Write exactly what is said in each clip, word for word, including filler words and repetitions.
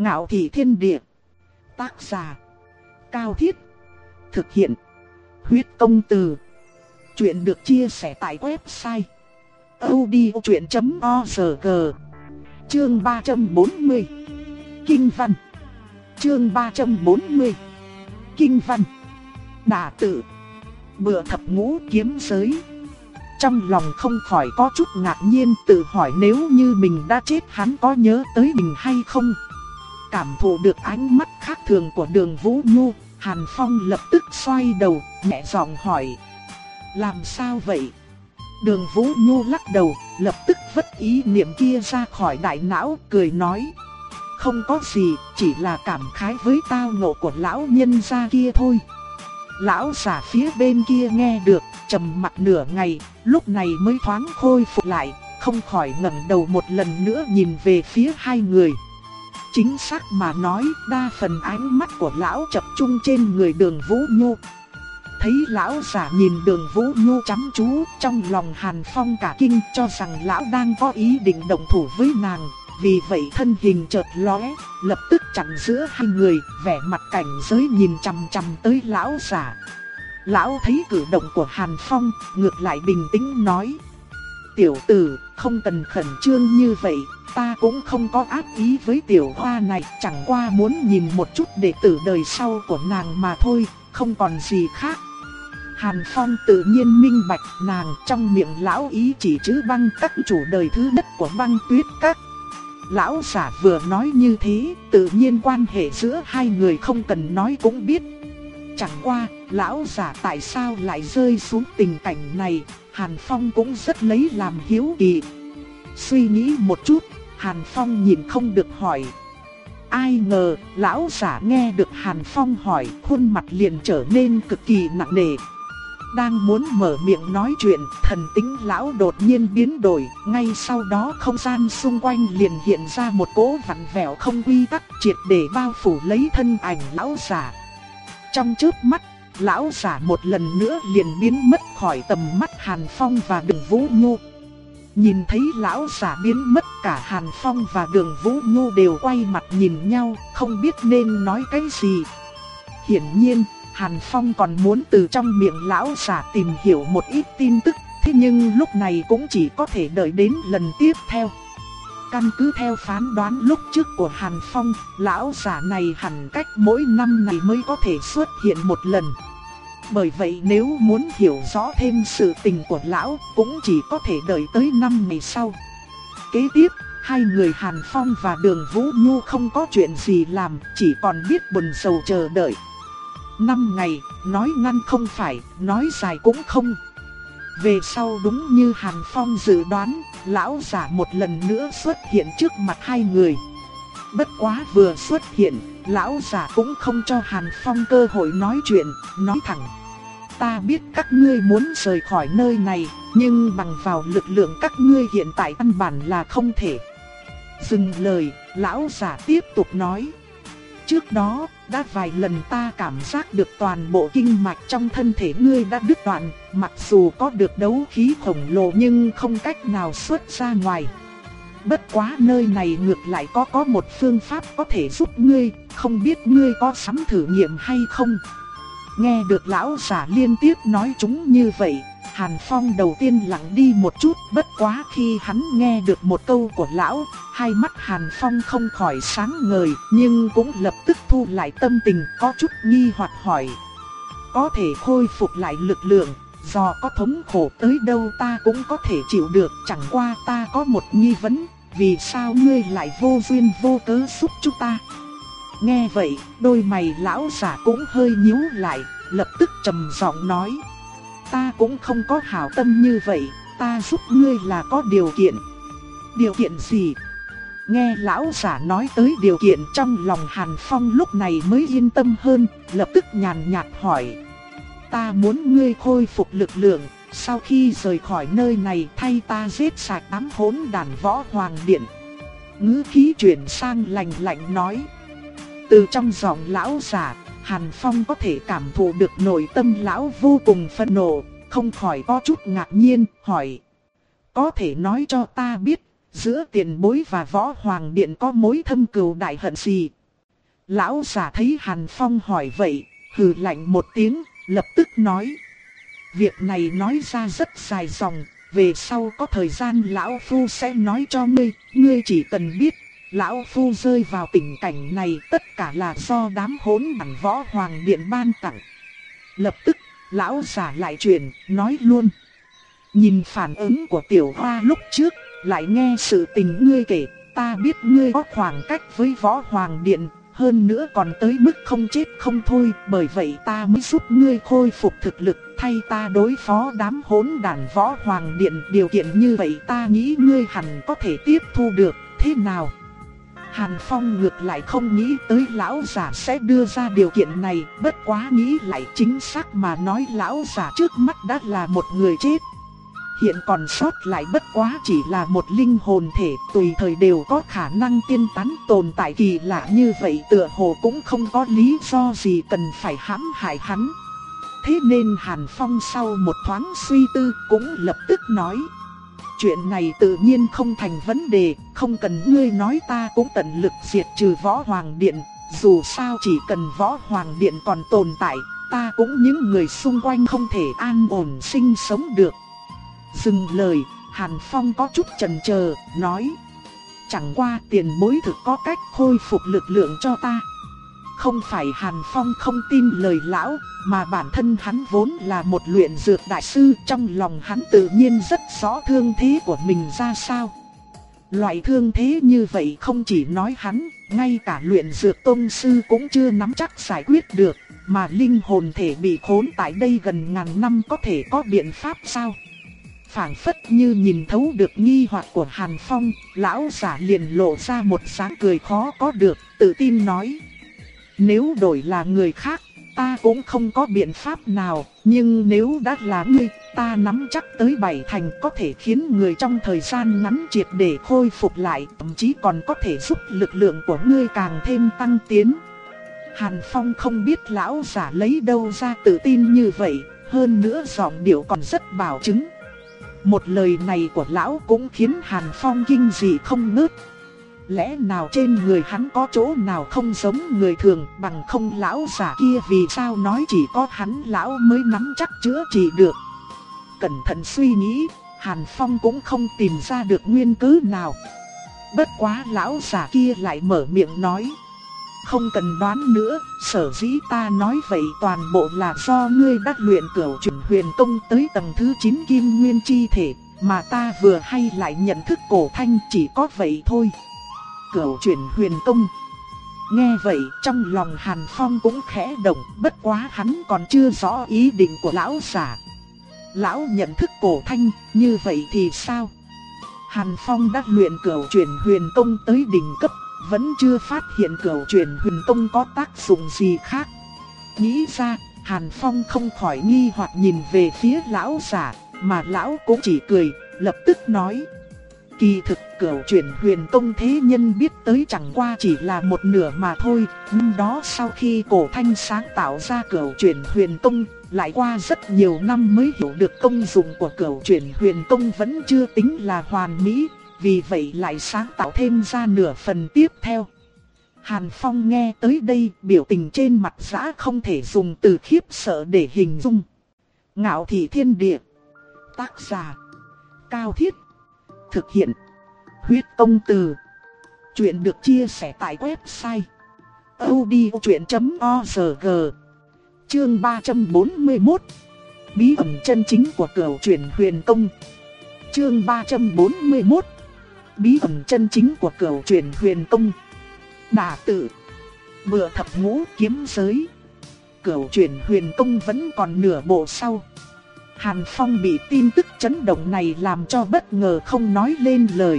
Ngạo Thị Thiên Địa. Tác giả Cao Thiết. Thực hiện Huyết Công Từ. Chuyện được chia sẻ tại website audiochuyện chấm org. Chương ba trăm bốn mươi Kinh văn. Chương ba trăm bốn mươi Kinh văn. Đả tự. Bựa thập ngũ kiếm giới. Trong lòng không khỏi có chút ngạc nhiên, tự hỏi nếu như mình đã chết hắn có nhớ tới mình hay không. Cảm thụ được ánh mắt khác thường của Đường Vũ Nhu, Hàn Phong lập tức xoay đầu, nhẹ giọng hỏi: làm sao vậy? Đường Vũ Nhu lắc đầu, lập tức vứt ý niệm kia ra khỏi đại não, cười nói: không có gì, chỉ là cảm khái với tao ngộ của lão nhân gia kia thôi. Lão giả phía bên kia nghe được, trầm mặt nửa ngày, lúc này mới thoáng khôi phục lại, không khỏi ngẩng đầu một lần nữa nhìn về phía hai người. Chính xác mà nói, đa phần ánh mắt của lão tập trung trên người Đường Vũ Nhu. Thấy lão giả nhìn Đường Vũ Nhu chăm chú, trong lòng Hàn Phong cả kinh, cho rằng lão đang có ý định động thủ với nàng. Vì vậy thân hình chợt lóe, lập tức chặn giữa hai người, vẻ mặt cảnh giới nhìn chằm chằm tới lão giả. Lão thấy cử động của Hàn Phong, ngược lại bình tĩnh nói: tiểu tử, không cần khẩn trương như vậy, ta cũng không có ác ý với tiểu hoa này, chẳng qua muốn nhìn một chút đệ tử đời sau của nàng mà thôi, không còn gì khác. Hàn Phong tự nhiên minh bạch, nàng trong miệng lão ý chỉ chữ Băng Các chủ đời thứ nhất của Băng Tuyết Các. Lão giả vừa nói như thế, tự nhiên quan hệ giữa hai người không cần nói cũng biết. Chẳng qua, lão giả tại sao lại rơi xuống tình cảnh này, Hàn Phong cũng rất lấy làm hiếu kỳ. Suy nghĩ một chút, Hàn Phong nhìn không được hỏi. Ai ngờ, lão giả nghe được Hàn Phong hỏi, khuôn mặt liền trở nên cực kỳ nặng nề. Đang muốn mở miệng nói chuyện, thần tính lão đột nhiên biến đổi, ngay sau đó không gian xung quanh liền hiện ra một cỗ vặn vẹo không quy tắc, triệt để bao phủ lấy thân ảnh lão giả. Trong chớp mắt, lão giả một lần nữa liền biến mất khỏi tầm mắt Hàn Phong và Đường Vũ Nhu. Nhìn thấy lão giả biến mất, cả Hàn Phong và Đường Vũ Nhu đều quay mặt nhìn nhau, không biết nên nói cái gì. Hiển nhiên, Hàn Phong còn muốn từ trong miệng lão giả tìm hiểu một ít tin tức, thế nhưng lúc này cũng chỉ có thể đợi đến lần tiếp theo. Căn cứ theo phán đoán lúc trước của Hàn Phong, lão giả này hẳn cách mỗi năm này mới có thể xuất hiện một lần. Bởi vậy nếu muốn hiểu rõ thêm sự tình của lão, cũng chỉ có thể đợi tới năm ngày sau. Kế tiếp, hai người Hàn Phong và Đường Vũ Nhu không có chuyện gì làm, chỉ còn biết buồn rầu chờ đợi. Năm ngày, nói ngắn không phải, nói dài cũng không. Về sau đúng như Hàn Phong dự đoán, lão giả một lần nữa xuất hiện trước mặt hai người. Bất quá vừa xuất hiện, lão giả cũng không cho Hàn Phong cơ hội nói chuyện, nói thẳng: ta biết các ngươi muốn rời khỏi nơi này, nhưng bằng vào lực lượng các ngươi hiện tại căn bản là không thể. Dừng lời, lão giả tiếp tục nói: trước đó, đã vài lần ta cảm giác được toàn bộ kinh mạch trong thân thể ngươi đã đứt đoạn, mặc dù có được đấu khí khổng lồ nhưng không cách nào xuất ra ngoài. Bất quá nơi này ngược lại có có một phương pháp có thể giúp ngươi, không biết ngươi có dám thử nghiệm hay không? Nghe được lão giả liên tiếp nói chúng như vậy, Hàn Phong đầu tiên lặng đi một chút, bất quá khi hắn nghe được một câu của lão, hai mắt Hàn Phong không khỏi sáng ngời, nhưng cũng lập tức thu lại tâm tình, có chút nghi hoặc hỏi: có thể khôi phục lại lực lượng, do có thống khổ tới đâu ta cũng có thể chịu được, chẳng qua ta có một nghi vấn, vì sao ngươi lại vô duyên vô cớ giúp chúng ta? Nghe vậy, đôi mày lão giả cũng hơi nhíu lại, lập tức trầm giọng nói: ta cũng không có hảo tâm như vậy, ta giúp ngươi là có điều kiện. Điều kiện gì? Nghe lão giả nói tới điều kiện, trong lòng Hàn Phong lúc này mới yên tâm hơn, lập tức nhàn nhạt hỏi: ta muốn ngươi khôi phục lực lượng, sau khi rời khỏi nơi này thay ta giết sạch đám hỗn đàn Võ Hoàng Điện. Ngữ khí chuyển sang lạnh lạnh nói. Từ trong giọng lão giả, Hàn Phong có thể cảm thụ được nội tâm lão vô cùng phẫn nộ, không khỏi có chút ngạc nhiên, hỏi: có thể nói cho ta biết, giữa tiền bối và Võ Hoàng Điện có mối thâm cừu đại hận gì? Lão giả thấy Hàn Phong hỏi vậy, hừ lạnh một tiếng, lập tức nói. Việc này nói ra rất dài dòng, về sau có thời gian Lão Phu sẽ nói cho ngươi, ngươi chỉ cần biết, Lão Phu rơi vào tình cảnh này tất cả là do đám hỗn đản Võ Hoàng Điện ban tặng. Lập tức, Lão giả lại chuyển, nói luôn. Nhìn phản ứng của Tiểu Hoa lúc trước, lại nghe sự tình ngươi kể, ta biết ngươi có khoảng cách với Võ Hoàng Điện, hơn nữa còn tới mức không chết không thôi, bởi vậy ta mới giúp ngươi khôi phục thực lực, thay ta đối phó đám hỗn đản Võ Hoàng Điện. Điều kiện như vậy ta nghĩ ngươi hẳn có thể tiếp thu được, thế nào? Hàn Phong ngược lại không nghĩ tới lão giả sẽ đưa ra điều kiện này, bất quá nghĩ lại chính xác mà nói lão giả trước mắt đã là một người chết. Hiện còn sót lại bất quá chỉ là một linh hồn thể, tùy thời đều có khả năng tiên tán, tồn tại kỳ lạ như vậy tựa hồ cũng không có lý do gì cần phải hãm hại hắn. Thế nên Hàn Phong sau một thoáng suy tư cũng lập tức nói. Chuyện này tự nhiên không thành vấn đề, không cần ngươi nói ta cũng tận lực diệt trừ Võ Hoàng Điện. Dù sao chỉ cần Võ Hoàng Điện còn tồn tại, ta cũng những người xung quanh không thể an ổn sinh sống được. Dừng lời, Hàn Phong có chút chần chờ, nói. Chẳng qua tiền bối thực có cách khôi phục lực lượng cho ta. Không phải Hàn Phong không tin lời lão, mà bản thân hắn vốn là một luyện dược đại sư, trong lòng hắn tự nhiên rất rõ thương thế của mình ra sao. Loại thương thế như vậy không chỉ nói hắn, ngay cả luyện dược tông sư cũng chưa nắm chắc giải quyết được, mà linh hồn thể bị khốn tại đây gần ngàn năm có thể có biện pháp sao? Phảng phất như nhìn thấu được nghi hoặc của Hàn Phong, lão giả liền lộ ra một dáng cười khó có được, tự tin nói. Nếu đổi là người khác, ta cũng không có biện pháp nào, nhưng nếu đã là ngươi, ta nắm chắc tới bảy thành có thể khiến người trong thời gian ngắn triệt để khôi phục lại, thậm chí còn có thể giúp lực lượng của ngươi càng thêm tăng tiến. Hàn Phong không biết lão giả lấy đâu ra tự tin như vậy, hơn nữa giọng điệu còn rất bảo chứng. Một lời này của lão cũng khiến Hàn Phong kinh dị không ngớt. Lẽ nào trên người hắn có chỗ nào không giống người thường, bằng không lão giả kia vì sao nói chỉ có hắn lão mới nắm chắc chữa trị được. Cẩn thận suy nghĩ, Hàn Phong cũng không tìm ra được nguyên cớ nào. Bất quá lão giả kia lại mở miệng nói. Không cần đoán nữa, sở dĩ ta nói vậy toàn bộ là do ngươi đã luyện Cửu Chuyển Huyền Công tới tầng thứ chín Kim Nguyên Chi Thể, mà ta vừa hay lại nhận thức cổ thanh, chỉ có vậy thôi. Cửu Chuyển Huyền Công. Nghe vậy trong lòng Hàn Phong cũng khẽ động, bất quá hắn còn chưa rõ ý định của lão giả. Lão nhận thức cổ thanh, như vậy thì sao? Hàn Phong đã luyện Cửu Chuyển Huyền Công tới đỉnh cấp, vẫn chưa phát hiện Cửu Chuyển Huyền Công có tác dụng gì khác. Nghĩ ra, Hàn Phong không khỏi nghi hoặc nhìn về phía lão giả, mà lão cũng chỉ cười, lập tức nói. Kỳ thực Cửu Chuyển Huyền Công thế nhân biết tới chẳng qua chỉ là một nửa mà thôi. Năm đó sau khi cổ thanh sáng tạo ra Cửu Chuyển Huyền Công, lại qua rất nhiều năm mới hiểu được công dụng của Cửu Chuyển Huyền Công vẫn chưa tính là hoàn mỹ, vì vậy lại sáng tạo thêm ra nửa phần tiếp theo. Hàn Phong nghe tới đây, biểu tình trên mặt dã không thể dùng từ khiếp sợ để hình dung. Ngạo Thị Thiên Địa. Tác giả Cao Thiết. Thực hiện Huyết Công Từ. Chuyện được chia sẻ tại website audiochuyện chấm org. Chương ba trăm bốn mươi mốt. Bí ẩn chân chính của Cửu Chuyển Huyền Công. Chương ba trăm bốn mươi mốt. Bí ẩn chân chính của Cửu Chuyển Huyền Công. Đả tự. Bựa thập ngũ kiếm giới. Cửu Chuyển Huyền Công vẫn còn nửa bộ sau. Hàn Phong bị tin tức chấn động này làm cho bất ngờ không nói lên lời.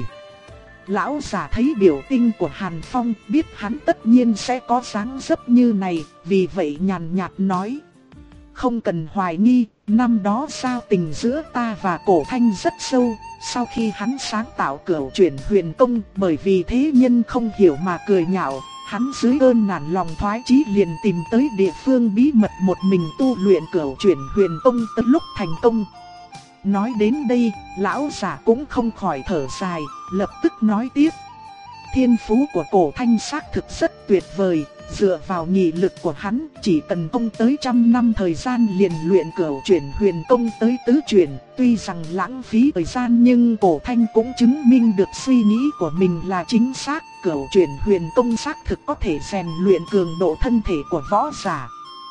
Lão giả thấy biểu tình của Hàn Phong, biết hắn tất nhiên sẽ có dáng dấp như này, vì vậy nhàn nhạt nói. Không cần hoài nghi, năm đó giao tình giữa ta và cổ thanh rất sâu. Sau khi hắn sáng tạo Cửu Chuyển Huyền Công, bởi vì thế nhân không hiểu mà cười nhạo, hắn dưới ơn nản lòng thoái chí liền tìm tới địa phương bí mật một mình tu luyện Cửu Chuyển Huyền Công tới lúc thành công. Nói đến đây, lão giả cũng không khỏi thở dài, lập tức nói tiếp. Thiên phú của Cổ Thanh xác thực rất tuyệt vời, dựa vào nghị lực của hắn, chỉ cần không tới trăm năm thời gian liền luyện cửu chuyển huyền công tới tứ chuyển. Tuy rằng lãng phí thời gian nhưng Cổ Thanh cũng chứng minh được suy nghĩ của mình là chính xác. Cửu chuyển huyền công xác thực có thể rèn luyện cường độ thân thể của võ giả.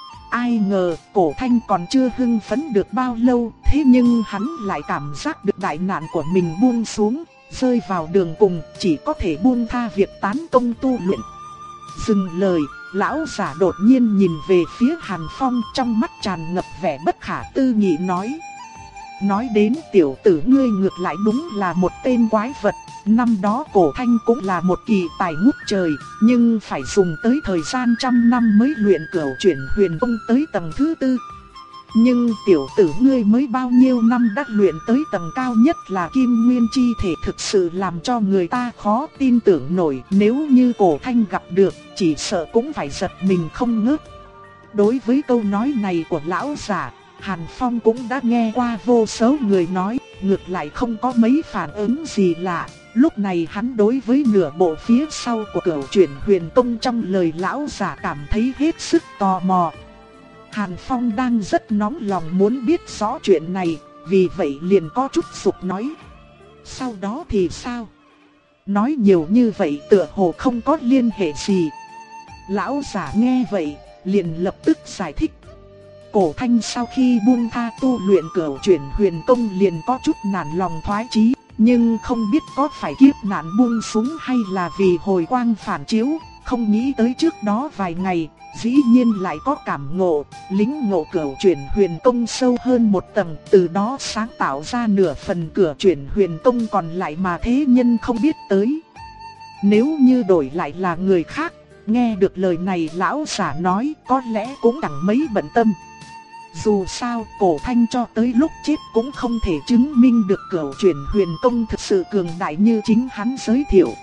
Ai ngờ Cổ Thanh còn chưa hưng phấn được bao lâu, thế nhưng hắn lại cảm giác được đại nạn của mình buông xuống, rơi vào đường cùng, chỉ có thể buông tha việc tán công tu luyện. Dừng lời, lão giả đột nhiên nhìn về phía Hàn Phong, trong mắt tràn ngập vẻ bất khả tư nghị nói. Nói đến tiểu tử ngươi ngược lại đúng là một tên quái vật. Năm đó Cổ Thanh cũng là một kỳ tài ngút trời, nhưng phải dùng tới thời gian trăm năm mới luyện cửu chuyển huyền công tới tầng thứ tư. Nhưng tiểu tử ngươi mới bao nhiêu năm đã luyện tới tầng cao nhất là Kim Nguyên chi thể, thực sự làm cho người ta khó tin tưởng nổi. Nếu như Cổ Thanh gặp được, chỉ sợ cũng phải giật mình không ngớt. Đối với câu nói này của lão giả, Hàn Phong cũng đã nghe qua vô số người nói, ngược lại không có mấy phản ứng gì lạ. Lúc này hắn đối với nửa bộ phía sau của cửu chuyển huyền công trong lời lão giả cảm thấy hết sức tò mò. Hàn Phong đang rất nóng lòng muốn biết rõ chuyện này, vì vậy liền có chút sục nói. Sau đó thì sao? Nói nhiều như vậy tựa hồ không có liên hệ gì. Lão giả nghe vậy, liền lập tức giải thích. Cổ Thanh sau khi buông tha tu luyện cửu chuyển huyền công liền có chút nản lòng thoái chí, nhưng không biết có phải kiếp nạn buông xuống hay là vì hồi quang phản chiếu, không nghĩ tới trước đó vài ngày, dĩ nhiên lại có cảm ngộ, lính ngộ cửu chuyển huyền công sâu hơn một tầng, từ đó sáng tạo ra nửa phần cửu chuyển huyền công còn lại mà thế nhân không biết tới. Nếu như đổi lại là người khác, nghe được lời này lão giả nói có lẽ cũng chẳng mấy bận tâm. Dù sao, Cổ Thanh cho tới lúc chết cũng không thể chứng minh được cửu chuyển huyền công thực sự cường đại như chính hắn giới thiệu.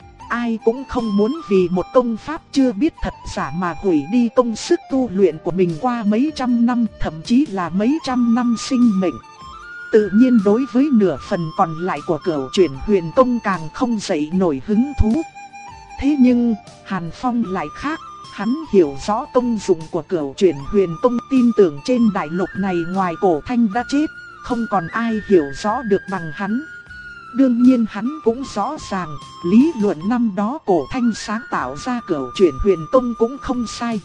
Ai cũng không muốn vì một công pháp chưa biết thật giả mà hủy đi công sức tu luyện của mình qua mấy trăm năm, thậm chí là mấy trăm năm sinh mệnh. Tự nhiên đối với nửa phần còn lại của cửu chuyển huyền công càng không dậy nổi hứng thú. Thế nhưng, Hàn Phong lại khác. Hắn hiểu rõ công dụng của cửu chuyển huyền công, tin tưởng trên đại lục này ngoài Cổ Thanh đã chết, không còn ai hiểu rõ được bằng hắn. Đương nhiên hắn cũng rõ ràng, lý luận năm đó Cổ Thanh sáng tạo ra cửu chuyển huyền công cũng không sai.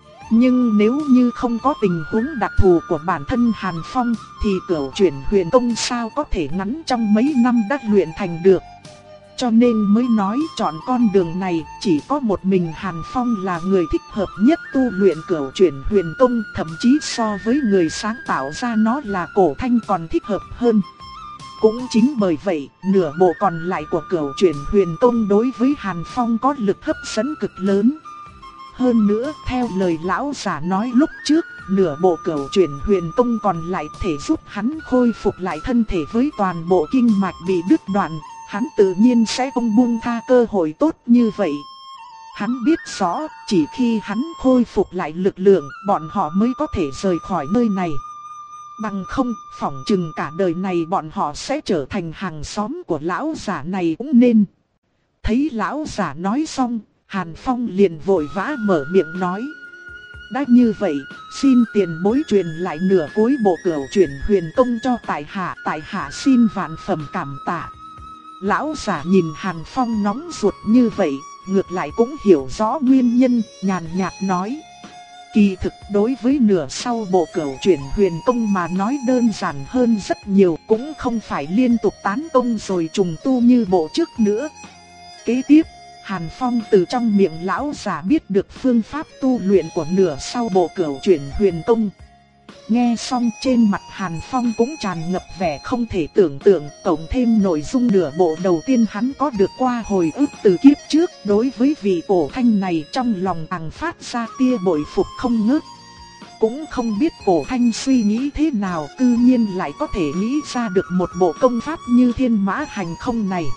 Nhưng nếu như không có tình huống đặc thù của bản thân Hàn Phong, thì cửu chuyển huyền công sao có thể ngắn trong mấy năm đã luyện thành được. Cho nên mới nói chọn con đường này, chỉ có một mình Hàn Phong là người thích hợp nhất tu luyện cửu chuyển huyền công, thậm chí so với người sáng tạo ra nó là Cổ Thanh còn thích hợp hơn. Cũng chính bởi vậy, nửa bộ còn lại của cửu chuyển huyền công đối với Hàn Phong có lực hấp dẫn cực lớn. Hơn nữa, theo lời lão giả nói lúc trước, nửa bộ cửu chuyển huyền công còn lại thể giúp hắn khôi phục lại thân thể với toàn bộ kinh mạch bị đứt đoạn. Hắn tự nhiên sẽ không buông tha cơ hội tốt như vậy. Hắn biết rõ, chỉ khi hắn khôi phục lại lực lượng, bọn họ mới có thể rời khỏi nơi này. Bằng không, phỏng chừng cả đời này bọn họ sẽ trở thành hàng xóm của lão giả này cũng nên. Thấy lão giả nói xong, Hàn Phong liền vội vã mở miệng nói. Đã như vậy, xin tiền bối truyền lại nửa cuối bộ cửu chuyển huyền công cho tại hạ, tại hạ xin vạn phẩm cảm tạ. Lão giả nhìn Hàn Phong nóng ruột như vậy, ngược lại cũng hiểu rõ nguyên nhân, nhàn nhạt nói. Kỳ thực đối với nửa sau bộ cửu chuyển huyền công mà nói đơn giản hơn rất nhiều, cũng không phải liên tục tán công rồi trùng tu như bộ trước nữa. Kế tiếp, Hàn Phong từ trong miệng lão giả biết được phương pháp tu luyện của nửa sau bộ cửu chuyển huyền công. Nghe xong trên mặt Hàn Phong cũng tràn ngập vẻ không thể tưởng tượng, cộng thêm nội dung nửa bộ đầu tiên hắn có được qua hồi ức từ kiếp trước, đối với vị Cổ Thanh này trong lòng càng phát ra tia bội phục không ngớt. Cũng không biết Cổ Thanh suy nghĩ thế nào, cư nhiên lại có thể nghĩ ra được một bộ công pháp như Thiên Mã Hành Không này.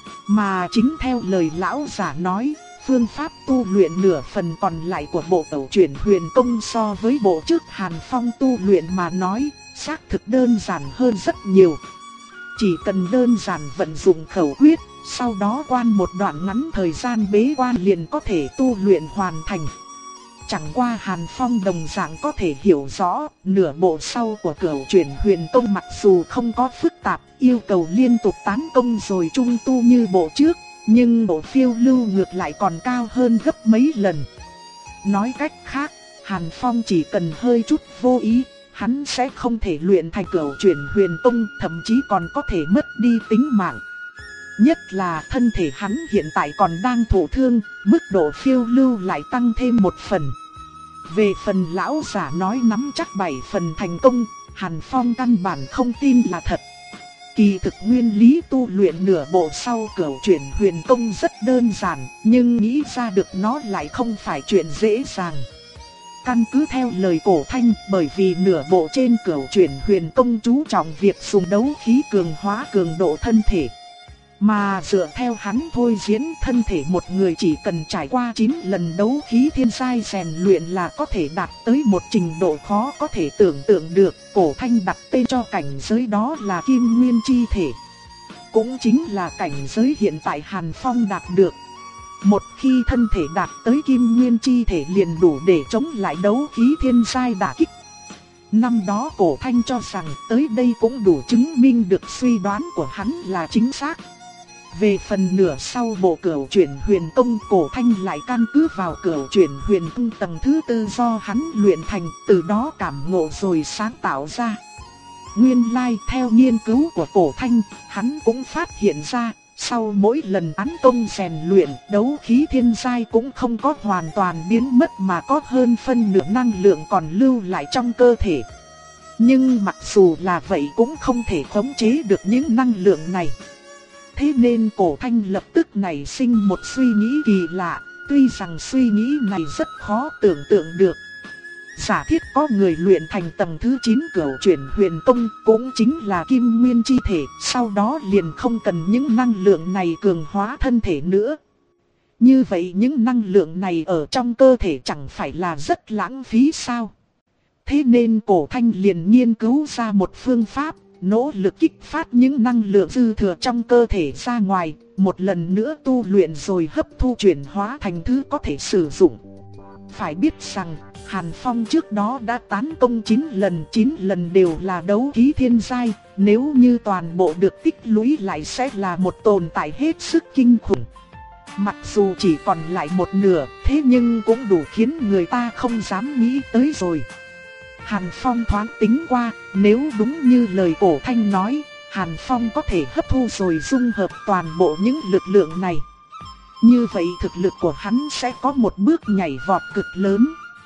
Mà chính theo lời lão giả nói, phương pháp tu luyện nửa phần còn lại của bộ cửu chuyển huyền công so với bộ trước Hàn Phong tu luyện mà nói, xác thực đơn giản hơn rất nhiều. Chỉ cần đơn giản vận dụng khẩu quyết, sau đó quan một đoạn ngắn thời gian bế quan liền có thể tu luyện hoàn thành. Chẳng qua Hàn Phong đồng dạng có thể hiểu rõ, nửa bộ sau của Cửu Chuyển Huyền Tông mặc dù không có phức tạp, yêu cầu liên tục tán công rồi trung tu như bộ trước, nhưng độ phiêu lưu ngược lại còn cao hơn gấp mấy lần. Nói cách khác, Hàn Phong chỉ cần hơi chút vô ý, hắn sẽ không thể luyện thành Cửu Chuyển Huyền Tông, thậm chí còn có thể mất đi tính mạng. Nhất là thân thể hắn hiện tại còn đang thụ thương, mức độ phiêu lưu lại tăng thêm một phần. Về phần lão giả nói nắm chắc bảy phần thành công, Hàn Phong căn bản không tin là thật. Kỳ thực nguyên lý tu luyện nửa bộ sau Cửu Chuyển Huyền Tông rất đơn giản, nhưng nghĩ ra được nó lại không phải chuyện dễ dàng. Căn cứ theo lời Cổ Thanh, bởi vì nửa bộ trên Cửu Chuyển Huyền Tông chú trọng việc dùng đấu khí cường hóa cường độ thân thể. Mà dựa theo hắn thôi diễn, thân thể một người chỉ cần trải qua chín lần đấu khí thiên giai rèn luyện là có thể đạt tới một trình độ khó có thể tưởng tượng được. Cổ Thanh đặt tên cho cảnh giới đó là Kim Nguyên Chi Thể. Cũng chính là cảnh giới hiện tại Hàn Phong đạt được. Một khi thân thể đạt tới Kim Nguyên Chi Thể liền đủ để chống lại đấu khí thiên giai đả kích. Năm đó Cổ Thanh cho rằng tới đây cũng đủ chứng minh được suy đoán của hắn là chính xác. Về phần nửa sau bộ Cửu Chuyển Huyền Tông, Cổ Thanh lại căn cứ vào Cửu Chuyển Huyền Tông tầng thứ tư do hắn luyện thành, từ đó cảm ngộ rồi sáng tạo ra. Nguyên lai theo nghiên cứu của Cổ Thanh, hắn cũng phát hiện ra, sau mỗi lần tán công rèn luyện, đấu khí thiên giai cũng không có hoàn toàn biến mất mà có hơn phân nửa năng lượng còn lưu lại trong cơ thể. Nhưng mặc dù là vậy cũng không thể khống chế được những năng lượng này. Thế nên Cổ Thanh lập tức nảy sinh một suy nghĩ kỳ lạ, tuy rằng suy nghĩ này rất khó tưởng tượng được. Giả thiết có người luyện thành tầng thứ chín Cửu Chuyển Huyền Tông, cũng chính là Kim Nguyên Chi Thể, sau đó liền không cần những năng lượng này cường hóa thân thể nữa. Như vậy những năng lượng này ở trong cơ thể chẳng phải là rất lãng phí sao? Thế nên Cổ Thanh liền nghiên cứu ra một phương pháp, nỗ lực kích phát những năng lượng dư thừa trong cơ thể ra ngoài, một lần nữa tu luyện rồi hấp thu chuyển hóa thành thứ có thể sử dụng. Phải biết rằng, Hàn Phong trước đó đã tán công chín lần, chín lần đều là đấu khí thiên giai, nếu như toàn bộ được tích lũy lại sẽ là một tồn tại hết sức kinh khủng. Mặc dù chỉ còn lại một nửa, thế nhưng cũng đủ khiến người ta không dám nghĩ tới rồi. Hàn Phong thoáng tính qua, nếu đúng như lời Cổ Thanh nói, Hàn Phong có thể hấp thu rồi dung hợp toàn bộ những lực lượng này. Như vậy thực lực của hắn sẽ có một bước nhảy vọt cực lớn.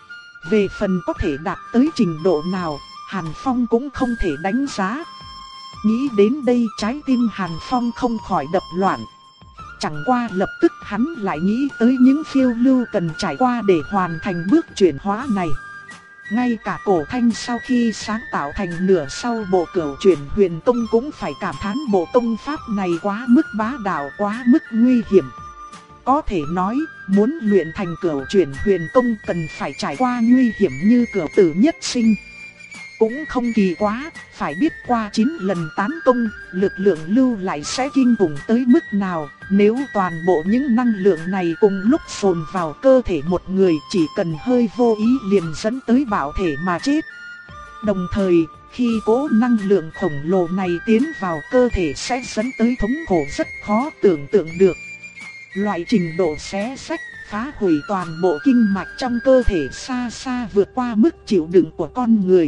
Về phần có thể đạt tới trình độ nào, Hàn Phong cũng không thể đánh giá. Nghĩ đến đây trái tim Hàn Phong không khỏi đập loạn. Chẳng qua lập tức hắn lại nghĩ tới những phiêu lưu cần trải qua để hoàn thành bước chuyển hóa này. Ngay cả Cổ Thanh sau khi sáng tạo thành nửa sau bộ Cửu Chuyển Huyền Tông cũng phải cảm thán bộ tông pháp này quá mức bá đạo, quá mức nguy hiểm. Có thể nói, muốn luyện thành Cửu Chuyển Huyền Tông cần phải trải qua nguy hiểm như cửu tử nhất sinh. Cũng không kỳ quá, phải biết qua chín lần tán công, lực lượng lưu lại sẽ kinh khủng tới mức nào. Nếu toàn bộ những năng lượng này cùng lúc dồn vào cơ thể một người, chỉ cần hơi vô ý liền dẫn tới bạo thể mà chết. Đồng thời, khi cỗ năng lượng khổng lồ này tiến vào cơ thể sẽ dẫn tới thống khổ rất khó tưởng tượng được. Loại trình độ xé xách, phá hủy toàn bộ kinh mạch trong cơ thể xa xa vượt qua mức chịu đựng của con người.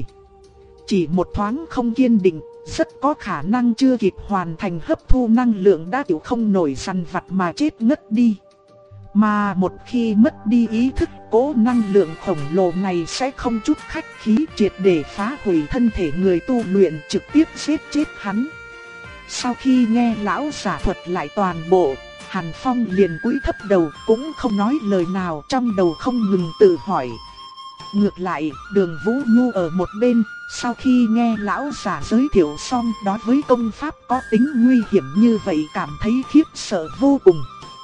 Chỉ một thoáng không kiên định, rất có khả năng chưa kịp hoàn thành hấp thu năng lượng đã chịu không nổi săn vặt mà chết ngất đi. Mà một khi mất đi ý thức, cỗ năng lượng khổng lồ này sẽ không chút khách khí triệt để phá hủy thân thể người tu luyện, trực tiếp giết chết hắn. Sau khi nghe lão giả thuật lại toàn bộ, Hàn Phong liền cúi thấp đầu, cũng không nói lời nào, trong đầu không ngừng tự hỏi. Ngược lại, Đường Vũ Nhu ở một bên, sau khi nghe lão giả giới thiệu xong đối với công pháp có tính nguy hiểm như vậy cảm thấy khiếp sợ vô cùng.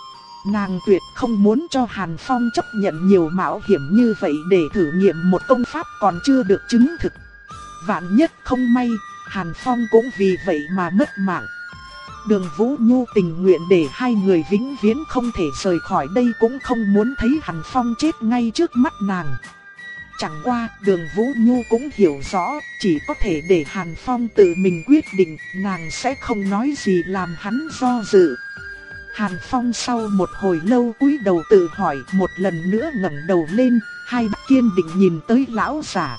Nàng tuyệt không muốn cho Hàn Phong chấp nhận nhiều mạo hiểm như vậy để thử nghiệm một công pháp còn chưa được chứng thực. Vạn nhất không may, Hàn Phong cũng vì vậy mà mất mạng. Đường Vũ Nhu tình nguyện để hai người vĩnh viễn không thể rời khỏi đây, cũng không muốn thấy Hàn Phong chết ngay trước mắt nàng. Chẳng qua, Đường Vũ Nhu cũng hiểu rõ, chỉ có thể để Hàn Phong tự mình quyết định, nàng sẽ không nói gì làm hắn do dự. Hàn Phong sau một hồi lâu cúi đầu tự hỏi, một lần nữa ngẩng đầu lên, hai mắt kiên định nhìn tới lão giả.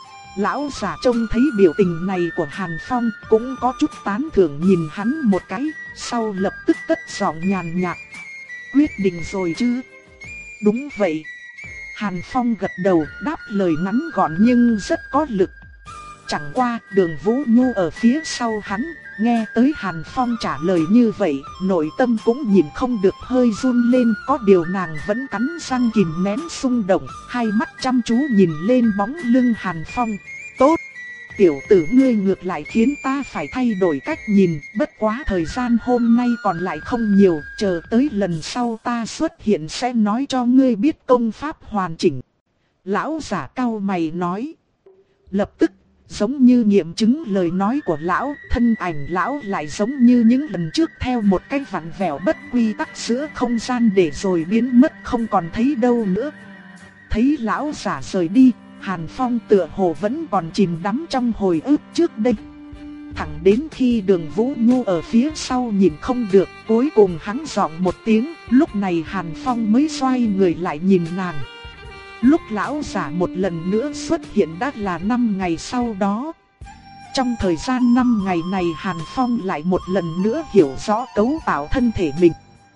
Lão giả trông thấy biểu tình này của Hàn Phong cũng có chút tán thưởng nhìn hắn một cái, sau lập tức cất giọng nhàn nhạt. Quyết định rồi chứ? Đúng vậy. Hàn Phong gật đầu đáp lời ngắn gọn nhưng rất có lực. Chẳng qua Đường Vũ Nhu ở phía sau hắn, nghe tới Hàn Phong trả lời như vậy, nội tâm cũng nhìn không được hơi run lên, có điều nàng vẫn cắn răng kìm nén xung động, hai mắt chăm chú nhìn lên bóng lưng Hàn Phong. Tốt, tiểu tử ngươi ngược lại khiến ta phải thay đổi cách nhìn, bất quá thời gian hôm nay còn lại không nhiều, chờ tới lần sau ta xuất hiện sẽ nói cho ngươi biết công pháp hoàn chỉnh. Lão giả cau mày nói. Lập tức, giống như nghiệm chứng lời nói của lão, thân ảnh lão lại giống như những lần trước theo một cái vặn vẹo bất quy tắc giữa không gian để rồi biến mất không còn thấy đâu nữa. Thấy lão giả rời đi, Hàn Phong tựa hồ vẫn còn chìm đắm trong hồi ức trước đây. Thẳng đến khi Đường Vũ Nhu ở phía sau nhìn không được, cuối cùng hắn giọng một tiếng, lúc này Hàn Phong mới xoay người lại nhìn nàng. Lúc lão giả một lần nữa xuất hiện đã là năm ngày sau đó. Trong thời gian năm ngày này Hàn Phong lại một lần nữa hiểu rõ cấu tạo thân thể mình.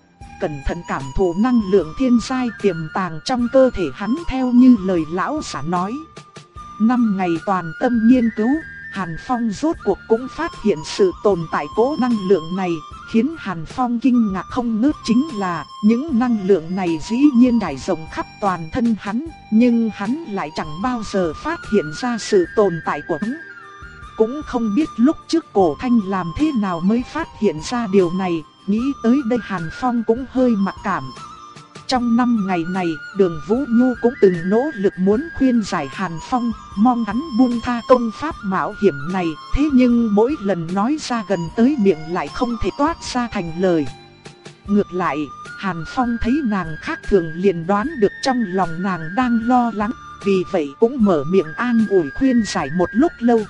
Cẩn thận cảm thụ năng lượng thiên giai tiềm tàng trong cơ thể hắn theo như lời lão giả nói. Năm ngày toàn tâm nghiên cứu, Hàn Phong rốt cuộc cũng phát hiện sự tồn tại cỗ năng lượng này. Khiến Hàn Phong kinh ngạc không ngớt chính là những năng lượng này dĩ nhiên trải rộng khắp toàn thân hắn, nhưng hắn lại chẳng bao giờ phát hiện ra sự tồn tại của hắn. Cũng không biết lúc trước Cổ Thanh làm thế nào mới phát hiện ra điều này, nghĩ tới đây Hàn Phong cũng hơi mặc cảm. Trong năm ngày này, Đường Vũ Nhu cũng từng nỗ lực muốn khuyên giải Hàn Phong, mong hắn buông tha công pháp mạo hiểm này, thế nhưng mỗi lần nói ra gần tới miệng lại không thể toát ra thành lời. Ngược lại, Hàn Phong thấy nàng khác thường liền đoán được trong lòng nàng đang lo lắng, vì vậy cũng mở miệng an ủi khuyên giải một lúc lâu.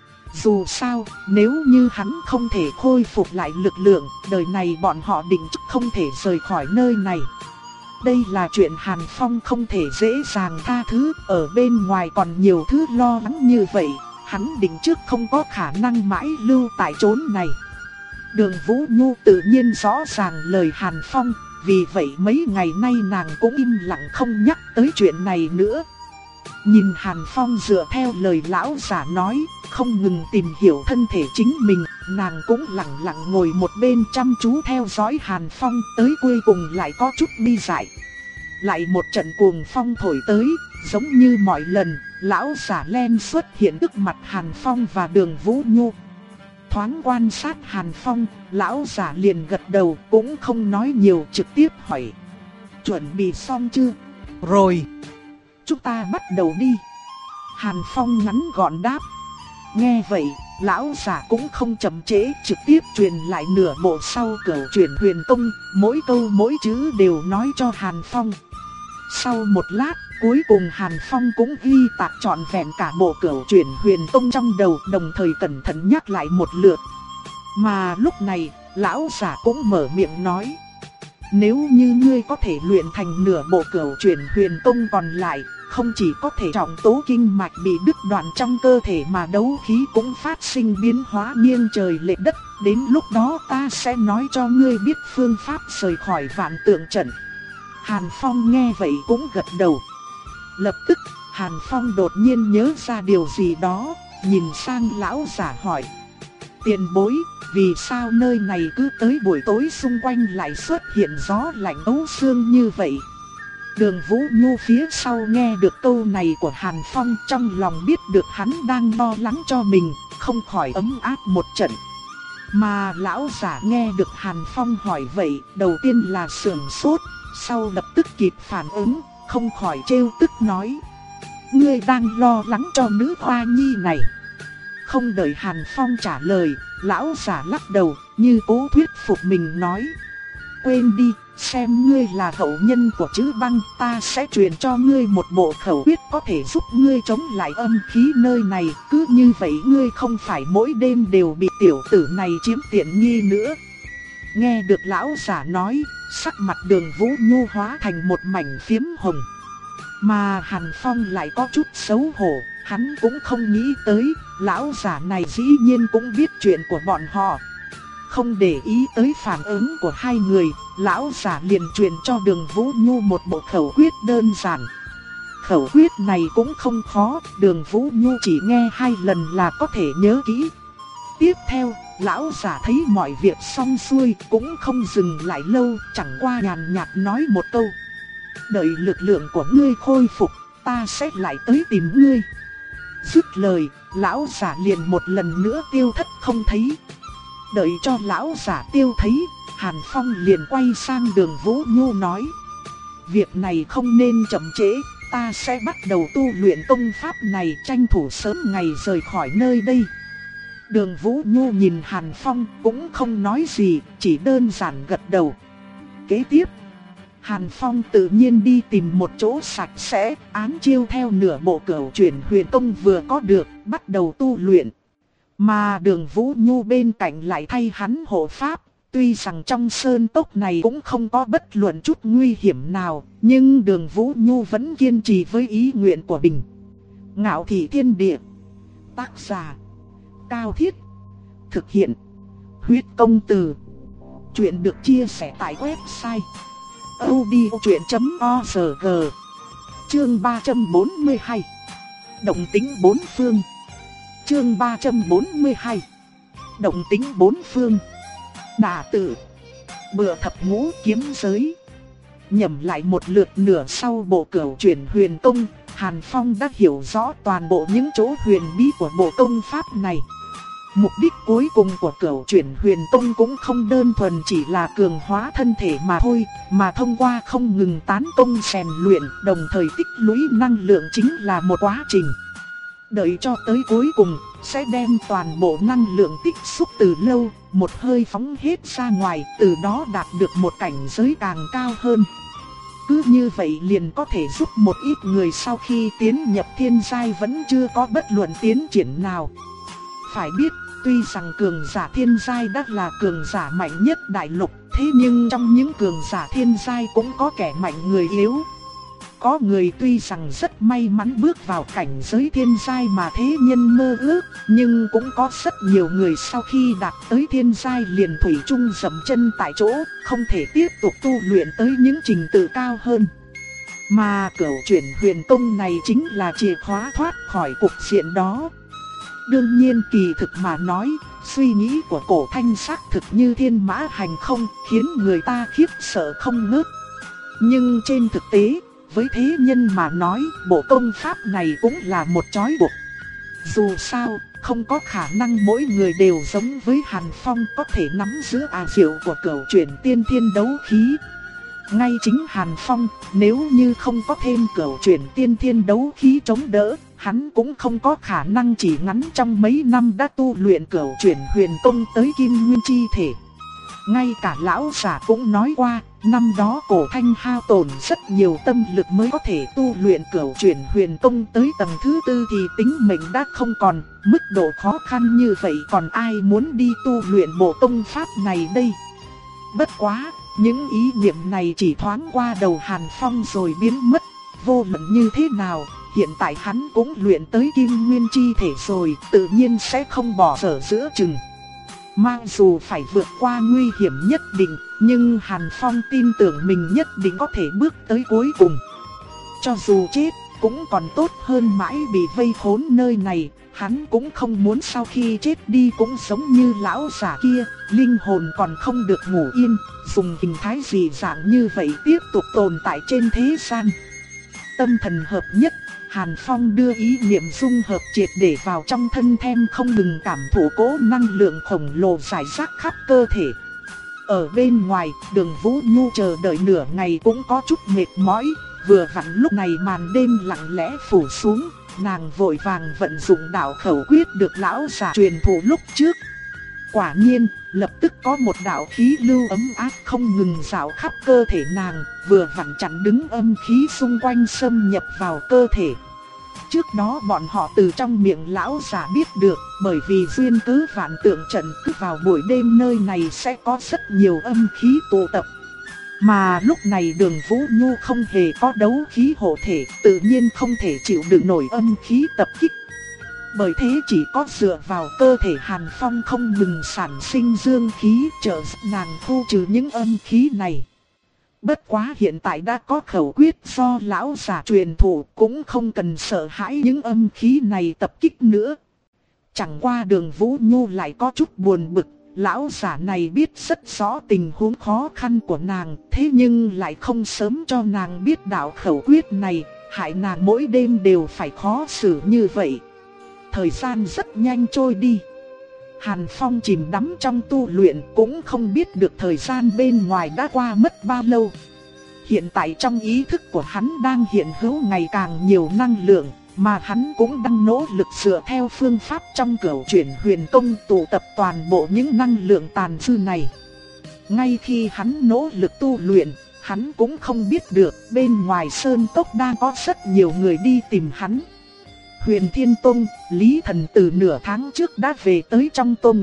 Dù sao, nếu như hắn không thể khôi phục lại lực lượng, đời này bọn họ định chắc không thể rời khỏi nơi này. Đây là chuyện Hàn Phong không thể dễ dàng tha thứ, ở bên ngoài còn nhiều thứ lo lắng như vậy, hắn định trước không có khả năng mãi lưu tại chốn này. Đường Vũ Nhu tự nhiên rõ ràng lời Hàn Phong, vì vậy mấy ngày nay nàng cũng im lặng không nhắc tới chuyện này nữa. Nhìn Hàn Phong dựa theo lời lão giả nói, không ngừng tìm hiểu thân thể chính mình, nàng cũng lặng lặng ngồi một bên chăm chú theo dõi Hàn Phong, tới cuối cùng lại có chút bi dại. Lại một trận cuồng phong thổi tới, giống như mọi lần, lão giả len xuất hiện trước mặt Hàn Phong và Đường Vũ Nhu. Thoáng quan sát Hàn Phong, lão giả liền gật đầu, cũng không nói nhiều, trực tiếp hỏi. Chuẩn bị xong chưa? Rồi. Chúng ta bắt đầu đi. Hàn Phong ngắn gọn đáp. Nghe vậy, lão giả cũng không chậm trễ, trực tiếp truyền lại nửa bộ sau Cửu Chuyển Huyền Tông, mỗi câu mỗi chữ đều nói cho Hàn Phong. Sau một lát, cuối cùng Hàn Phong cũng ghi tạc trọn vẹn cả bộ Cửu Chuyển Huyền Tông trong đầu, đồng thời cẩn thận nhắc lại một lượt. Mà lúc này, lão giả cũng mở miệng nói. Nếu như ngươi có thể luyện thành nửa bộ Cửu Chuyển Huyền Tông còn lại, không chỉ có thể trọng tố kinh mạch bị đứt đoạn trong cơ thể mà đấu khí cũng phát sinh biến hóa nghiêng trời lệch đất. Đến lúc đó ta sẽ nói cho ngươi biết phương pháp rời khỏi Vạn Tượng Trận. Hàn Phong nghe vậy cũng gật đầu. Lập tức, Hàn Phong đột nhiên nhớ ra điều gì đó, nhìn sang lão giả hỏi. Tiền bối, vì sao nơi này cứ tới buổi tối xung quanh lại xuất hiện gió lạnh ấu xương như vậy? Đường Vũ Nhu phía sau nghe được câu này của Hàn Phong, trong lòng biết được hắn đang lo lắng cho mình, không khỏi ấm áp một trận. Mà lão giả nghe được Hàn Phong hỏi vậy, đầu tiên là sửng sốt, sau lập tức kịp phản ứng, không khỏi trêu tức nói. Ngươi đang lo lắng cho nữ hoa nhi này. Không đợi Hàn Phong trả lời, lão giả lắc đầu, như cố thuyết phục mình nói. Quên đi, xem ngươi là hậu nhân của chữ băng, ta sẽ truyền cho ngươi một bộ khẩu quyết có thể giúp ngươi chống lại âm khí nơi này. Cứ như vậy ngươi không phải mỗi đêm đều bị tiểu tử này chiếm tiện nghi nữa. Nghe được lão giả nói, sắc mặt Đường Vũ Nhu hóa thành một mảnh phiếm hồng. Mà Hàn Phong lại có chút xấu hổ, hắn cũng không nghĩ tới, lão giả này dĩ nhiên cũng biết chuyện của bọn họ. Không để ý tới phản ứng của hai người, lão giả liền truyền cho Đường Vũ Nhu một bộ khẩu quyết đơn giản. Khẩu quyết này cũng không khó, Đường Vũ Nhu chỉ nghe hai lần là có thể nhớ kỹ. Tiếp theo, lão giả thấy mọi việc xong xuôi cũng không dừng lại lâu, chẳng qua nhàn nhạt nói một câu. Đợi lực lượng của ngươi khôi phục, ta sẽ lại tới tìm ngươi. Dứt lời, lão giả liền một lần nữa tiêu thất không thấy. Đợi cho lão giả tiêu thấy, Hàn Phong liền quay sang Đường Vũ Nhu nói. Việc này không nên chậm trễ, ta sẽ bắt đầu tu luyện công pháp này, tranh thủ sớm ngày rời khỏi nơi đây. Đường Vũ Nhu nhìn Hàn Phong cũng không nói gì, chỉ đơn giản gật đầu. Kế tiếp, Hàn Phong tự nhiên đi tìm một chỗ sạch sẽ, ám chiêu theo nửa bộ Cửu Chuyển Huyền Công vừa có được, bắt đầu tu luyện. Mà Đường Vũ Nhu bên cạnh lại thay hắn hộ pháp, tuy rằng trong sơn tốc này cũng không có bất luận chút nguy hiểm nào, nhưng Đường Vũ Nhu vẫn kiên trì với ý nguyện của mình. Ngạo Thị Thiên Địa. Tác giả Cao Thiết. Thực hiện Huyết Công Từ. Chuyện được chia sẻ tại website audiochuyện chấm org. Chương ba trăm bốn mươi hai. Động tính bốn phương. Chương ba trăm bốn mươi hai. Động tính bốn phương. Đả tự. Bựa thập ngũ kiếm giới. Nhẩm lại một lượt nửa sau bộ Cửu Chuyển Huyền Công, Hàn Phong đã hiểu rõ toàn bộ những chỗ huyền bí của bộ công pháp này. Mục đích cuối cùng của Cửu Chuyển Huyền Công cũng không đơn thuần chỉ là cường hóa thân thể mà thôi, mà thông qua không ngừng tán công rèn luyện, đồng thời tích lũy năng lượng chính là một quá trình. Đợi cho tới cuối cùng, sẽ đem toàn bộ năng lượng tích xúc từ lâu, một hơi phóng hết ra ngoài, từ đó đạt được một cảnh giới càng cao hơn. Cứ như vậy liền có thể giúp một ít người sau khi tiến nhập thiên giai vẫn chưa có bất luận tiến triển nào. Phải biết, tuy rằng cường giả thiên giai đã là cường giả mạnh nhất đại lục, thế nhưng trong những cường giả thiên giai cũng có kẻ mạnh người yếu. Có người tuy rằng rất may mắn bước vào cảnh giới thiên giai mà thế nhân mơ ước, nhưng cũng có rất nhiều người sau khi đạt tới thiên giai liền thủy chung dậm chân tại chỗ, không thể tiếp tục tu luyện tới những trình tự cao hơn. Mà Cửu Chuyển Huyền Công này chính là chìa khóa thoát khỏi cục diện đó. Đương nhiên kỳ thực mà nói, suy nghĩ của Cổ Thanh xác thực như thiên mã hành không, khiến người ta khiếp sợ không ngớt. Nhưng trên thực tế, với thế nhân mà nói, bộ công pháp này cũng là một trói buộc. Dù sao, không có khả năng mỗi người đều giống với Hàn Phong có thể nắm giữ ảo diệu của Cửu Chuyển Tiên Thiên đấu khí. Ngay chính Hàn Phong, nếu như không có thêm Cửu Chuyển Tiên Thiên đấu khí chống đỡ, hắn cũng không có khả năng chỉ ngắn trong mấy năm đã tu luyện Cửu Chuyển Huyền Công tới Kim Nguyên Chi Thể. Ngay cả lão giả cũng nói qua, năm đó Cổ Thanh hao tổn rất nhiều tâm lực mới có thể tu luyện Cửu Chuyển Huyền Công tới tầng thứ tư thì tính mệnh đã không còn, mức độ khó khăn như vậy còn ai muốn đi tu luyện bộ công pháp này đây. Bất quá, những ý niệm này chỉ thoáng qua đầu Hàn Phong rồi biến mất, vô luận như thế nào, hiện tại hắn cũng luyện tới Kim Nguyên Chi Thể rồi, tự nhiên sẽ không bỏ dở giữa chừng. Mặc dù phải vượt qua nguy hiểm nhất định, nhưng Hàn Phong tin tưởng mình nhất định có thể bước tới cuối cùng. Cho dù chết, cũng còn tốt hơn mãi bị vây khốn nơi này, hắn cũng không muốn sau khi chết đi cũng giống như lão giả kia, linh hồn còn không được ngủ yên, dùng hình thái dị dạng như vậy tiếp tục tồn tại trên thế gian. Tâm thần hợp nhất, Hàn Phong đưa ý niệm dung hợp triệt để vào trong thân thêm không ngừng cảm thụ cố năng lượng khổng lồ rải rác khắp cơ thể. Ở bên ngoài, Đường Vũ Nhu chờ đợi nửa ngày cũng có chút mệt mỏi, vừa vặn lúc này màn đêm lặng lẽ phủ xuống, nàng vội vàng vận dụng đạo khẩu quyết được lão giả truyền thụ lúc trước. Quả nhiên, lập tức có một đạo khí lưu ấm áp không ngừng dạo khắp cơ thể nàng, vừa vặn chặn đứng âm khí xung quanh xâm nhập vào cơ thể. Trước đó bọn họ từ trong miệng lão giả biết được, bởi vì duyên cớ vạn tượng trận cứ vào buổi đêm nơi này sẽ có rất nhiều âm khí tụ tập. Mà lúc này Đường Vũ Nhu không hề có đấu khí hộ thể, tự nhiên không thể chịu đựng nổi âm khí tập kích. Bởi thế chỉ có dựa vào cơ thể Hàn Phong không ngừng sản sinh dương khí trợ giúp nàng khu trừ những âm khí này. Bất quá hiện tại đã có khẩu quyết do lão giả truyền thụ, cũng không cần sợ hãi những âm khí này tập kích nữa. Chẳng qua Đường Vũ Nhu lại có chút buồn bực, lão giả này biết rất rõ tình huống khó khăn của nàng, thế nhưng lại không sớm cho nàng biết đạo khẩu quyết này, hại nàng mỗi đêm đều phải khó xử như vậy. Thời gian rất nhanh trôi đi. Hàn Phong chìm đắm trong tu luyện cũng không biết được thời gian bên ngoài đã qua mất bao lâu. Hiện tại trong ý thức của hắn đang hiện hữu ngày càng nhiều năng lượng, mà hắn cũng đang nỗ lực dựa theo phương pháp trong Cửu Chuyển Huyền Công tụ tập toàn bộ những năng lượng tàn dư này. Ngay khi hắn nỗ lực tu luyện, hắn cũng không biết được bên ngoài sơn cốc đang có rất nhiều người đi tìm hắn. Huyền Thiên Tông, Lý Thần từ nửa tháng trước đã về tới trong tông.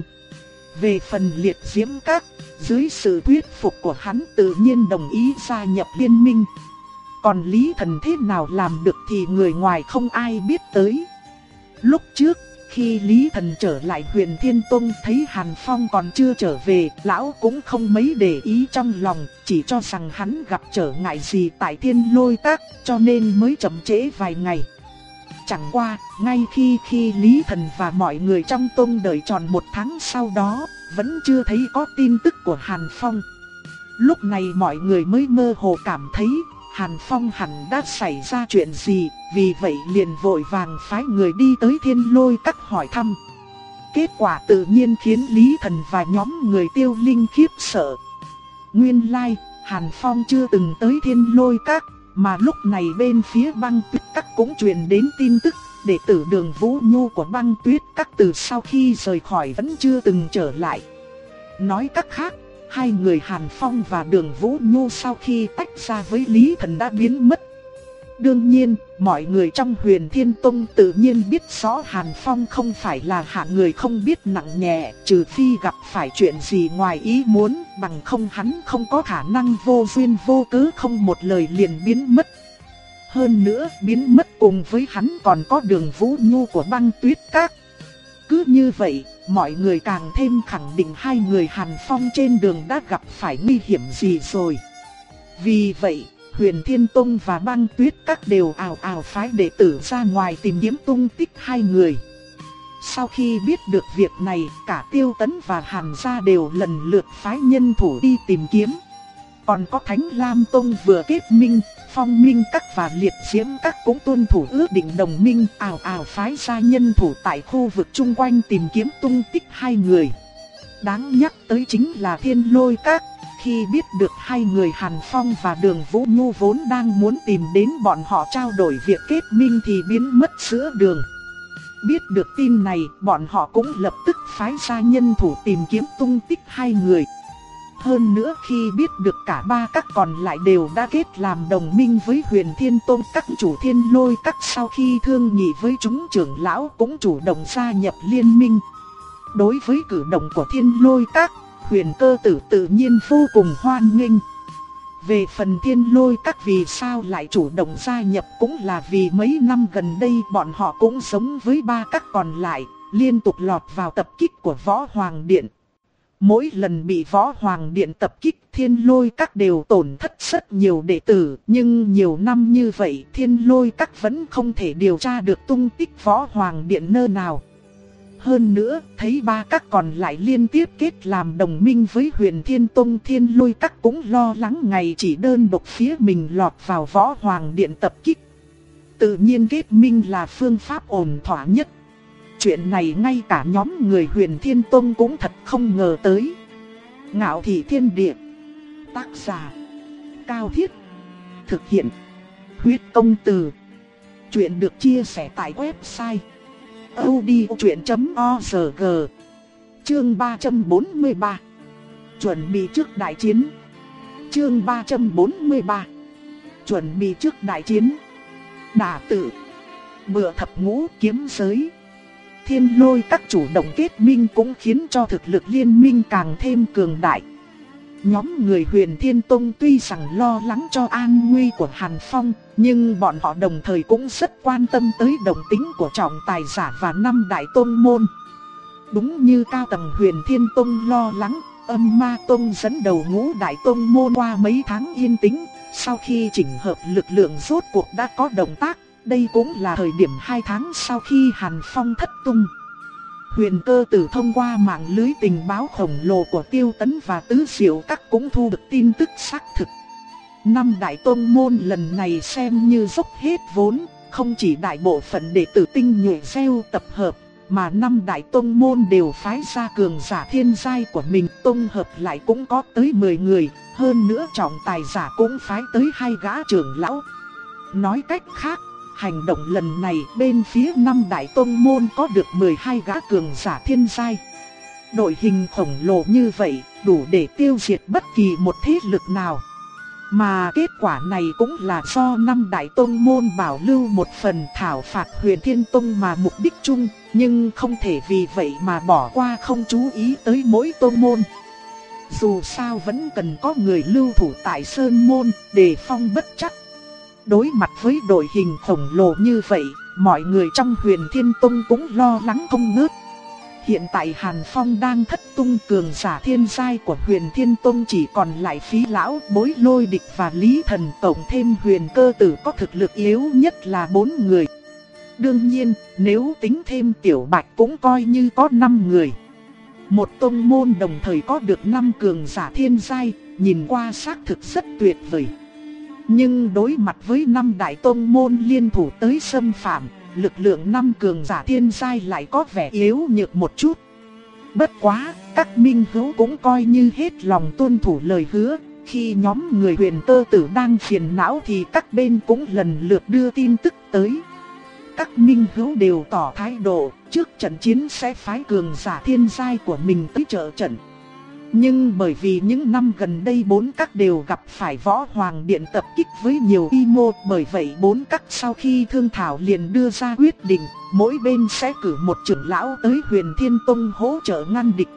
Về phần Liệt Diễm Các, dưới sự thuyết phục của hắn tự nhiên đồng ý gia nhập liên minh. Còn Lý Thần thế nào làm được thì người ngoài không ai biết tới. Lúc trước, khi Lý Thần trở lại Huyền Thiên Tông thấy Hàn Phong còn chưa trở về, lão cũng không mấy để ý trong lòng, chỉ cho rằng hắn gặp trở ngại gì tại Thiên Lôi Các, cho nên mới chậm trễ vài ngày. Chẳng qua, ngay khi khi Lý Thần và mọi người trong tông đợi tròn một tháng sau đó, vẫn chưa thấy có tin tức của Hàn Phong. Lúc này mọi người mới mơ hồ cảm thấy Hàn Phong hẳn đã xảy ra chuyện gì, vì vậy liền vội vàng phái người đi tới Thiên Lôi Các hỏi thăm. Kết quả tự nhiên khiến Lý Thần và nhóm người Tiêu Linh khiếp sợ. Nguyên lai, Hàn Phong chưa từng tới Thiên Lôi Các, mà lúc này bên phía Băng Tuyết Các cũng truyền đến tin tức, đệ tử Đường Vũ Nhu của Băng Tuyết Các từ sau khi rời khỏi vẫn chưa từng trở lại. Nói cách khác, hai người Hàn Phong và Đường Vũ Nhu sau khi tách ra với Lý Thần đã biến mất. Đương nhiên, mọi người trong Huyền Thiên Tông tự nhiên biết rõ Hàn Phong không phải là hạng người không biết nặng nhẹ, trừ phi gặp phải chuyện gì ngoài ý muốn, bằng không hắn không có khả năng vô duyên vô cớ không một lời liền biến mất. Hơn nữa, biến mất cùng với hắn còn có Đường Vũ Nhu của Băng Tuyết Các. Cứ như vậy, mọi người càng thêm khẳng định hai người Hàn Phong trên đường đã gặp phải nguy hiểm gì rồi. Vì vậy, Huyền Thiên Tông và Băng Tuyết Các đều ào ào phái đệ tử ra ngoài tìm kiếm tung tích hai người. Sau khi biết được việc này, cả Tiêu Tấn và Hàn gia đều lần lượt phái nhân thủ đi tìm kiếm. Còn có Thánh Lam Tông vừa kết minh, Phong Minh Các và Liệt Diễm Các cũng tuân thủ ước định đồng minh, ào ào phái ra nhân thủ tại khu vực chung quanh tìm kiếm tung tích hai người. Đáng nhắc tới chính là Thiên Lôi Các. Khi biết được hai người Hàn Phong và Đường Vũ Nhu vốn đang muốn tìm đến bọn họ trao đổi việc kết minh thì biến mất giữa đường. Biết được tin này, bọn họ cũng lập tức phái ra nhân thủ tìm kiếm tung tích hai người. Hơn nữa khi biết được cả ba các còn lại đều đã kết làm đồng minh với Huyền Thiên Tông, các chủ Thiên Lôi Các sau khi thương nghị với chúng trưởng lão cũng chủ động gia nhập liên minh. Đối với cử động của Thiên Lôi Các, Huyền Cơ Tử tự nhiên vô cùng hoan nghênh. Về phần Thiên Lôi Các vì sao lại chủ động gia nhập cũng là vì mấy năm gần đây bọn họ cũng giống với ba các còn lại, liên tục lọt vào tập kích của Võ Hoàng Điện. Mỗi lần bị Võ Hoàng Điện tập kích, Thiên Lôi Các đều tổn thất rất nhiều đệ tử, nhưng nhiều năm như vậy Thiên Lôi Các vẫn không thể điều tra được tung tích Võ Hoàng Điện nơi nào. Hơn nữa, thấy ba các còn lại liên tiếp kết làm đồng minh với Huyền Thiên Tông, Thiên Lôi Các cũng lo lắng ngày chỉ đơn độc phía mình lọt vào Võ Hoàng Điện tập kích. Tự nhiên kết minh là phương pháp ổn thỏa nhất. Chuyện này ngay cả nhóm người Huyền Thiên Tông cũng thật không ngờ tới. Ngạo Thị Thiên Địa. Tác giả: Cao Thiết. Thực hiện: Huyết Công Từ. Chuyện được chia sẻ tại website audiochuyện chấm org. Chương ba trăm bốn mươi ba. Chuẩn bị trước đại chiến. Chương ba trăm bốn mươi ba. Chuẩn bị trước đại chiến. Đả Tự, Bựa Thập Ngũ kiếm giới, Thiên Lôi các chủ động kết minh cũng khiến cho thực lực liên minh càng thêm cường đại. Nhóm người Huyền Thiên Tông tuy rằng lo lắng cho an nguy của Hàn Phong, nhưng bọn họ đồng thời cũng rất quan tâm tới đồng tính của trọng tài giả và năm đại tông môn. Đúng như cao tầng Huyền Thiên Tông lo lắng, Âm Ma Tông dẫn đầu ngũ đại tông môn qua mấy tháng yên tĩnh, sau khi chỉnh hợp lực lượng rốt cuộc đã có động tác. Đây cũng là thời điểm hai tháng sau khi Hàn Phong thất tung. Huyền Cơ Tử thông qua mạng lưới tình báo khổng lồ của Tiêu Tấn và Tứ Diệu Các cũng thu được tin tức xác thực. Năm đại tông môn lần này xem như dốc hết vốn, không chỉ đại bộ phận đệ tử tinh nhuệ gieo tập hợp, mà năm đại tông môn đều phái ra cường giả thiên giai của mình, tông hợp lại cũng có tới mười người, hơn nữa trọng tài giả cũng phái tới hai gã trưởng lão. Nói cách khác, hành động lần này bên phía năm đại tông môn có được mười hai gã cường giả thiên giai. Đội hình khổng lồ như vậy đủ để tiêu diệt bất kỳ một thế lực nào. Mà kết quả này cũng là do năm đại tông môn bảo lưu một phần thảo phạt Huyền Thiên Tông mà mục đích chung, nhưng không thể vì vậy mà bỏ qua không chú ý tới mỗi tông môn. Dù sao vẫn cần có người lưu thủ tại Sơn Môn đề phòng bất trắc. Đối mặt với đội hình khổng lồ như vậy, mọi người trong Huyền Thiên Tông cũng lo lắng không ngớt. Hiện tại Hàn Phong đang thất tung, cường giả thiên giai của Huyền Thiên Tông chỉ còn lại Phí Lão, Bối Lôi Địch và Lý Thần, tổng thêm Huyền Cơ Tử có thực lực yếu nhất là bốn người. Đương nhiên, nếu tính thêm Tiểu Bạch cũng coi như có năm người. Một tông môn đồng thời có được năm cường giả thiên giai, nhìn qua xác thực rất tuyệt vời. Nhưng đối mặt với năm đại tông môn liên thủ tới xâm phạm, lực lượng năm cường giả thiên giai lại có vẻ yếu nhược một chút. Bất quá, các minh hữu cũng coi như hết lòng tuân thủ lời hứa. Khi nhóm người Huyền Cơ Tử đang phiền não thì các bên cũng lần lượt đưa tin tức tới. Các minh hữu đều tỏ thái độ, trước trận chiến sẽ phái cường giả thiên giai của mình tới trợ trận. Nhưng bởi vì những năm gần đây bốn các đều gặp phải Võ Hoàng Điện tập kích với nhiều y mô, bởi vậy bốn các sau khi thương thảo liền đưa ra quyết định, mỗi bên sẽ cử một trưởng lão tới Huyền Thiên Tông hỗ trợ ngăn địch.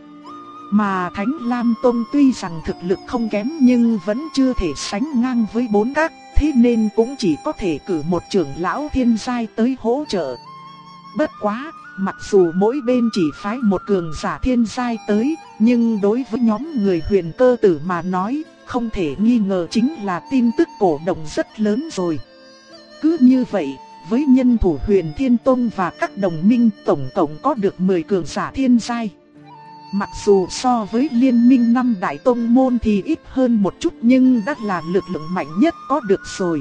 Mà Thánh Lam Tông tuy rằng thực lực không kém nhưng vẫn chưa thể sánh ngang với bốn các, thế nên cũng chỉ có thể cử một trưởng lão thiên giai tới hỗ trợ. Bất quá, mặc dù mỗi bên chỉ phái một cường giả thiên giai tới, nhưng đối với nhóm người Huyền Cơ Tử mà nói, không thể nghi ngờ chính là tin tức cổ động rất lớn rồi. Cứ như vậy, với nhân thủ Huyền Thiên Tông và các đồng minh tổng cộng có được mười cường giả thiên giai. Mặc dù so với liên minh năm đại tông môn thì ít hơn một chút nhưng đã là lực lượng mạnh nhất có được rồi.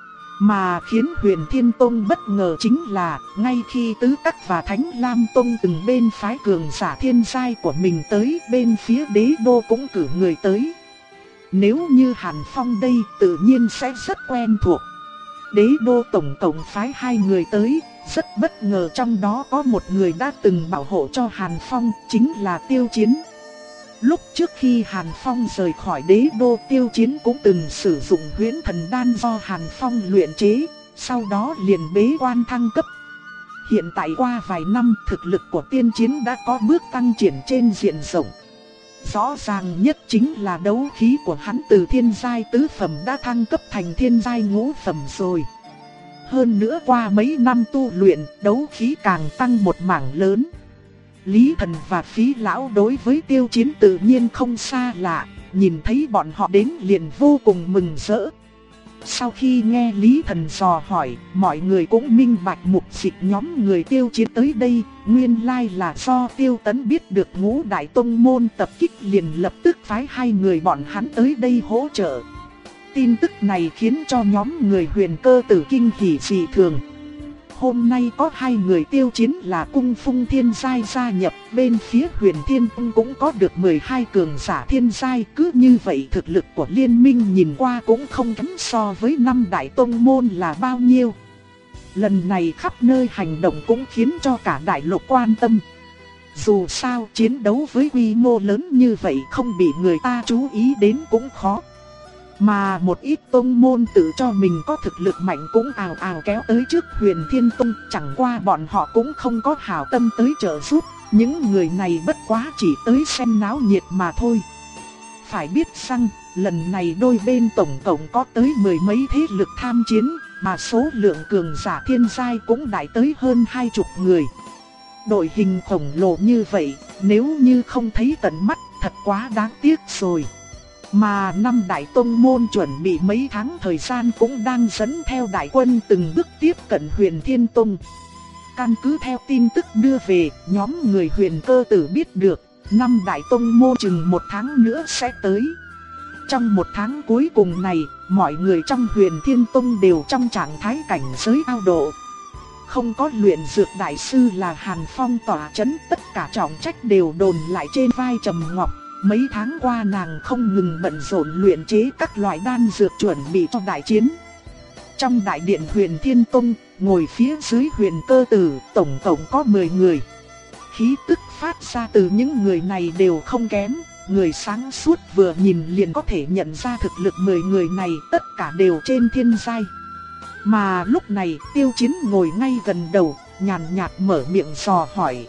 Mà khiến Huyền Thiên Tông bất ngờ chính là, ngay khi Tứ Các và Thánh Lam Tông từng bên phái cường giả thiên giai của mình tới, bên phía Đế Đô cũng cử người tới. Nếu như Hàn Phong đây tự nhiên sẽ rất quen thuộc. Đế Đô tổng cộng phái hai người tới, rất bất ngờ trong đó có một người đã từng bảo hộ cho Hàn Phong, chính là Tiêu Chiến. Lúc trước khi Hàn Phong rời khỏi Đế Đô, Tiêu Chiến cũng từng sử dụng huyễn thần đan do Hàn Phong luyện chế, sau đó liền bế quan thăng cấp. Hiện tại qua vài năm, thực lực của Tiên Chiến đã có bước tăng triển trên diện rộng. Rõ ràng nhất chính là đấu khí của hắn từ thiên giai tứ phẩm đã thăng cấp thành thiên giai ngũ phẩm rồi. Hơn nữa qua mấy năm tu luyện, đấu khí càng tăng một mảng lớn. Lý Thần và Phí Lão đối với Tiêu Chiến tự nhiên không xa lạ, nhìn thấy bọn họ đến liền vô cùng mừng rỡ. Sau khi nghe Lý Thần dò hỏi, mọi người cũng minh bạch mục đích nhóm người Tiêu Chiến tới đây, nguyên lai là do Tiêu Tấn biết được ngũ đại tông môn tập kích liền lập tức phái hai người bọn hắn tới đây hỗ trợ. Tin tức này khiến cho nhóm người Huyền Cơ Tử kinh hỉ dị thường. Hôm nay có hai người Tiêu Chiến là Cung Phung thiên giai gia nhập, bên phía Huyền Thiên Tông cũng có được mười hai cường giả thiên giai, cứ như vậy thực lực của liên minh nhìn qua cũng không kém so với năm đại tông môn là bao nhiêu. lần này khắp nơi hành động cũng khiến cho cả đại lục quan tâm. Dù sao chiến đấu với quy mô lớn như vậy không bị người ta chú ý đến cũng khó. Mà một ít tông môn tự cho mình có thực lực mạnh cũng ào ào kéo tới trước Huyền Thiên Tông. Chẳng qua bọn họ cũng không có hảo tâm tới trợ giúp, những người này bất quá chỉ tới xem náo nhiệt mà thôi. Phải biết rằng, lần này đôi bên tổng cộng có tới mười mấy thế lực tham chiến, mà số lượng cường giả thiên giai cũng đại tới hơn hai chục người. Đội hình khổng lồ như vậy, nếu như không thấy tận mắt, thật quá đáng tiếc rồi. Mà năm đại tông môn chuẩn bị mấy tháng thời gian cũng đang dẫn theo đại quân từng bước tiếp cận Huyền Thiên Tông. Căn cứ theo tin tức đưa về, nhóm người Huyền Cơ Tử biết được, năm đại tông môn chừng một tháng nữa sẽ tới. Trong một tháng cuối cùng này, mọi người trong Huyền Thiên Tông đều trong trạng thái cảnh giới cao độ. Không có luyện dược đại sư là Hàn Phong tỏa chấn, tất cả trọng trách đều đồn lại trên vai Trầm Ngọc. Mấy tháng qua nàng không ngừng bận rộn luyện chế các loại đan dược chuẩn bị cho đại chiến. Trong đại điện Huyền Thiên Tông, ngồi phía dưới Huyền Cơ Tử, tổng cộng có mười người. Khí tức phát ra từ những người này đều không kém, người sáng suốt vừa nhìn liền có thể nhận ra thực lực mười người này tất cả đều trên thiên giai. Mà lúc này Tiêu Chiến ngồi ngay gần đầu, nhàn nhạt mở miệng dò hỏi.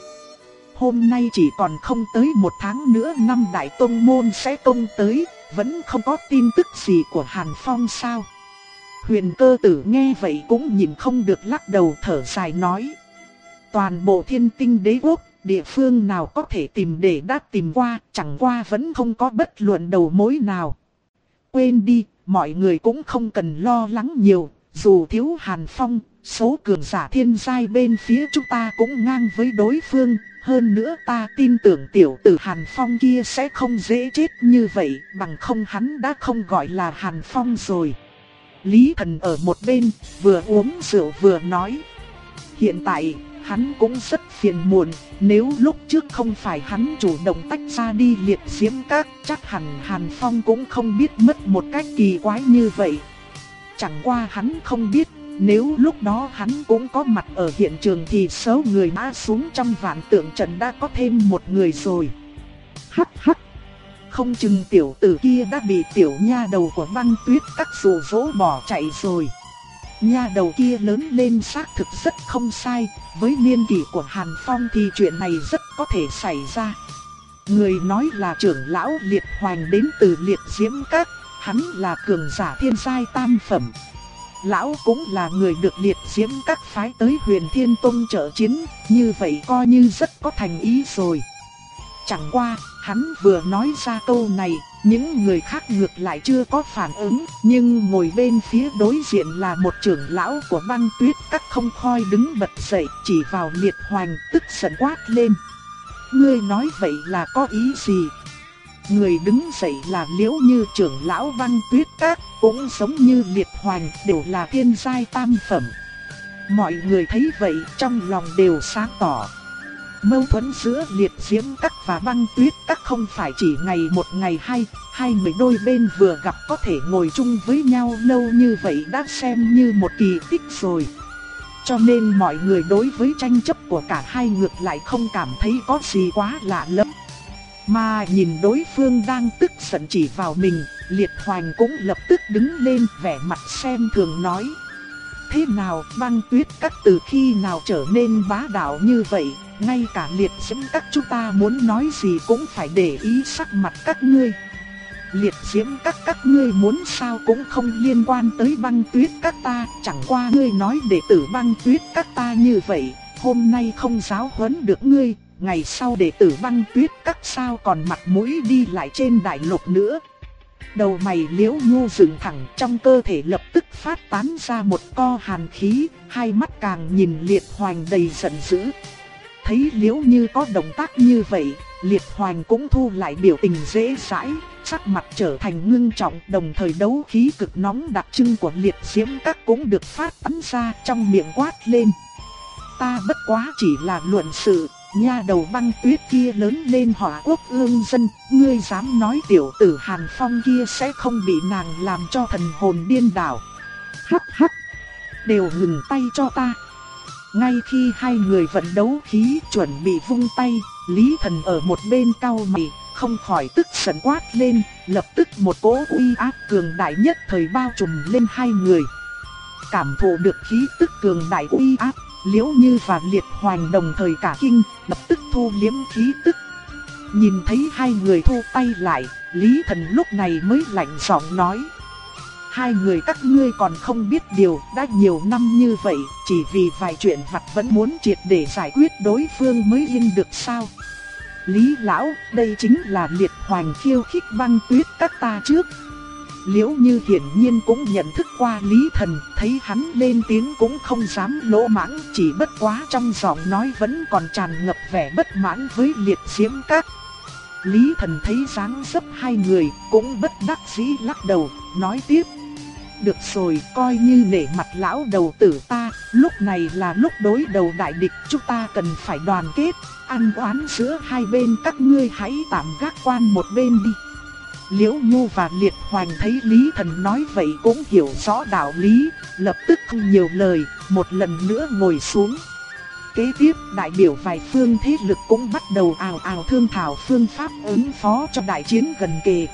Hôm nay chỉ còn không tới một tháng nữa năm đại tông môn sẽ công tới, vẫn không có tin tức gì của Hàn Phong sao? Huyền Cơ Tử nghe vậy cũng nhìn không được lắc đầu thở dài nói. Toàn bộ Thiên Tinh Đế quốc, địa phương nào có thể tìm để đã tìm qua, chẳng qua vẫn không có bất luận đầu mối nào. Quên đi, mọi người cũng không cần lo lắng nhiều, dù thiếu Hàn Phong, số cường giả thiên giai bên phía chúng ta cũng ngang với đối phương. Hơn nữa ta tin tưởng tiểu tử Hàn Phong kia sẽ không dễ chết như vậy, bằng không hắn đã không gọi là Hàn Phong rồi. Lý Thần ở một bên, vừa uống rượu vừa nói. Hiện tại, hắn cũng rất phiền muộn, nếu lúc trước không phải hắn chủ động tách ra đi Liệt Diễm Các, chắc hẳn Hàn Phong cũng không biết mất một cách kỳ quái như vậy. Chẳng qua hắn không biết, nếu lúc đó hắn cũng có mặt ở hiện trường thì số người ngã xuống trong vạn tượng trận đã có thêm một người rồi. Hắc hắc, không chừng tiểu tử kia đã bị tiểu nha đầu của Băng Tuyết Các dụ dỗ bỏ chạy rồi. Nha đầu kia lớn lên xác thực rất không sai, với niên kỷ của Hàn Phong thì chuyện này rất có thể xảy ra. Người nói là trưởng lão Liệt Hoành đến từ Liệt Diễm Các, hắn là cường giả thiên giai tam phẩm. Lão cũng là người được Liệt Diễm Các phái tới Huyền Thiên Tông trợ chiến, như vậy coi như rất có thành ý rồi. Chẳng qua, hắn vừa nói ra câu này, những người khác ngược lại chưa có phản ứng, nhưng ngồi bên phía đối diện là một trưởng lão của Băng Tuyết Các không khoi đứng bật dậy, chỉ vào Liệt Hoành tức giận quát lên. Ngươi nói vậy là có ý gì? Người đứng dậy là Liễu Như, trưởng lão Băng Tuyết Các, cũng giống như Liệt Hoành, đều là thiên giai tam phẩm. Mọi người thấy vậy trong lòng đều sáng tỏ. Mâu thuẫn giữa Liệt Diễm Các và Băng Tuyết Các không phải chỉ ngày một ngày hai, hai người đôi bên vừa gặp có thể ngồi chung với nhau lâu như vậy đã xem như một kỳ tích rồi. Cho nên mọi người đối với tranh chấp của cả hai ngược lại không cảm thấy có gì quá lạ lẫm. Mà nhìn đối phương đang tức giận chỉ vào mình, Liệt Hoành cũng lập tức đứng lên vẻ mặt xem thường nói. Thế nào, Băng Tuyết Các từ khi nào trở nên bá đạo như vậy, ngay cả Liệt Diễm Các chúng ta muốn nói gì cũng phải để ý sắc mặt các ngươi. Liệt Diễm Các các ngươi muốn sao cũng không liên quan tới Băng Tuyết Các ta, chẳng qua ngươi nói đệ tử Băng Tuyết Các ta như vậy, hôm nay không giáo huấn được ngươi, ngày sau đệ tử Băng Tuyết Các sao còn mặt mũi đi lại trên đại lục nữa. Đầu mày Liễu Nhu dựng thẳng, trong cơ thể lập tức phát tán ra một co hàn khí, hai mắt càng nhìn Liệt Hoành đầy giận dữ. Thấy Liễu Như có động tác như vậy, Liệt Hoành cũng thu lại biểu tình dễ dãi, sắc mặt trở thành ngưng trọng, đồng thời đấu khí cực nóng đặc trưng của Liệt Diễm Các cũng được phát tán ra, trong miệng quát lên. Ta bất quá chỉ là luận sự, nha đầu Băng Tuyết kia lớn lên Hỏa Quốc ương dân, ngươi dám nói tiểu tử Hàn Phong kia sẽ không bị nàng làm cho thần hồn điên đảo. Hắc hắc. đều ngừng tay cho ta. Ngay khi hai người vận đấu khí chuẩn bị vung tay, Lý Thần ở một bên cau mày, không khỏi tức giận quát lên, lập tức một cỗ uy áp cường đại nhất thời bao trùm lên hai người. Cảm thụ được khí tức cường đại uy áp, Liễu Như và Liệt Hoành đồng thời cả kinh, lập tức thu liếm khí tức. Nhìn thấy hai người thu tay lại, Lý Thần lúc này mới lạnh giọng nói: hai người các ngươi còn không biết điều, đã nhiều năm như vậy, chỉ vì vài chuyện vặt vẫn muốn triệt để giải quyết đối phương mới yên được sao? Lý lão, đây chính là Liệt Hoành khiêu khích Băng Tuyết các ta trước. Liễu Như hiển nhiên cũng nhận thức qua Lý Thần, thấy hắn lên tiếng cũng không dám lỗ mãng, chỉ bất quá trong giọng nói vẫn còn tràn ngập vẻ bất mãn với Liệt Diễm Các. Lý Thần thấy dáng dấp hai người, cũng bất đắc dĩ lắc đầu, nói tiếp: được rồi, coi như nể mặt lão đầu tử ta, lúc này là lúc đối đầu đại địch, chúng ta cần phải đoàn kết, ăn oán giữa hai bên các ngươi hãy tạm gác quan một bên đi. Liễu Nhu và Liệt Hoành thấy Lý Thần nói vậy cũng hiểu rõ đạo lý, lập tức không nhiều lời, một lần nữa ngồi xuống. Kế tiếp, đại biểu vài phương thế lực cũng bắt đầu ào ào thương thảo phương pháp ứng phó cho đại chiến gần kề.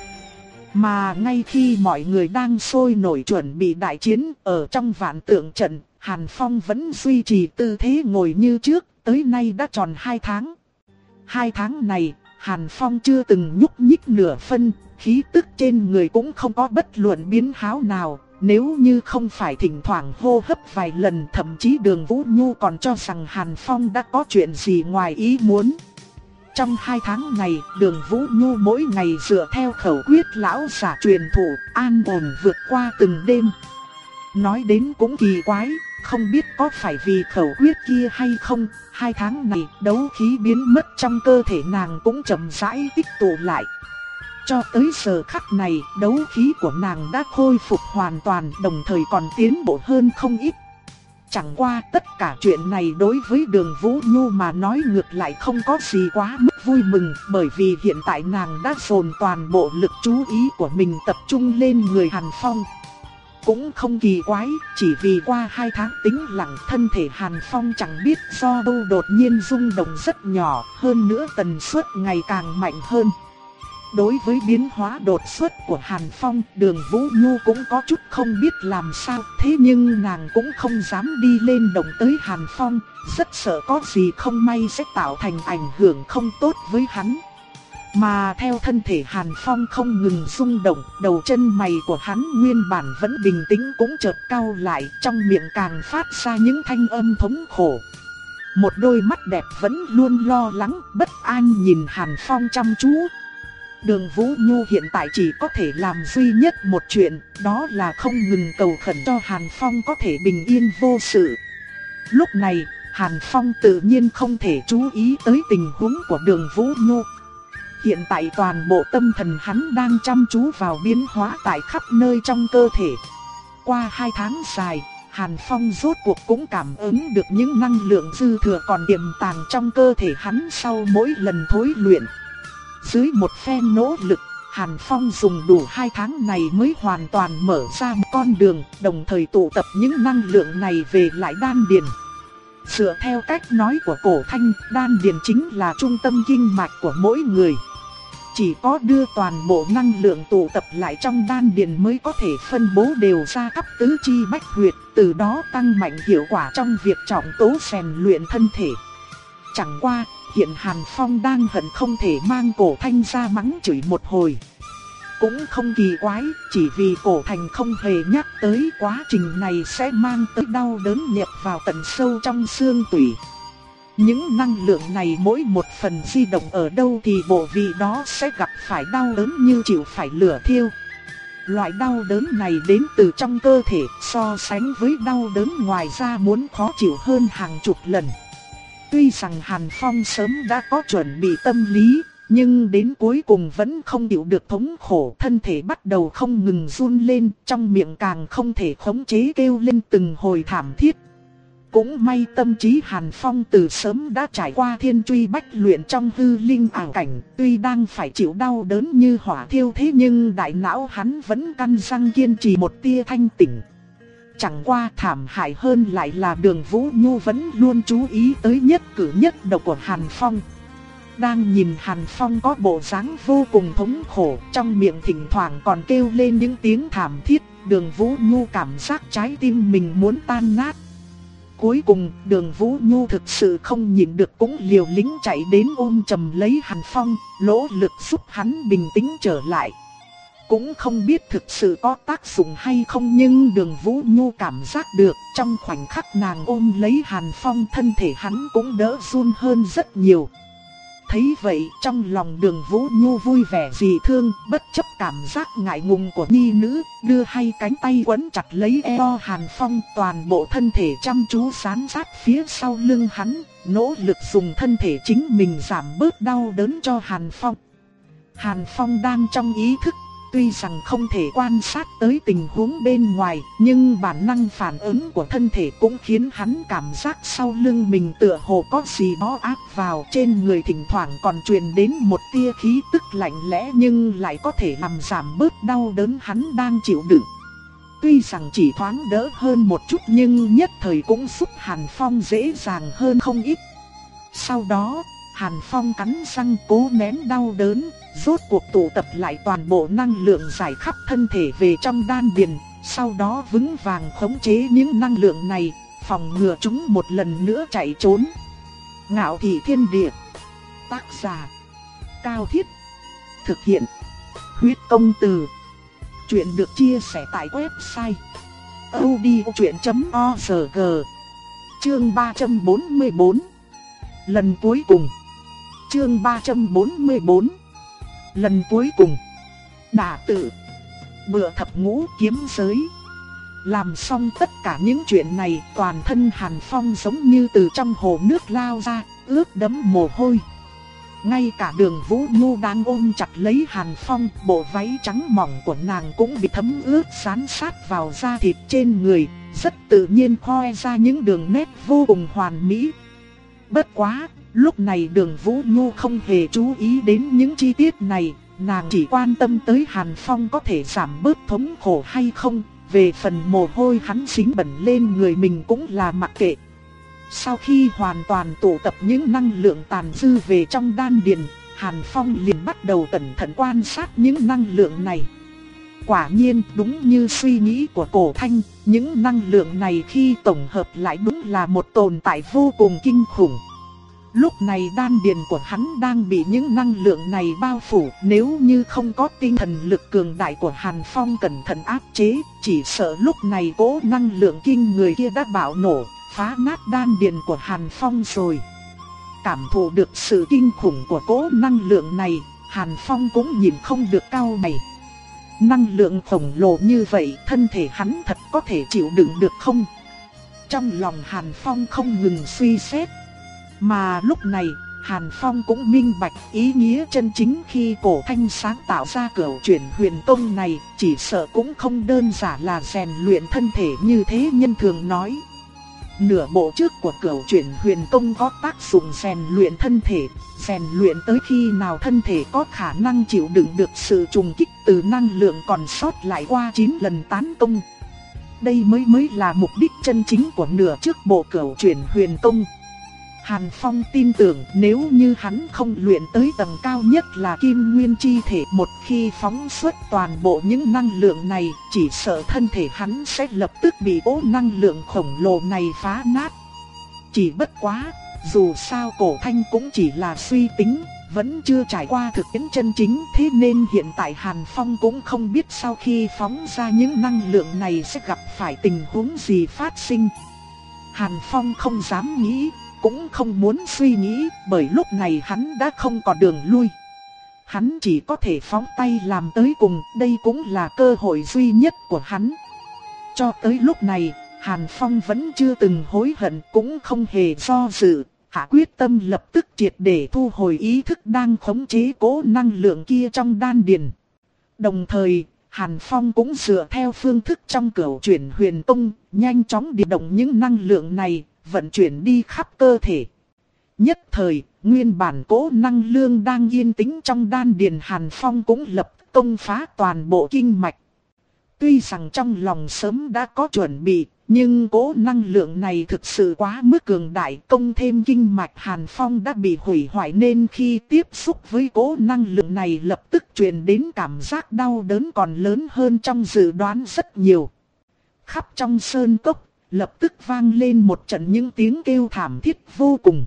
Mà ngay khi mọi người đang sôi nổi chuẩn bị đại chiến, ở trong vạn tượng trận, Hàn Phong vẫn duy trì tư thế ngồi như trước, tới nay đã tròn hai tháng. Hai tháng này, Hàn Phong chưa từng nhúc nhích nửa phân, khí tức trên người cũng không có bất luận biến hóa nào. Nếu như không phải thỉnh thoảng hô hấp vài lần, thậm chí Đường Vũ Nhu còn cho rằng Hàn Phong đã có chuyện gì ngoài ý muốn. Trong hai tháng này, Đường Vũ Nhu mỗi ngày dựa theo khẩu quyết lão giả truyền thụ, an ổn vượt qua từng đêm. Nói đến cũng kỳ quái, không biết có phải vì khẩu quyết kia hay không, hai tháng này đấu khí biến mất trong cơ thể nàng cũng chậm rãi tích tụ lại. Cho tới giờ khắc này, đấu khí của nàng đã khôi phục hoàn toàn, đồng thời còn tiến bộ hơn không ít. Chẳng qua tất cả chuyện này đối với Đường Vũ Nhu mà nói ngược lại không có gì quá mức vui mừng, bởi vì hiện tại nàng đã dồn toàn bộ lực chú ý của mình tập trung lên người Hàn Phong. Cũng không kỳ quái, chỉ vì qua hai tháng tĩnh lặng, thân thể Hàn Phong chẳng biết do đâu đột nhiên rung động rất nhỏ, hơn nữa tần suất ngày càng mạnh hơn. Đối với biến hóa đột xuất của Hàn Phong, Đường Vũ Nhu cũng có chút không biết làm sao, thế nhưng nàng cũng không dám đi lên động tới Hàn Phong, rất sợ có gì không may sẽ tạo thành ảnh hưởng không tốt với hắn. Mà theo thân thể Hàn Phong không ngừng rung động, đầu chân mày của hắn nguyên bản vẫn bình tĩnh cũng chợt cau lại, trong miệng càng phát ra những thanh âm thống khổ. Một đôi mắt đẹp vẫn luôn lo lắng, bất an nhìn Hàn Phong chăm chú. Đường Vũ Nhu hiện tại chỉ có thể làm duy nhất một chuyện, đó là không ngừng cầu khẩn cho Hàn Phong có thể bình yên vô sự. Lúc này, Hàn Phong tự nhiên không thể chú ý tới tình huống của Đường Vũ Nhu. Hiện tại toàn bộ tâm thần hắn đang chăm chú vào biến hóa tại khắp nơi trong cơ thể. Qua hai tháng dài, Hàn Phong rốt cuộc cũng cảm ứng được những năng lượng dư thừa còn tiềm tàng trong cơ thể hắn sau mỗi lần thối luyện. Dưới một phen nỗ lực, Hàn Phong dùng đủ hai tháng này mới hoàn toàn mở ra một con đường, đồng thời tụ tập những năng lượng này về lại đan điền. Dựa theo cách nói của Cổ Thanh, đan điền chính là trung tâm kinh mạch của mỗi người. Chỉ có đưa toàn bộ năng lượng tụ tập lại trong đan điền mới có thể phân bố đều ra khắp tứ chi bách huyệt, từ đó tăng mạnh hiệu quả trong việc trọng tố rèn luyện thân thể. Chẳng qua, hiện Hàn Phong đang hận không thể mang Cổ Thanh ra mắng chửi một hồi. Cũng không kỳ quái, chỉ vì Cổ Thanh không hề nhắc tới quá trình này sẽ mang tới đau đớn nhập vào tận sâu trong xương tủy. Những năng lượng này mỗi một phần di động ở đâu thì bộ vị đó sẽ gặp phải đau đớn như chịu phải lửa thiêu. Loại đau đớn này đến từ trong cơ thể, so sánh với đau đớn ngoài da muốn khó chịu hơn hàng chục lần. Tuy rằng Hàn Phong sớm đã có chuẩn bị tâm lý, nhưng đến cuối cùng vẫn không chịu được thống khổ, thân thể bắt đầu không ngừng run lên, trong miệng càng không thể khống chế kêu lên từng hồi thảm thiết. Cũng may tâm trí Hàn Phong từ sớm đã trải qua thiên truy bách luyện trong hư linh ảo cảnh, tuy đang phải chịu đau đớn như hỏa thiêu thế nhưng đại não hắn vẫn căn răng kiên trì một tia thanh tỉnh. Chẳng qua thảm hại hơn lại là Đường Vũ Nhu vẫn luôn chú ý tới nhất cử nhất động của Hàn Phong. Đang nhìn Hàn Phong có bộ dáng vô cùng thống khổ, trong miệng thỉnh thoảng còn kêu lên những tiếng thảm thiết, Đường Vũ Nhu cảm giác trái tim mình muốn tan nát. Cuối cùng, Đường Vũ Nhu thực sự không nhịn được cũng liều lĩnh chạy đến ôm chầm lấy Hàn Phong, nỗ lực giúp hắn bình tĩnh trở lại. Cũng không biết thực sự có tác dụng hay không, nhưng Đường Vũ Nhu cảm giác được trong khoảnh khắc nàng ôm lấy Hàn Phong, thân thể hắn cũng đỡ run hơn rất nhiều. Thấy vậy, trong lòng Đường Vũ Nhu vui vẻ dị thương, bất chấp cảm giác ngại ngùng của nhi nữ, đưa hai cánh tay quấn chặt lấy eo Hàn Phong, toàn bộ thân thể chăm chú dán sát phía sau lưng hắn, nỗ lực dùng thân thể chính mình giảm bớt đau đớn cho Hàn Phong. Hàn Phong đang trong ý thức, tuy rằng không thể quan sát tới tình huống bên ngoài, nhưng bản năng phản ứng của thân thể cũng khiến hắn cảm giác sau lưng mình tựa hồ có gì đó áp vào, trên người thỉnh thoảng còn truyền đến một tia khí tức lạnh lẽ nhưng lại có thể làm giảm bớt đau đớn hắn đang chịu đựng. Tuy rằng chỉ thoáng đỡ hơn một chút nhưng nhất thời cũng giúp Hàn Phong dễ dàng hơn không ít. Sau đó, Hàn Phong cắn răng cố nén đau đớn, rốt cuộc tụ tập lại toàn bộ năng lượng giải khắp thân thể về trong đan điền, sau đó vững vàng khống chế những năng lượng này, phòng ngừa chúng một lần nữa chạy trốn. Ngạo Thị Thiên Địa. Tác giả: Cao Thiết. Thực hiện: Huyết Công Từ. Chuyện được chia sẻ tại website audiochuyện chấm org. Chương ba trăm bốn mươi bốn. Lần cuối cùng. Chương ba trăm bốn mươi bốn. Lần cuối cùng. Đả tự. Bựa thập ngũ kiếm giới. Làm xong tất cả những chuyện này, toàn thân Hàn Phong giống như từ trong hồ nước lao ra, ướt đẫm mồ hôi. Ngay cả Đường Vũ Nhu đang ôm chặt lấy Hàn Phong, bộ váy trắng mỏng của nàng cũng bị thấm ướt dán sát vào da thịt trên người, rất tự nhiên khoe ra những đường nét vô cùng hoàn mỹ. Bất quá, lúc này Đường Vũ Nhu không hề chú ý đến những chi tiết này, nàng chỉ quan tâm tới Hàn Phong có thể giảm bớt thống khổ hay không, về phần mồ hôi hắn dính bẩn lên người mình cũng là mặc kệ. Sau khi hoàn toàn tụ tập những năng lượng tàn dư về trong đan điền, Hàn Phong liền bắt đầu cẩn thận quan sát những năng lượng này. Quả nhiên, đúng như suy nghĩ của Cổ Thanh, những năng lượng này khi tổng hợp lại đúng là một tồn tại vô cùng kinh khủng. Lúc này đan điền của hắn đang bị những năng lượng này bao phủ, nếu như không có tinh thần lực cường đại của Hàn Phong cẩn thận áp chế, chỉ sợ lúc này cỗ năng lượng kinh người kia đã bạo nổ, phá nát đan điền của Hàn Phong rồi. Cảm thụ được sự kinh khủng của cỗ năng lượng này, Hàn Phong cũng nhìn không được cau mày. Năng lượng khổng lồ như vậy, thân thể hắn thật có thể chịu đựng được không? Trong lòng Hàn Phong không ngừng suy xét. Mà lúc này, Hàn Phong cũng minh bạch ý nghĩa chân chính khi Cổ Thanh sáng tạo ra Cửu Chuyển Huyền Công này, chỉ sợ cũng không đơn giản là rèn luyện thân thể như thế nhân thường nói. Nửa bộ trước của Cửu Chuyển Huyền Công có tác dụng rèn luyện thân thể, rèn luyện tới khi nào thân thể có khả năng chịu đựng được sự trùng kích từ năng lượng còn sót lại qua chín lần tán công. Đây mới mới là mục đích chân chính của nửa trước bộ Cửu Chuyển Huyền Công. Hàn Phong tin tưởng nếu như hắn không luyện tới tầng cao nhất là Kim Nguyên Chi Thể, một khi phóng xuất toàn bộ những năng lượng này, chỉ sợ thân thể hắn sẽ lập tức bị cỗ năng lượng khổng lồ này phá nát. Chỉ bất quá, dù sao Cổ Thanh cũng chỉ là suy tính, vẫn chưa trải qua thực tiễn chân chính, thế nên hiện tại Hàn Phong cũng không biết sau khi phóng ra những năng lượng này sẽ gặp phải tình huống gì phát sinh. Hàn Phong không dám nghĩ, cũng không muốn suy nghĩ, bởi lúc này hắn đã không còn đường lui. Hắn chỉ có thể phóng tay làm tới cùng, đây cũng là cơ hội duy nhất của hắn. Cho tới lúc này, Hàn Phong vẫn chưa từng hối hận, cũng không hề do dự, hạ quyết tâm lập tức triệt để thu hồi ý thức đang khống chế cỗ năng lượng kia trong đan điền. Đồng thời, Hàn Phong cũng dựa theo phương thức trong Cửu Chuyển Huyền Công, nhanh chóng điều động những năng lượng này, vận chuyển đi khắp cơ thể. Nhất thời, nguyên bản cỗ năng lượng đang yên tĩnh trong đan điền Hàn Phong cũng lập tức công phá toàn bộ kinh mạch. Tuy rằng trong lòng sớm đã có chuẩn bị, nhưng cỗ năng lượng này thực sự quá mức cường đại, công thêm kinh mạch Hàn Phong đã bị hủy hoại nên khi tiếp xúc với cỗ năng lượng này lập tức truyền đến cảm giác đau đớn còn lớn hơn trong dự đoán rất nhiều. Khắp trong sơn cốc, lập tức vang lên một trận những tiếng kêu thảm thiết vô cùng.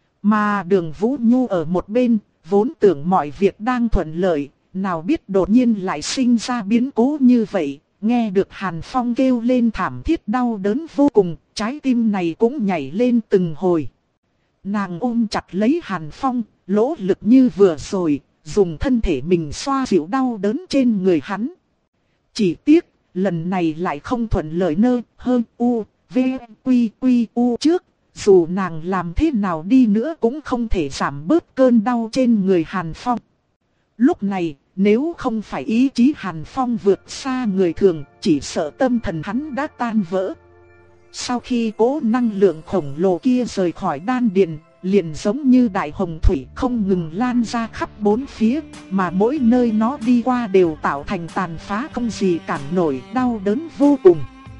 Mà Đường Vũ Nhu ở một bên, vốn tưởng mọi việc đang thuận lợi, nào biết đột nhiên lại sinh ra biến cố như vậy. Nghe được Hàn Phong kêu lên thảm thiết đau đớn vô cùng, trái tim này cũng nhảy lên từng hồi. Nàng ôm chặt lấy Hàn Phong, lỗ lực như vừa rồi, dùng thân thể mình xoa dịu đau đớn trên người hắn. Chỉ tiếc, lần này lại không thuận lợi nơ, hơn u, v, quy, quy, u trước. Dù nàng làm thế nào đi nữa cũng không thể giảm bớt cơn đau trên người Hàn Phong. Lúc này, nếu không phải ý chí Hàn Phong vượt xa người thường, chỉ sợ tâm thần hắn đã tan vỡ. Sau khi cỗ năng lượng khổng lồ kia rời khỏi đan điền, liền giống như đại hồng thủy không ngừng lan ra khắp bốn phía, mà mỗi nơi nó đi qua đều tạo thành tàn phá không gì cản nổi, đau đớn vô cùng.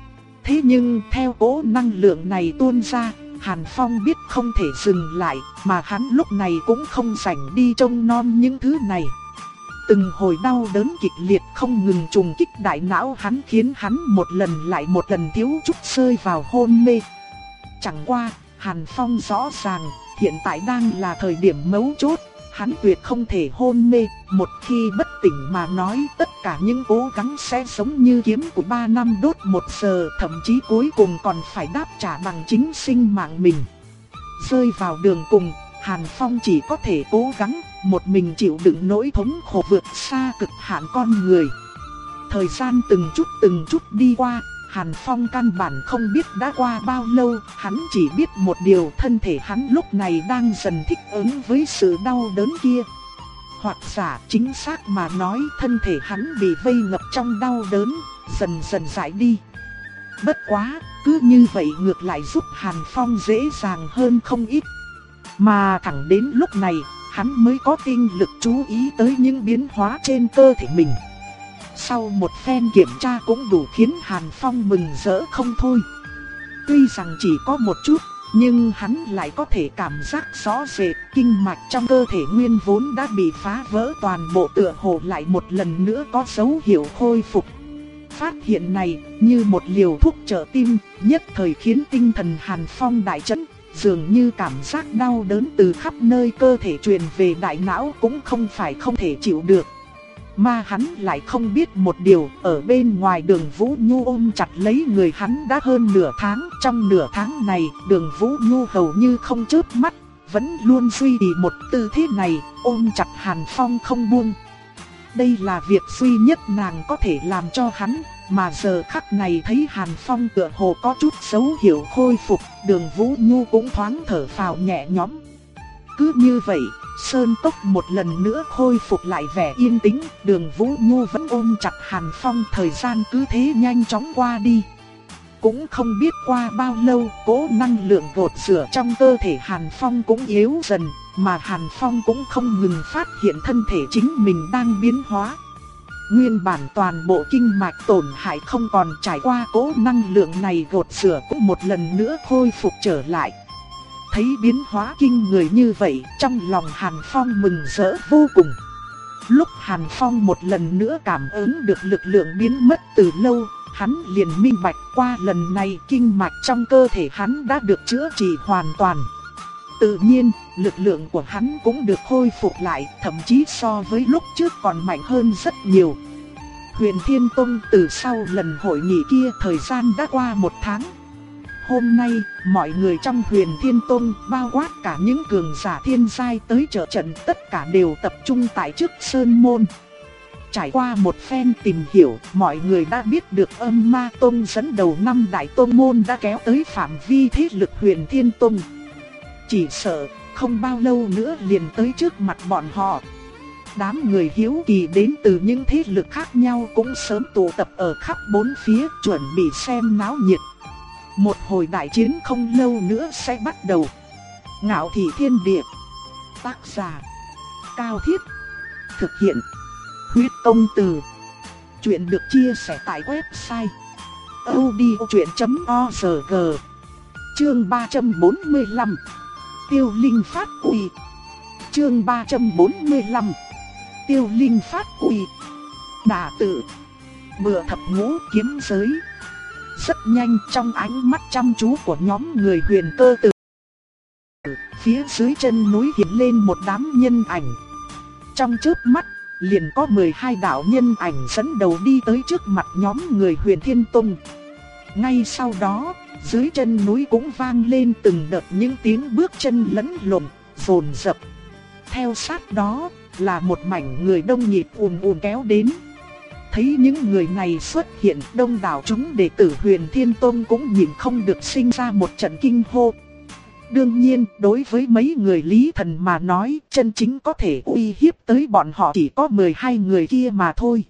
Thế nhưng theo cỗ năng lượng này tuôn ra, Hàn Phong biết không thể dừng lại, mà hắn lúc này cũng không rảnh đi trông nom những thứ này. Từng hồi đau đớn kịch liệt không ngừng trùng kích đại não hắn, khiến hắn một lần lại một lần thiếu chút rơi vào hôn mê. Chẳng qua, Hàn Phong rõ ràng, hiện tại đang là thời điểm mấu chốt, hắn tuyệt không thể hôn mê. Một khi bất tỉnh mà nói, tất cả những cố gắng sẽ giống như kiếm của ba năm đốt một giờ, thậm chí cuối cùng còn phải đáp trả bằng chính sinh mạng mình. Rơi vào đường cùng, Hàn Phong chỉ có thể cố gắng một mình chịu đựng nỗi thống khổ vượt xa cực hạn con người. Thời gian từng chút từng chút đi qua, Hàn Phong căn bản không biết đã qua bao lâu, hắn chỉ biết một điều, thân thể hắn lúc này đang dần thích ứng với sự đau đớn kia. Hoặc giả chính xác mà nói, thân thể hắn bị vây ngập trong đau đớn, dần dần giải đi. Bất quá, cứ như vậy ngược lại giúp Hàn Phong dễ dàng hơn không ít. Mà thẳng đến lúc này, hắn mới có tinh lực chú ý tới những biến hóa trên cơ thể mình. Sau một phen kiểm tra cũng đủ khiến Hàn Phong mừng rỡ không thôi. Tuy rằng chỉ có một chút, nhưng hắn lại có thể cảm giác rõ rệt kinh mạch trong cơ thể nguyên vốn đã bị phá vỡ toàn bộ, tựa hồ lại một lần nữa có dấu hiệu khôi phục. Phát hiện này như một liều thuốc trợ tim, nhất thời khiến tinh thần Hàn Phong đại chấn. Dường như cảm giác đau đớn từ khắp nơi cơ thể truyền về đại não cũng không phải không thể chịu được. Mà hắn lại không biết một điều, ở bên ngoài Đường Vũ Nhu ôm chặt lấy người hắn đã hơn nửa tháng. Trong nửa tháng này, Đường Vũ Nhu hầu như không chớp mắt, vẫn luôn duy trì một tư thế này, ôm chặt Hàn Phong không buông. Đây là việc duy nhất nàng có thể làm cho hắn, mà giờ khắc này thấy Hàn Phong tựa hồ có chút dấu hiệu khôi phục, Đường Vũ Nhu cũng thoáng thở phào nhẹ nhõm. Cứ như vậy, sơn cốc một lần nữa khôi phục lại vẻ yên tĩnh, Đường Vũ Nhu vẫn ôm chặt Hàn Phong, thời gian cứ thế nhanh chóng qua đi. Cũng không biết qua bao lâu, cỗ năng lượng gột rửa trong cơ thể Hàn Phong cũng yếu dần, mà Hàn Phong cũng không ngừng phát hiện thân thể chính mình đang biến hóa. Nguyên bản toàn bộ kinh mạch tổn hại không còn, trải qua cỗ năng lượng này gột rửa cũng một lần nữa khôi phục trở lại. Thấy biến hóa kinh người như vậy, trong lòng Hàn Phong mừng rỡ vô cùng. Lúc Hàn Phong một lần nữa cảm ứng được lực lượng biến mất từ lâu, hắn liền minh bạch qua lần này kinh mạch trong cơ thể hắn đã được chữa trị hoàn toàn. Tự nhiên, lực lượng của hắn cũng được khôi phục lại, thậm chí so với lúc trước còn mạnh hơn rất nhiều. Huyền Thiên Tông từ sau lần hội nghị kia thời gian đã qua một tháng. Hôm nay, mọi người trong Huyền Thiên Tông, bao quát cả những cường giả thiên giai tới trợ trận, tất cả đều tập trung tại trước sơn môn. Trải qua một phen tìm hiểu, mọi người đã biết được Âm Ma Tông dẫn đầu năm đại tông môn đã kéo tới phạm vi thế lực Huyền Thiên Tông. Chỉ sợ, không bao lâu nữa liền tới trước mặt bọn họ. Đám người hiếu kỳ đến từ những thế lực khác nhau cũng sớm tụ tập ở khắp bốn phía, chuẩn bị xem náo nhiệt. Một hồi đại chiến không lâu nữa sẽ bắt đầu. Ngạo Thị Thiên Địa. Tác giả: Cao Thiết. Thực hiện: Huyết Công Từ. Chuyện được chia sẻ tại website audiochuyện chấm org. Chương ba trăm bốn mươi lăm. Tiêu Linh phát uy. Chương ba trăm bốn mươi lăm. Tiêu Linh phát uy. Đả tự. Bựa thập ngũ kiếm giới. Rất nhanh, trong ánh mắt chăm chú của nhóm người Huyền Cơ Tử, phía dưới chân núi hiện lên một đám nhân ảnh. Trong chớp mắt, liền có mười hai đạo nhân ảnh dẫn đầu đi tới trước mặt nhóm người Huyền Thiên Tông. Ngay sau đó, dưới chân núi cũng vang lên từng đợt những tiếng bước chân lẫn lộn, dồn dập. Theo sát đó là một mảnh người đông nhịp ùn ùn kéo đến. Thấy những người này xuất hiện, đông đảo chúng đệ tử Huyền Thiên Tông cũng nhìn không được sinh ra một trận kinh hô. Đương nhiên, đối với mấy người Lý Thần mà nói, chân chính có thể uy hiếp tới bọn họ chỉ có mười hai người kia mà thôi.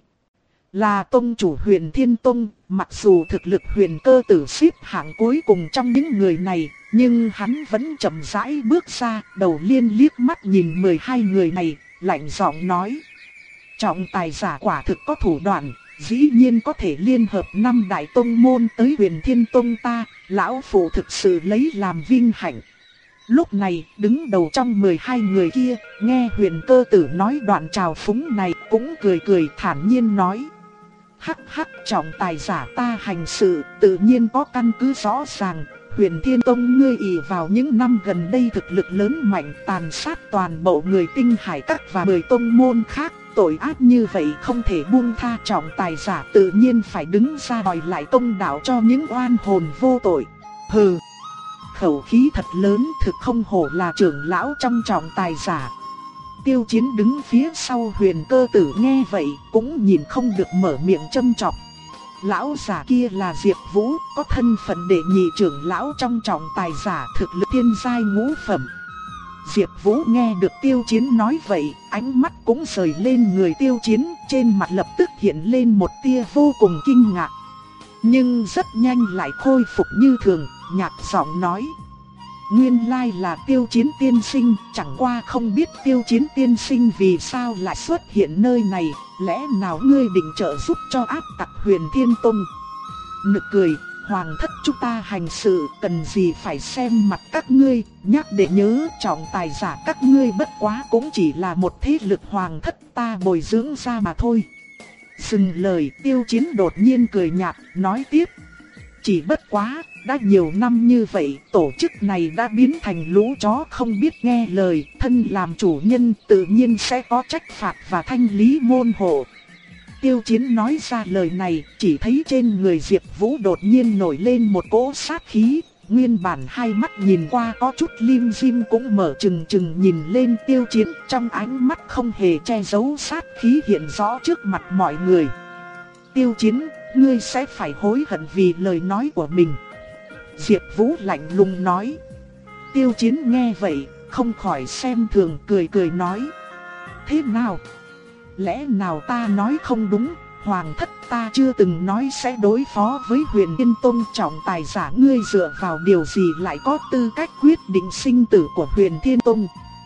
Là tông chủ Huyền Thiên Tông, mặc dù thực lực Huyền Cơ Tử xếp hạng cuối cùng trong những người này, nhưng hắn vẫn chậm rãi bước ra, đầu liên liếc mắt nhìn mười hai người này, lạnh giọng nói: trọng tài giả quả thực có thủ đoạn, dĩ nhiên có thể liên hợp năm đại tông môn tới Huyền Thiên Tông ta, lão phụ thực sự lấy làm vinh hạnh. Lúc này, đứng đầu trong mười hai người kia, nghe Huyền Cơ Tử nói đoạn trào phúng này, cũng cười cười thản nhiên nói: hắc hắc, trọng tài giả ta hành sự tự nhiên có căn cứ rõ ràng. Huyền Thiên Tông ngươi ỷ vào những năm gần đây thực lực lớn mạnh, tàn sát toàn bộ người Tinh Hải Các và mười tông môn khác, tội ác như vậy không thể buông tha. Trọng tài giả tự nhiên phải đứng ra đòi lại công đạo cho những oan hồn vô tội. Hừ, khẩu khí thật lớn, thực không hổ là trưởng lão trong trọng tài giả. Tiêu Chiến đứng phía sau Huyền Cơ Tử nghe vậy cũng nhìn không được mở miệng châm chọc. Lão giả kia là Diệp Vũ, có thân phận đệ nhị trưởng lão trong trọng tài giả, thực lực thiên giai ngũ phẩm. Diệp Vũ nghe được Tiêu Chiến nói vậy, ánh mắt cũng rời lên người Tiêu Chiến, trên mặt lập tức hiện lên một tia vô cùng kinh ngạc. Nhưng rất nhanh lại khôi phục như thường, nhạt giọng nói: nguyên lai là Tiêu Chiến tiên sinh, chẳng qua không biết Tiêu Chiến tiên sinh vì sao lại xuất hiện nơi này, lẽ nào ngươi định trợ giúp cho ác tặc Huyền Thiên Tông? Nực cười, hoàng thất chúng ta hành sự cần gì phải xem mặt các ngươi, nhắc để nhớ trọng tài giả các ngươi bất quá cũng chỉ là một thế lực hoàng thất ta bồi dưỡng ra mà thôi. Dừng lời, Tiêu Chiến đột nhiên cười nhạt, nói tiếp: chỉ bất quá, đã nhiều năm như vậy, tổ chức này đã biến thành lũ chó không biết nghe lời, thân làm chủ nhân tự nhiên sẽ có trách phạt và thanh lý môn hộ. Tiêu Chiến nói ra lời này, chỉ thấy trên người Diệp Vũ đột nhiên nổi lên một cỗ sát khí, nguyên bản hai mắt nhìn qua có chút lim dim cũng mở trừng trừng nhìn lên Tiêu Chiến, trong ánh mắt không hề che giấu sát khí hiện rõ trước mặt mọi người. Tiêu Chiến, ngươi sẽ phải hối hận vì lời nói của mình. Diệp Vũ lạnh lùng nói. Tiêu Chiến nghe vậy, không khỏi xem thường, cười cười nói: thế nào? Lẽ nào ta nói không đúng? Hoàng thất ta chưa từng nói sẽ đối phó với Huyền Thiên Tông, trọng tài giả ngươi dựa vào điều gì lại có tư cách quyết định sinh tử của Huyền Thiên Tông?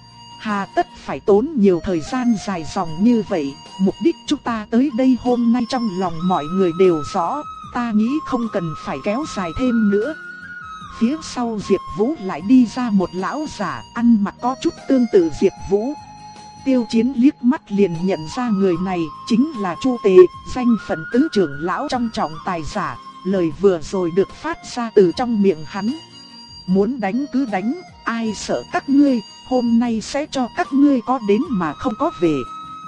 Hà tất phải tốn nhiều thời gian dài dòng như vậy, mục đích chúng ta tới đây hôm nay trong lòng mọi người đều rõ, ta nghĩ không cần phải kéo dài thêm nữa. Phía sau Diệp Vũ lại đi ra một lão giả, ăn mặc có chút tương tự Diệp Vũ. Tiêu Chiến liếc mắt liền nhận ra người này chính là Chu Tề, danh phận tứ trưởng lão trong trọng tài giả, lời vừa rồi được phát ra từ trong miệng hắn. Muốn đánh cứ đánh, ai sợ các ngươi, hôm nay sẽ cho các ngươi có đến mà không có về.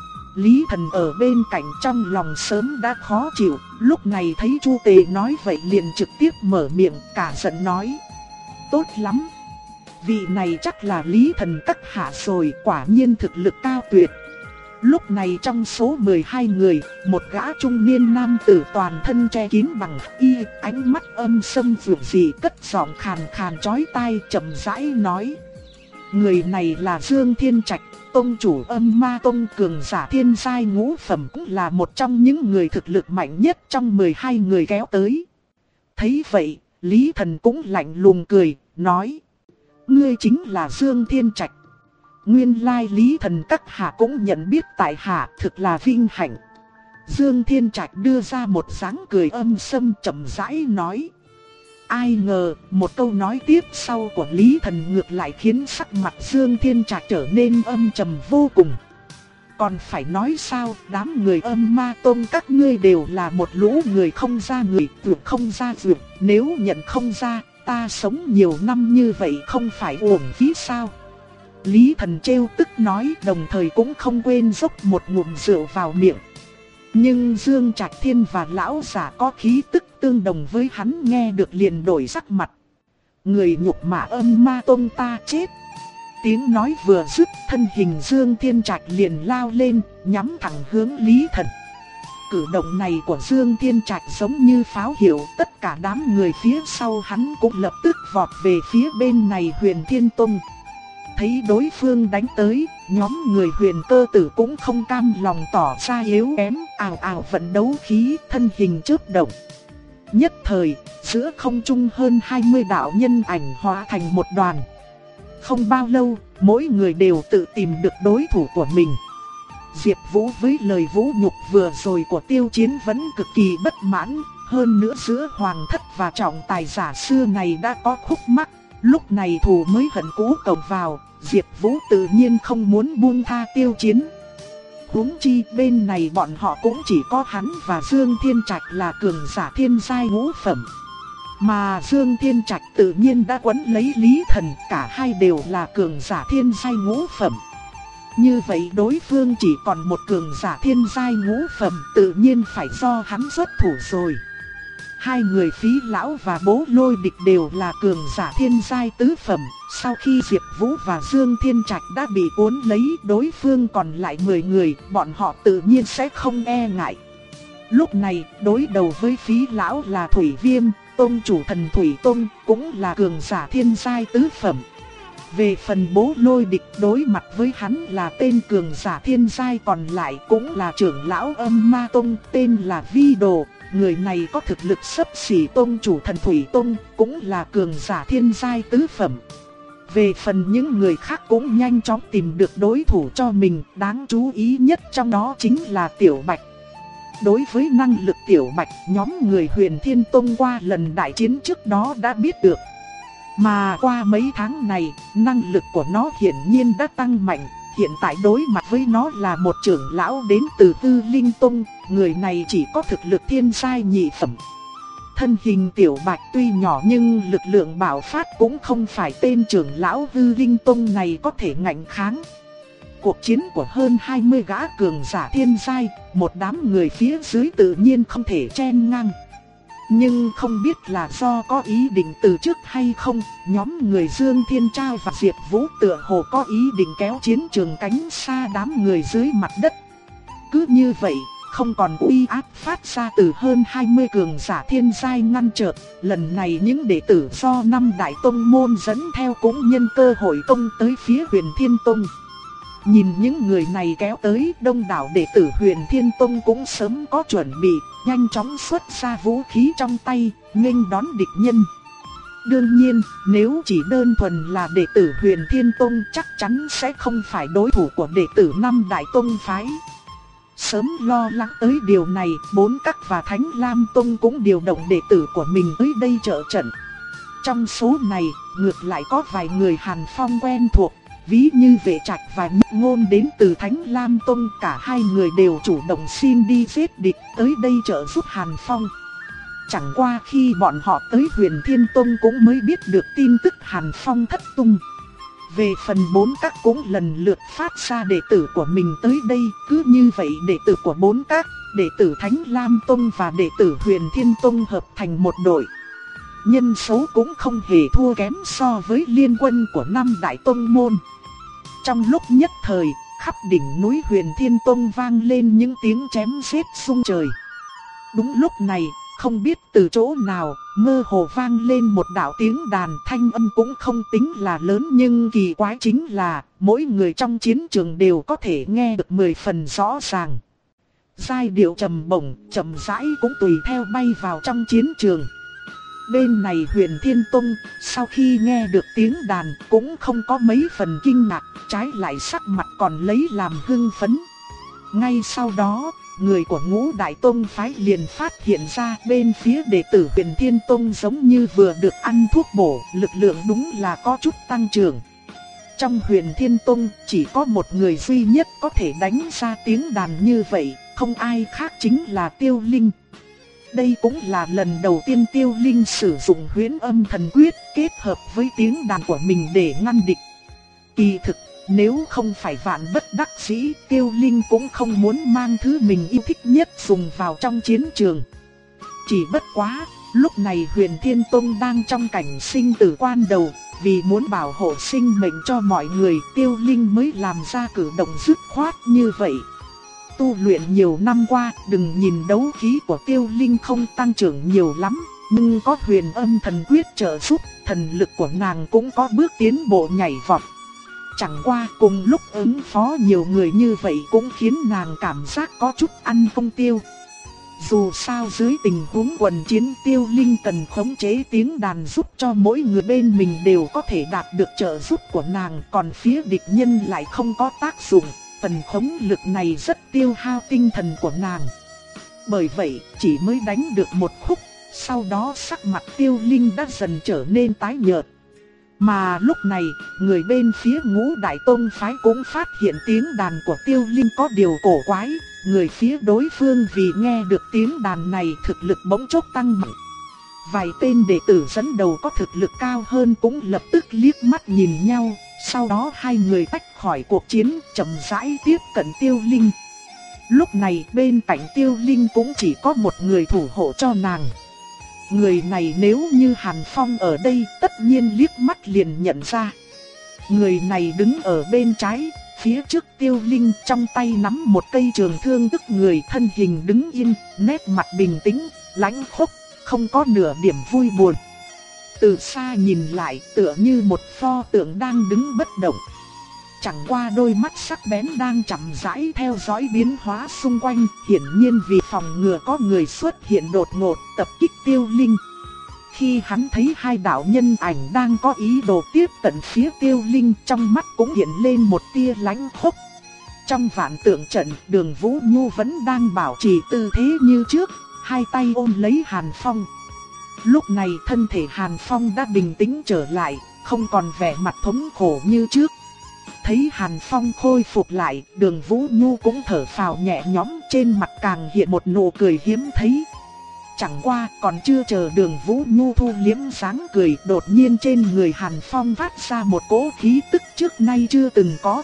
Lý Thần ở bên cạnh trong lòng sớm đã khó chịu, lúc này thấy Chu Tề nói vậy liền trực tiếp mở miệng, cả giận nói: tốt lắm, vị này chắc là Lý Thần các hạ rồi, quả nhiên thực lực cao tuyệt. Lúc này trong số mười hai người, một gã trung niên nam tử toàn thân che kín bằng y, ánh mắt âm sâm dường dị, cất giọng khàn khàn chói tai, chậm rãi nói: người này là Dương Thiên Trạch, tông chủ Âm Ma Tông, cường giả thiên giai ngũ phẩm, cũng là một trong những người thực lực mạnh nhất trong mười hai người kéo tới. Thấy vậy, Lý Thần cũng lạnh lùng cười, nói: ngươi chính là Dương Thiên Trạch. Nguyên lai Lý Thần các hạ cũng nhận biết tại hạ, thực là vinh hạnh. Dương Thiên Trạch đưa ra một dáng cười âm sâm chậm rãi nói. Ai ngờ, một câu nói tiếp sau của Lý Thần ngược lại khiến sắc mặt Dương Thiên Trạch trở nên âm trầm vô cùng. Còn phải nói sao, đám người Âm Ma Tông các ngươi đều là một lũ người không ra người, vượt không ra vượt, nếu nhận không ra, ta sống nhiều năm như vậy không phải uổng phí sao? Lý Thần trêu tức nói, đồng thời cũng không quên dốc một ngụm rượu vào miệng. Nhưng Dương Trạch Thiên và lão giả có khí tức tương đồng với hắn nghe được liền đổi sắc mặt. Người nhục mạ Âm Ma Tông ta chết. Tiếng nói vừa dứt, thân hình Dương Thiên Trạch liền lao lên, nhắm thẳng hướng Lý Thần. Cử động này của Dương Thiên Trạch giống như pháo hiệu, tất cả đám người phía sau hắn cũng lập tức vọt về phía bên này Huyền Thiên Tông. Thấy đối phương đánh tới, nhóm người Huyền Cơ Tử cũng không cam lòng tỏ ra yếu kém, ào ào vận đấu khí, thân hình chớp động. Nhất thời, giữa không trung hơn hai mươi đạo nhân ảnh hóa thành một đoàn. Không bao lâu, mỗi người đều tự tìm được đối thủ của mình. Diệp Vũ với lời vũ nhục vừa rồi của Tiêu Chiến vẫn cực kỳ bất mãn, hơn nữa giữa hoàng thất và trọng tài giả xưa này đã có khúc mắc, lúc này thù mới hận cũ cộng vào, Diệp Vũ tự nhiên không muốn buông tha Tiêu Chiến. Huống chi bên này bọn họ cũng chỉ có hắn và Dương Thiên Trạch là cường giả thiên giai ngũ phẩm. Mà Dương Thiên Trạch tự nhiên đã quấn lấy Lý Thần, cả hai đều là cường giả thiên giai ngũ phẩm. Như vậy đối phương chỉ còn một cường giả thiên giai ngũ phẩm, tự nhiên phải do hắn xuất thủ rồi. Hai người Phí Lão và Bố Lôi Địch đều là cường giả thiên giai tứ phẩm. Sau khi Diệp Vũ và Dương Thiên Trạch đã bị cuốn lấy, đối phương còn lại mười người, bọn họ tự nhiên sẽ không e ngại. Lúc này, đối đầu với Phí Lão là Thủy Viêm, Tông chủ Thần Thủy Tông, cũng là cường giả thiên giai tứ phẩm. Về phần Bố Lôi Địch, đối mặt với hắn là tên cường giả thiên giai còn lại cũng là trưởng lão Âm Ma Tông, tên là Vi Đồ. Người này có thực lực xấp xỉ Tông chủ Thần Thủy Tông, cũng là cường giả thiên giai tứ phẩm. Về phần những người khác cũng nhanh chóng tìm được đối thủ cho mình, đáng chú ý nhất trong đó chính là Tiểu Bạch. Đối với năng lực Tiểu Bạch, nhóm người Huyền Thiên Tông qua lần đại chiến trước đó đã biết được. Mà qua mấy tháng này, năng lực của nó hiển nhiên đã tăng mạnh. Hiện tại đối mặt với nó là một trưởng lão đến từ Tư Linh Tông, người này chỉ có thực lực thiên giai nhị phẩm. Thân hình Tiểu Bạch tuy nhỏ nhưng lực lượng bạo phát cũng không phải tên trưởng lão Tư Linh Tông này có thể ngạnh kháng. Cuộc chiến của hơn hai mươi gã cường giả thiên giai, một đám người phía dưới tự nhiên không thể chen ngang. Nhưng không biết là do có ý định từ trước hay không, nhóm người Dương Thiên Trao và Diệp Vũ tựa hồ có ý định kéo chiến trường cánh xa đám người dưới mặt đất. Cứ như vậy, không còn uy áp phát ra từ hơn hai mươi cường giả thiên giai ngăn trở, lần này những đệ tử do năm đại tông môn dẫn theo cũng nhân cơ hội công tới phía Huyền Thiên Tông. Nhìn những người này kéo tới, đông đảo đệ tử Huyền Thiên Tông cũng sớm có chuẩn bị, nhanh chóng xuất ra vũ khí trong tay, nghênh đón địch nhân. Đương nhiên, nếu chỉ đơn thuần là đệ tử Huyền Thiên Tông chắc chắn sẽ không phải đối thủ của đệ tử năm đại tông phái. Sớm lo lắng tới điều này, Bốn Các và Thánh Lam Tông cũng điều động đệ tử của mình tới đây trợ trận. Trong số này, ngược lại có vài người Hàn Phong quen thuộc, ví như Vệ Trạch và Nhất Ngôn đến từ Thánh Lam Tông, cả hai người đều chủ động xin đi giết địch tới đây trợ giúp Hàn Phong. Chẳng qua khi bọn họ tới Huyền Thiên Tông cũng mới biết được tin tức Hàn Phong thất tung. Về phần Bốn Các cũng lần lượt phát ra đệ tử của mình tới đây, cứ như vậy đệ tử của Bốn Các, đệ tử Thánh Lam Tông và đệ tử Huyền Thiên Tông hợp thành một đội. Nhân số cũng không hề thua kém so với liên quân của năm đại tông môn. Trong lúc nhất thời, khắp đỉnh núi Huyền Thiên Tông vang lên những tiếng chém giết rung trời. Đúng lúc này, không biết từ chỗ nào, mơ hồ vang lên một đạo tiếng đàn, thanh âm cũng không tính là lớn nhưng kỳ quái chính là mỗi người trong chiến trường đều có thể nghe được mười phần rõ ràng. Giai điệu trầm bổng, chậm rãi cũng tùy theo bay vào trong chiến trường. Bên này Huyền Thiên Tông, sau khi nghe được tiếng đàn cũng không có mấy phần kinh ngạc, trái lại sắc mặt còn lấy làm hưng phấn. Ngay sau đó, người của Ngũ Đại Tông phái liền phát hiện ra bên phía đệ tử Huyền Thiên Tông giống như vừa được ăn thuốc bổ, lực lượng đúng là có chút tăng trưởng. Trong Huyền Thiên Tông chỉ có một người duy nhất có thể đánh ra tiếng đàn như vậy, không ai khác chính là Tiêu Linh. Đây cũng là lần đầu tiên Tiêu Linh sử dụng Huyễn Âm Thần Quyết kết hợp với tiếng đàn của mình để ngăn địch. Kỳ thực, nếu không phải vạn bất đắc dĩ, Tiêu Linh cũng không muốn mang thứ mình yêu thích nhất dùng vào trong chiến trường. Chỉ bất quá, lúc này Huyền Thiên Tông đang trong cảnh sinh tử quan đầu, vì muốn bảo hộ sinh mệnh cho mọi người, Tiêu Linh mới làm ra cử động dứt khoát như vậy. Tu luyện nhiều năm qua, đừng nhìn đấu khí của Tiêu Linh không tăng trưởng nhiều lắm, nhưng có Huyền Âm Thần Quyết trợ giúp, thần lực của nàng cũng có bước tiến bộ nhảy vọt. Chẳng qua cùng lúc ứng phó nhiều người như vậy cũng khiến nàng cảm giác có chút ăn không tiêu. Dù sao dưới tình huống quần chiến, Tiêu Linh cần khống chế tiếng đàn giúp cho mỗi người bên mình đều có thể đạt được trợ giúp của nàng, còn phía địch nhân lại không có tác dụng. Phần khống lực này rất tiêu hao tinh thần của nàng. Bởi vậy chỉ mới đánh được một khúc, sau đó sắc mặt Tiêu Linh đã dần trở nên tái nhợt. Mà lúc này, người bên phía Ngũ Đại Tông phái cũng phát hiện tiếng đàn của Tiêu Linh có điều cổ quái. Người phía đối phương vì nghe được tiếng đàn này thực lực bỗng chốc tăng mạnh. Vài tên đệ tử dẫn đầu có thực lực cao hơn cũng lập tức liếc mắt nhìn nhau. Sau đó hai người tách khỏi cuộc chiến, chậm rãi tiếp cận Tiêu Linh. Lúc này bên cạnh Tiêu Linh cũng chỉ có một người thủ hộ cho nàng. Người này nếu như Hàn Phong ở đây tất nhiên liếc mắt liền nhận ra. Người này đứng ở bên trái, phía trước Tiêu Linh, trong tay nắm một cây trường thương tức người, thân hình đứng yên, nét mặt bình tĩnh, lãnh khốc, không có nửa điểm vui buồn. Từ xa nhìn lại tựa như một pho tượng đang đứng bất động. Chẳng qua đôi mắt sắc bén đang chậm rãi theo dõi biến hóa xung quanh, hiển nhiên vì phòng ngừa có người xuất hiện đột ngột tập kích Tiêu Linh. Khi hắn thấy hai đạo nhân ảnh đang có ý đồ tiếp cận phía Tiêu Linh, trong mắt cũng hiện lên một tia lãnh khốc. Trong vạn tượng trận, Đường Vũ Nhu vẫn đang bảo trì tư thế như trước, hai tay ôm lấy Hàn Phong. Lúc này thân thể Hàn Phong đã bình tĩnh trở lại, không còn vẻ mặt thống khổ như trước. Thấy Hàn Phong khôi phục lại, Đường Vũ Nhu cũng thở phào nhẹ nhõm, trên mặt càng hiện một nụ cười hiếm thấy. Chẳng qua còn chưa chờ Đường Vũ Nhu thu liếm dáng cười, đột nhiên trên người Hàn Phong phát ra một cỗ khí tức trước nay chưa từng có.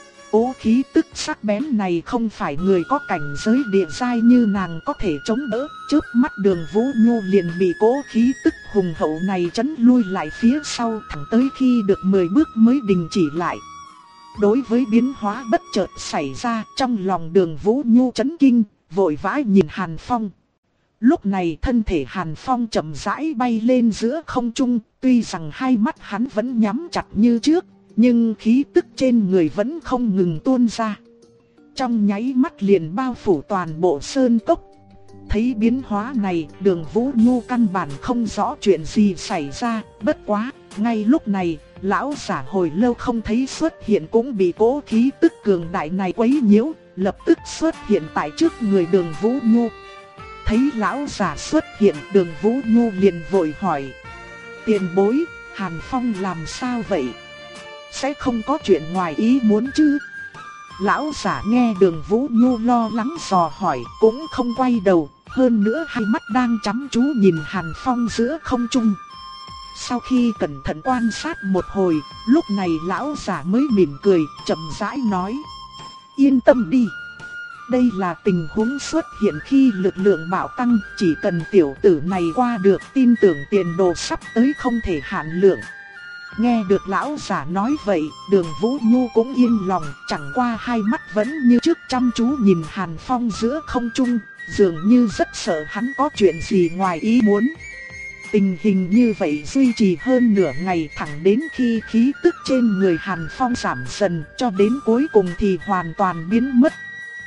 Cỗ khí tức sắc bén này không phải người có cảnh giới địa giai như nàng có thể chống đỡ, trước mắt Đường Vũ Nhu liền bị cỗ khí tức hùng hậu này chấn lui lại phía sau, thẳng tới khi được mười bước mới đình chỉ lại. Đối với biến hóa bất chợt xảy ra, trong lòng Đường Vũ Nhu chấn kinh, vội vã nhìn Hàn Phong. Lúc này thân thể Hàn Phong chậm rãi bay lên giữa không trung, tuy rằng hai mắt hắn vẫn nhắm chặt như trước, nhưng khí tức trên người vẫn không ngừng tuôn ra. Trong nháy mắt liền bao phủ toàn bộ sơn cốc. Thấy biến hóa này, Đường Vũ Nhu căn bản không rõ chuyện gì xảy ra, bất quá, ngay lúc này, lão giả hồi lâu không thấy xuất hiện cũng bị cỗ khí tức cường đại này quấy nhiễu, lập tức xuất hiện tại trước người Đường Vũ Nhu. Thấy lão giả xuất hiện, Đường Vũ Nhu liền vội hỏi: tiền bối, Hàn Phong làm sao vậy? Sẽ không có chuyện ngoài ý muốn chứ? Lão giả nghe Đường Vũ Nhu lo lắng dò hỏi, cũng không quay đầu, hơn nữa hai mắt đang chăm chú nhìn Hàn Phong giữa không trung. Sau khi cẩn thận quan sát một hồi, lúc này lão giả mới mỉm cười, chậm rãi nói: yên tâm đi. Đây là tình huống xuất hiện khi lực lượng bạo tăng, chỉ cần tiểu tử này qua được, tin tưởng tiền đồ sắp tới không thể hạn lượng. Nghe được lão giả nói vậy, Đường Vũ Nhu cũng yên lòng, chẳng qua hai mắt vẫn như trước chăm chú nhìn Hàn Phong giữa không trung, dường như rất sợ hắn có chuyện gì ngoài ý muốn. Tình hình như vậy duy trì hơn nửa ngày, thẳng đến khi khí tức trên người Hàn Phong giảm dần, cho đến cuối cùng thì hoàn toàn biến mất.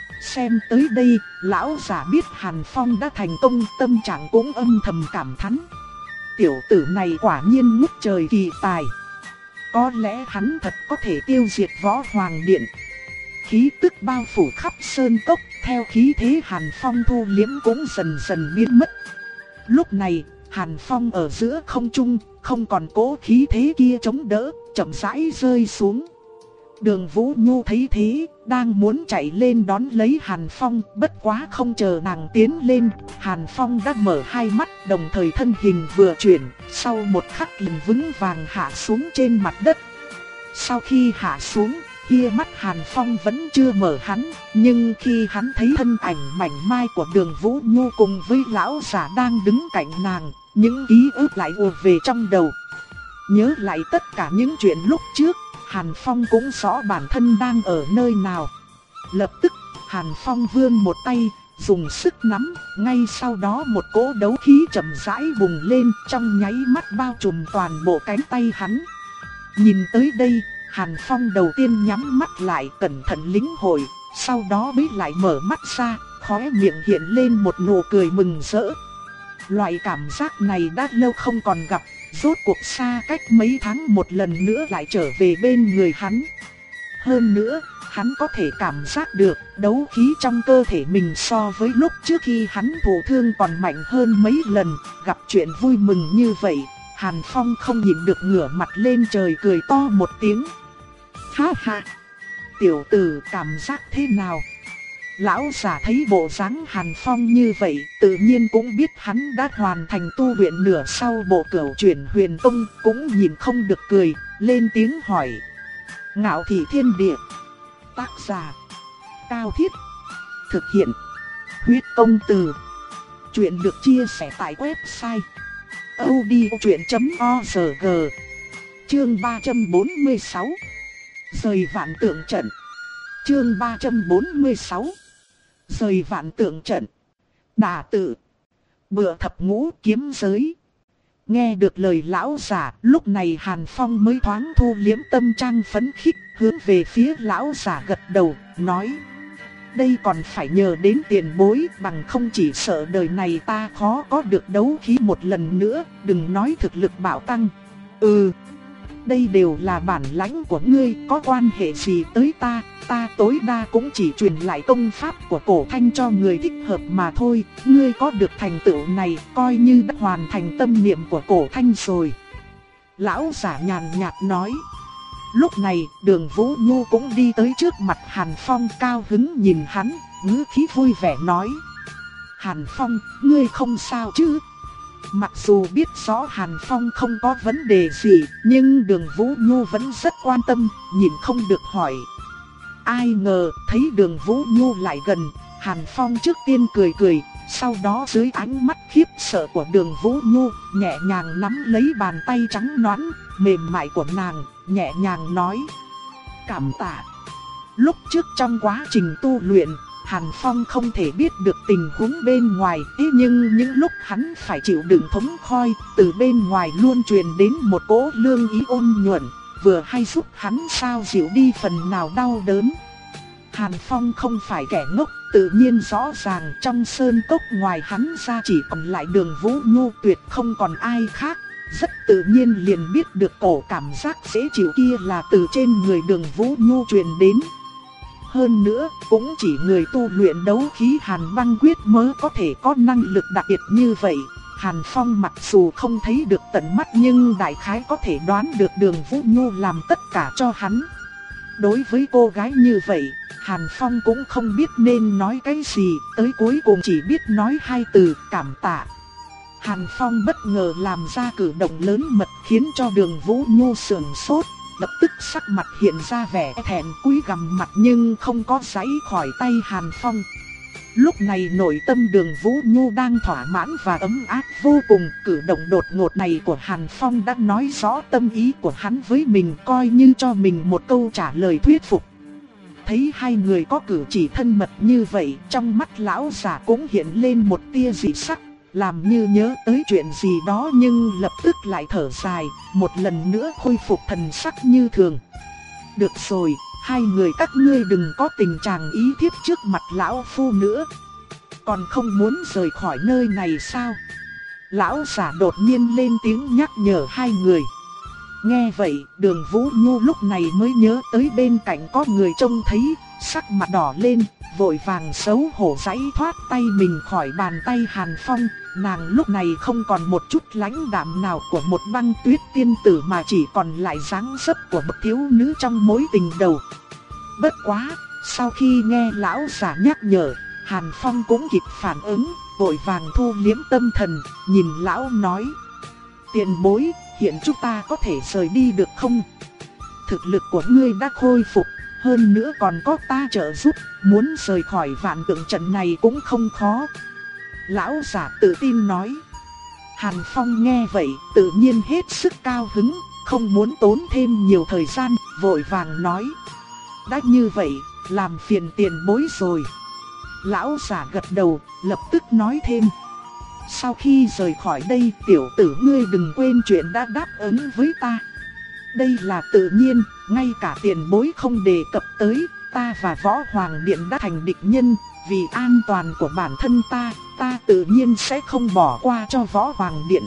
Xem tới đây, lão giả biết Hàn Phong đã thành công, tâm trạng cũng âm thầm cảm thán. Tiểu tử này quả nhiên ngút trời kỳ tài. Có lẽ hắn thật có thể tiêu diệt Võ Hoàng Điện. khí tức bao phủ khắp sơn cốc, theo khí thế Hàn Phong thu liếm cũng dần dần biến mất. Lúc này, Hàn Phong ở giữa không trung, không còn cố khí thế kia chống đỡ, chậm rãi rơi xuống. Đường Vũ Nhu thấy thế, đang muốn chạy lên đón lấy Hàn Phong, bất quá không chờ nàng tiến lên, Hàn Phong đã mở hai mắt, đồng thời thân hình vừa chuyển, sau một khắc liền vững vàng hạ xuống trên mặt đất. Sau khi hạ xuống, kia mắt Hàn Phong vẫn chưa mở hắn, nhưng khi hắn thấy thân ảnh mảnh mai của Đường Vũ Nhu cùng với lão giả đang đứng cạnh nàng, những ký ức lại ùa về trong đầu. Nhớ lại tất cả những chuyện lúc trước, Hàn Phong cũng rõ bản thân đang ở nơi nào. Lập tức, Hàn Phong vươn một tay, dùng sức nắm, ngay sau đó một cỗ đấu khí chậm rãi bùng lên, trong nháy mắt bao trùm toàn bộ cánh tay hắn. Nhìn tới đây, Hàn Phong đầu tiên nhắm mắt lại cẩn thận lĩnh hội, sau đó mới lại mở mắt ra, khóe miệng hiện lên một nụ cười mừng rỡ. Loại cảm giác này đã lâu không còn gặp, rốt cuộc xa cách mấy tháng một lần nữa lại trở về bên người hắn. Hơn nữa, hắn có thể cảm giác được đấu khí trong cơ thể mình so với lúc trước khi hắn thụ thương còn mạnh hơn mấy lần. Gặp chuyện vui mừng như vậy, Hàn Phong không nhịn được ngửa mặt lên trời cười to một tiếng. Ha ha! Tiểu tử cảm giác thế nào? Lão giả thấy bộ dáng Hàn Phong như vậy, tự nhiên cũng biết hắn đã hoàn thành tu luyện nửa sau bộ cửu chuyển huyền tông, cũng nhìn không được cười, lên tiếng hỏi. Ngạo Thị Thiên Địa. Tác giả: Cao Thiết. Thực hiện: Huyết Công Từ. Chuyện được chia sẻ tại website audiochuyện chấm org. Chương ba trăm bốn mươi sáu. Rời vạn tượng trận. Chương ba trăm bốn mươi sáu. Rời vạn tượng trận. Đà tự. Bựa thập ngũ kiếm giới. Nghe được lời lão giả, lúc này Hàn Phong mới thoáng thu liếm tâm trạng phấn khích, hướng về phía lão giả gật đầu, nói: đây còn phải nhờ đến tiền bối, bằng không chỉ sợ đời này ta khó có được đấu khí một lần nữa, đừng nói thực lực bạo tăng. Ừ, đây đều là bản lãnh của ngươi, có quan hệ gì tới ta, ta tối đa cũng chỉ truyền lại công pháp của Cổ Thanh cho người thích hợp mà thôi, ngươi có được thành tựu này, coi như đã hoàn thành tâm niệm của Cổ Thanh rồi. Lão giả nhàn nhạt nói. Lúc này, Đường Vũ Nhu cũng đi tới trước mặt Hàn Phong, cao hứng nhìn hắn, ngữ khí vui vẻ nói: Hàn Phong, ngươi không sao chứ? Mặc dù biết rõ Hàn Phong không có vấn đề gì, nhưng Đường Vũ Nhu vẫn rất quan tâm, nhìn không được hỏi. Ai ngờ, thấy Đường Vũ Nhu lại gần, Hàn Phong trước tiên cười cười, sau đó dưới ánh mắt khiếp sợ của Đường Vũ Nhu, nhẹ nhàng nắm lấy bàn tay trắng nõn, mềm mại của nàng, nhẹ nhàng nói: cảm tạ. Lúc trước trong quá trình tu luyện, Hàn Phong không thể biết được tình huống bên ngoài, thế nhưng những lúc hắn phải chịu đựng thống khói, từ bên ngoài luôn truyền đến một cỗ lương ý ôn nhuận, vừa hay giúp hắn sao dịu đi phần nào đau đớn. Hàn Phong không phải kẻ ngốc, tự nhiên rõ ràng trong sơn cốc ngoài hắn ra chỉ còn lại Đường Vũ Nhu, tuyệt không còn ai khác. Rất tự nhiên liền biết được cổ cảm giác dễ chịu kia là từ trên người Đường Vũ Nhu truyền đến. Hơn nữa, cũng chỉ người tu luyện đấu khí Hàn Băng Quyết mới có thể có năng lực đặc biệt như vậy. Hàn Phong mặc dù không thấy được tận mắt nhưng đại khái có thể đoán được Đường Vũ Nhu làm tất cả cho hắn. Đối với cô gái như vậy, Hàn Phong cũng không biết nên nói cái gì, tới cuối cùng chỉ biết nói hai từ cảm tạ. Hàn Phong bất ngờ làm ra cử động lớn mật khiến cho Đường Vũ Nhu sườn sốt, lập tức sắc mặt hiện ra vẻ thẹn cúi gằm mặt nhưng không có giãy khỏi tay Hàn Phong. Lúc này nội tâm Đường Vũ Nhu đang thỏa mãn và ấm áp vô cùng, cử động đột ngột này của Hàn Phong đã nói rõ tâm ý của hắn với mình, coi như cho mình một câu trả lời thuyết phục. Thấy hai người có cử chỉ thân mật như vậy, trong mắt lão giả cũng hiện lên một tia dị sắc, làm như nhớ tới chuyện gì đó nhưng lập tức lại thở dài, một lần nữa khôi phục thần sắc như thường. Được rồi, hai người các ngươi đừng có tình trạng ý thiếp trước mặt lão phu nữa. Còn không muốn rời khỏi nơi này sao? Lão giả đột nhiên lên tiếng nhắc nhở hai người. Nghe vậy, Đường Vũ Nhu lúc này mới nhớ tới bên cạnh có người trông thấy, sắc mặt đỏ lên, vội vàng xấu hổ giãy thoát tay mình khỏi bàn tay Hàn Phong. Nàng lúc này không còn một chút lãnh đạm nào của một băng tuyết tiên tử mà chỉ còn lại dáng dấp của một thiếu nữ trong mối tình đầu. Bất quá, sau khi nghe lão giả nhắc nhở, Hàn Phong cũng kịp phản ứng, vội vàng thu liếm tâm thần, nhìn lão nói: tiền bối, hiện chúng ta có thể rời đi được không? Thực lực của ngươi đã khôi phục, hơn nữa còn có ta trợ giúp, muốn rời khỏi vạn tượng trận này cũng không khó. Lão giả tự tin nói. Hàn Phong nghe vậy, tự nhiên hết sức cao hứng, không muốn tốn thêm nhiều thời gian, vội vàng nói: đã như vậy, làm phiền tiền bối rồi. Lão giả gật đầu, lập tức nói thêm: sau khi rời khỏi đây, tiểu tử ngươi đừng quên chuyện đã đáp ứng với ta. Đây là tự nhiên, ngay cả tiền bối không đề cập tới, ta và Võ Hoàng Điện đã thành địch nhân, vì an toàn của bản thân ta, ta tự nhiên sẽ không bỏ qua cho Võ Hoàng Điện.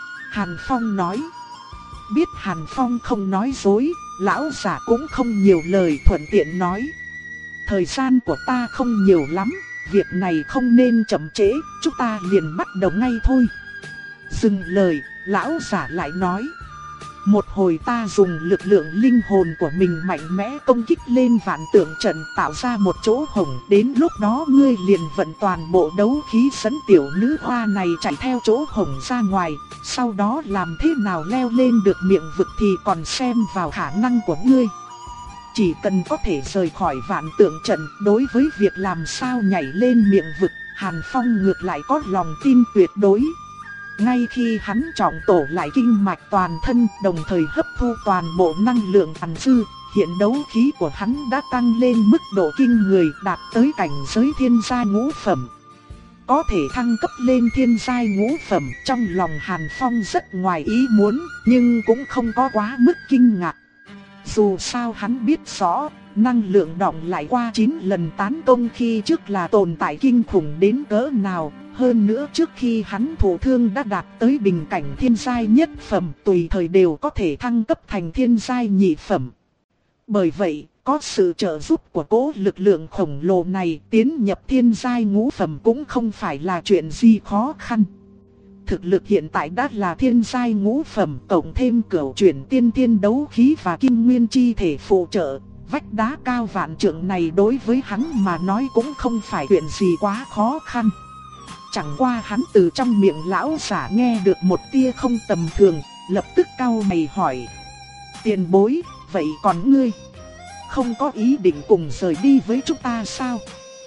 Hàn Phong nói. Biết Hàn Phong không nói dối, lão giả cũng không nhiều lời, thuận tiện nói: thời gian của ta không nhiều lắm, việc này không nên chậm trễ, chúng ta liền bắt đầu ngay thôi. Dừng lời, lão giả lại nói: một hồi ta dùng lực lượng linh hồn của mình mạnh mẽ công kích lên vạn tượng trận, tạo ra một chỗ hổng, đến lúc đó ngươi liền vận toàn bộ đấu khí dẫn tiểu nữ hoa này chạy theo chỗ hổng ra ngoài, sau đó làm thế nào leo lên được miệng vực thì còn xem vào khả năng của ngươi. Chỉ cần có thể rời khỏi vạn tượng trận, đối với việc làm sao nhảy lên miệng vực, Hàn Phong ngược lại có lòng tin tuyệt đối. Ngay khi hắn trọng tổ lại kinh mạch toàn thân, đồng thời hấp thu toàn bộ năng lượng tàn dư, hiện đấu khí của hắn đã tăng lên mức độ kinh người, đạt tới cảnh giới thiên giai ngũ phẩm. Có thể thăng cấp lên thiên giai ngũ phẩm, trong lòng Hàn Phong rất ngoài ý muốn, nhưng cũng không có quá mức kinh ngạc. Dù sao hắn biết rõ, năng lượng đọng lại qua chín lần tán công khi trước là tồn tại kinh khủng đến cỡ nào. Hơn nữa trước khi hắn thụ thương đã đạt tới bình cảnh thiên giai nhất phẩm, tùy thời đều có thể thăng cấp thành thiên giai nhị phẩm. Bởi vậy, có sự trợ giúp của cố lực lượng khổng lồ này, tiến nhập thiên giai ngũ phẩm cũng không phải là chuyện gì khó khăn. Thực lực hiện tại đã là thiên giai ngũ phẩm, cộng thêm cửu chuyển tiên thiên đấu khí và kim nguyên chi thể phụ trợ, vách đá cao vạn trượng này đối với hắn mà nói cũng không phải chuyện gì quá khó khăn. Chẳng qua hắn từ trong miệng lão giả nghe được một tia không tầm thường, lập tức cau mày hỏi: tiền bối, vậy còn ngươi, không có ý định cùng rời đi với chúng ta sao?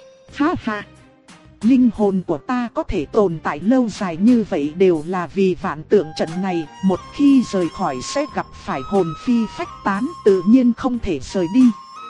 Ha ha! Linh hồn của ta có thể tồn tại lâu dài như vậy đều là vì vạn tượng trận này, một khi rời khỏi sẽ gặp phải hồn phi phách tán, tự nhiên không thể rời đi.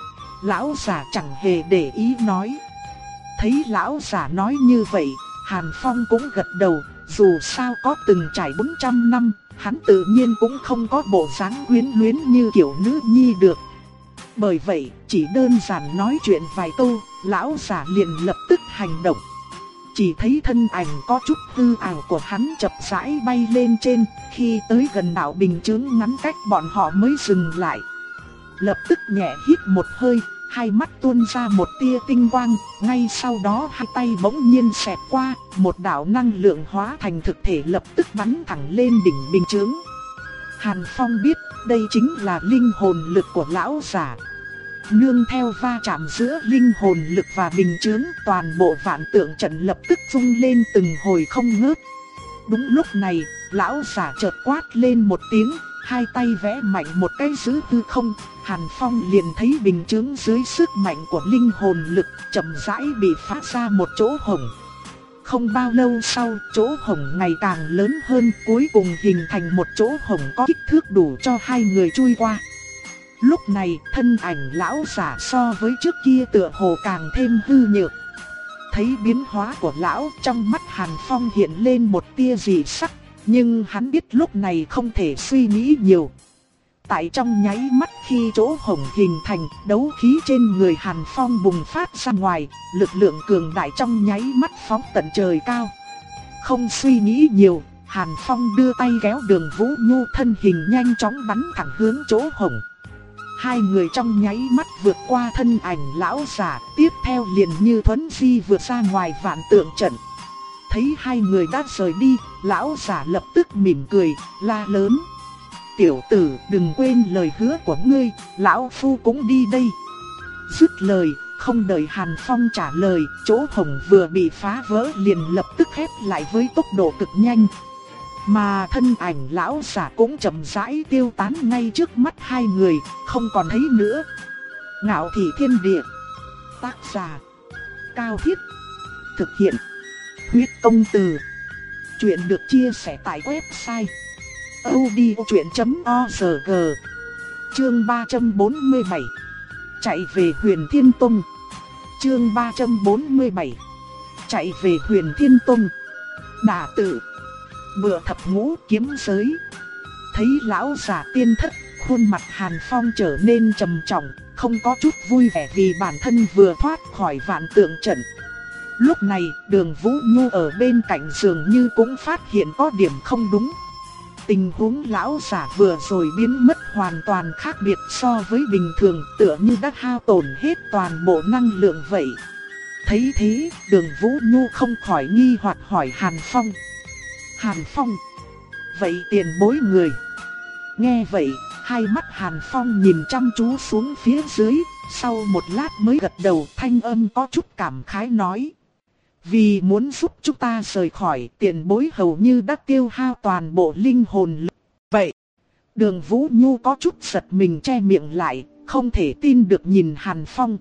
Lão giả chẳng hề để ý nói. Thấy lão giả nói như vậy, Hàn Phong cũng gật đầu, dù sao có từng trải bốn trăm năm, hắn tự nhiên cũng không có bộ dáng quyến luyến như kiểu nữ nhi được. Bởi vậy, chỉ đơn giản nói chuyện vài câu, lão giả liền lập tức hành động. Chỉ thấy thân ảnh có chút hư ảo của hắn chậm rãi bay lên trên, khi tới gần đạo bình chướng ngắn cách bọn họ mới dừng lại. Lập tức nhẹ hít một hơi, hai mắt tuôn ra một tia tinh quang, ngay sau đó hai tay bỗng nhiên xẹt qua, một đạo năng lượng hóa thành thực thể lập tức bắn thẳng lên đỉnh bình chướng. Hàn Phong biết đây chính là linh hồn lực của lão giả. Nương theo va chạm giữa linh hồn lực và bình chướng, toàn bộ vạn tượng trận lập tức rung lên từng hồi không ngớt. Đúng lúc này, lão giả chợt quát lên một tiếng, hai tay vẽ mạnh một cái giữ hư không, Hàn Phong liền thấy bình chướng dưới sức mạnh của linh hồn lực chậm rãi bị phá ra một chỗ hổng. Không bao lâu sau, chỗ hổng ngày càng lớn hơn, cuối cùng hình thành một chỗ hổng có kích thước đủ cho hai người chui qua. Lúc này, thân ảnh lão giả so với trước kia tựa hồ càng thêm hư nhược. Thấy biến hóa của lão, trong mắt Hàn Phong hiện lên một tia dị sắc, nhưng hắn biết lúc này không thể suy nghĩ nhiều. Tại trong nháy mắt khi chỗ hổng hình thành, đấu khí trên người Hàn Phong bùng phát ra ngoài, lực lượng cường đại trong nháy mắt phóng tận trời cao. Không suy nghĩ nhiều, Hàn Phong đưa tay kéo Đường Vũ Nhu, thân hình nhanh chóng bắn thẳng hướng chỗ hổng. Hai người trong nháy mắt vượt qua thân ảnh lão giả, tiếp theo liền như thuấn di vượt ra ngoài vạn tượng trận. Thấy hai người đã rời đi, lão giả lập tức mỉm cười, la lớn: "Tiểu tử, đừng quên lời hứa của ngươi, lão phu cũng đi đây." Dứt lời, không đợi Hàn Phong trả lời, chỗ hổng vừa bị phá vỡ liền lập tức khép lại với tốc độ cực nhanh. Mà thân ảnh lão giả cũng chậm rãi tiêu tán ngay trước mắt hai người, không còn thấy nữa. Ngạo Thị Thiên Địa. Tác giả: Cao Thiết. Thực hiện: Huyết Công Từ. Chuyện được chia sẻ tại website audiochuyện chấm org. Chương ba trăm bốn mươi bảy. Chạy về Huyền Thiên Tông. Chương ba trăm bốn mươi bảy. Chạy về Huyền Thiên Tông. Đả tự. Bựa thập ngũ kiếm giới. Thấy lão giả tiên thất, khuôn mặt Hàn Phong trở nên trầm trọng, không có chút vui vẻ vì bản thân vừa thoát khỏi vạn tượng trận. Lúc này, Đường Vũ Nhu ở bên cạnh dường như cũng phát hiện có điểm không đúng. Tình huống lão giả vừa rồi biến mất hoàn toàn khác biệt so với bình thường, tựa như đã hao tổn hết toàn bộ năng lượng vậy. Thấy thế, Đường Vũ Nhu không khỏi nghi hoặc hỏi Hàn Phong: "Hàn Phong, vậy tiền bối người?" Nghe vậy, hai mắt Hàn Phong nhìn chăm chú xuống phía dưới, sau một lát mới gật đầu, thanh âm có chút cảm khái nói: "Vì muốn giúp chúng ta rời khỏi, tiền bối hầu như đã tiêu hao toàn bộ linh hồn lực." Vậy, Đường Vũ Nhu có chút giật mình che miệng lại, không thể tin được nhìn Hàn Phong.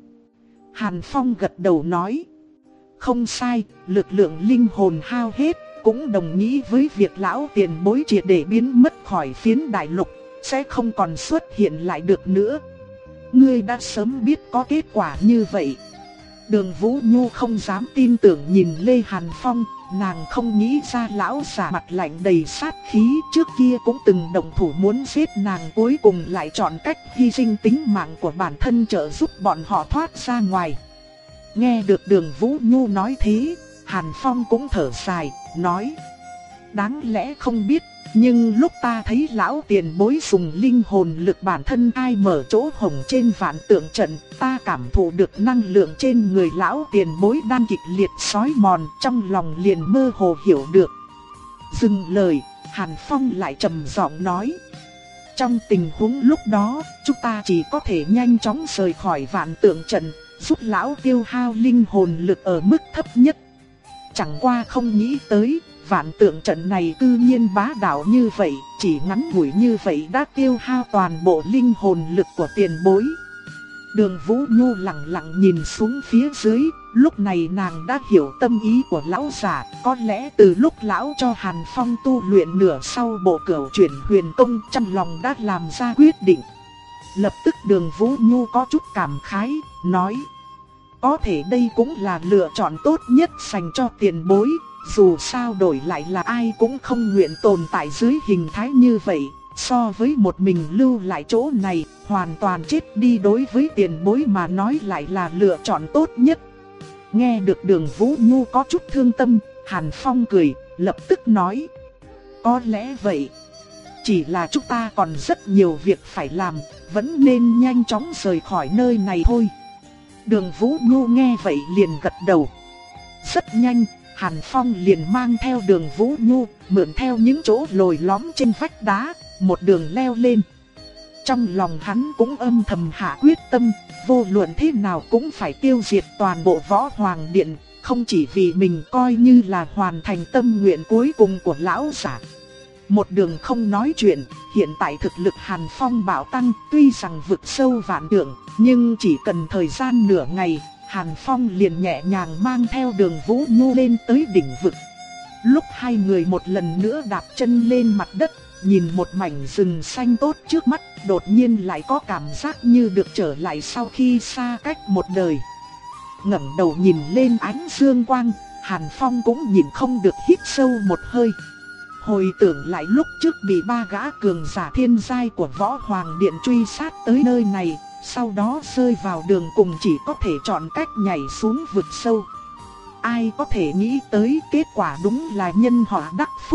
Hàn Phong gật đầu nói: "Không sai, lực lượng linh hồn hao hết, cũng đồng nghĩa với việc lão tiền bối triệt để biến mất khỏi phiến đại lục, sẽ không còn xuất hiện lại được nữa. Ngươi đã sớm biết có kết quả như vậy." Đường Vũ Nhu không dám tin tưởng nhìn Lê Hàn Phong, nàng không nghĩ ra lão giả mặt lạnh đầy sát khí trước kia cũng từng động thủ muốn giết nàng, cuối cùng lại chọn cách hy sinh tính mạng của bản thân trợ giúp bọn họ thoát ra ngoài. Nghe được Đường Vũ Nhu nói thế, Hàn Phong cũng thở dài, nói: "Đáng lẽ không biết, nhưng lúc ta thấy lão tiền bối dùng linh hồn lực bản thân ai mở chỗ hổng trên vạn tượng trận, ta cảm thụ được năng lượng trên người lão tiền bối đang kịch liệt xói mòn, trong lòng liền mơ hồ hiểu được." Dừng lời, Hàn Phong lại trầm giọng nói: "Trong tình huống lúc đó, chúng ta chỉ có thể nhanh chóng rời khỏi vạn tượng trận, giúp lão tiêu hao linh hồn lực ở mức thấp nhất. Chẳng qua không nghĩ tới, vạn tượng trận này cư nhiên bá đạo như vậy, chỉ ngắn ngủi như vậy đã tiêu hao toàn bộ linh hồn lực của tiền bối." Đường Vũ Nhu lặng lặng nhìn xuống phía dưới, lúc này nàng đã hiểu tâm ý của lão giả, có lẽ từ lúc lão cho Hàn Phong tu luyện nửa sau bộ cửu chuyển huyền công, trong lòng đã làm ra quyết định. Lập tức Đường Vũ Nhu có chút cảm khái, nói: "Có thể đây cũng là lựa chọn tốt nhất dành cho tiền bối, dù sao đổi lại là ai cũng không nguyện tồn tại dưới hình thái như vậy, so với một mình lưu lại chỗ này, hoàn toàn chết đi đối với tiền bối mà nói lại là lựa chọn tốt nhất." Nghe được Đường Vũ Nhu có chút thương tâm, Hàn Phong cười, lập tức nói: "Có lẽ vậy. Chỉ là chúng ta còn rất nhiều việc phải làm, vẫn nên nhanh chóng rời khỏi nơi này thôi." Đường Vũ Nhu nghe vậy liền gật đầu. Rất nhanh, Hàn Phong liền mang theo Đường Vũ Nhu, mượn theo những chỗ lồi lõm trên vách đá, một đường leo lên. Trong lòng hắn cũng âm thầm hạ quyết tâm, vô luận thế nào cũng phải tiêu diệt toàn bộ Võ Hoàng Điện, không chỉ vì mình, coi như là hoàn thành tâm nguyện cuối cùng của lão giả. Một đường không nói chuyện, hiện tại thực lực Hàn Phong bạo tăng, tuy rằng vực sâu vạn trượng, nhưng chỉ cần thời gian nửa ngày, Hàn Phong liền nhẹ nhàng mang theo Đường Vũ Nhu lên tới đỉnh vực. Lúc hai người một lần nữa đạp chân lên mặt đất, nhìn một mảnh rừng xanh tốt trước mắt, đột nhiên lại có cảm giác như được trở lại sau khi xa cách một đời. Ngẩng đầu nhìn lên ánh dương quang, Hàn Phong cũng nhìn không được hít sâu một hơi. Hồi tưởng lại lúc trước bị ba gã cường giả thiên giai của Võ Hoàng Điện truy sát tới nơi này, sau đó rơi vào đường cùng chỉ có thể chọn cách nhảy xuống vực sâu. Ai có thể nghĩ tới kết quả đúng là nhân họa đắc phúc,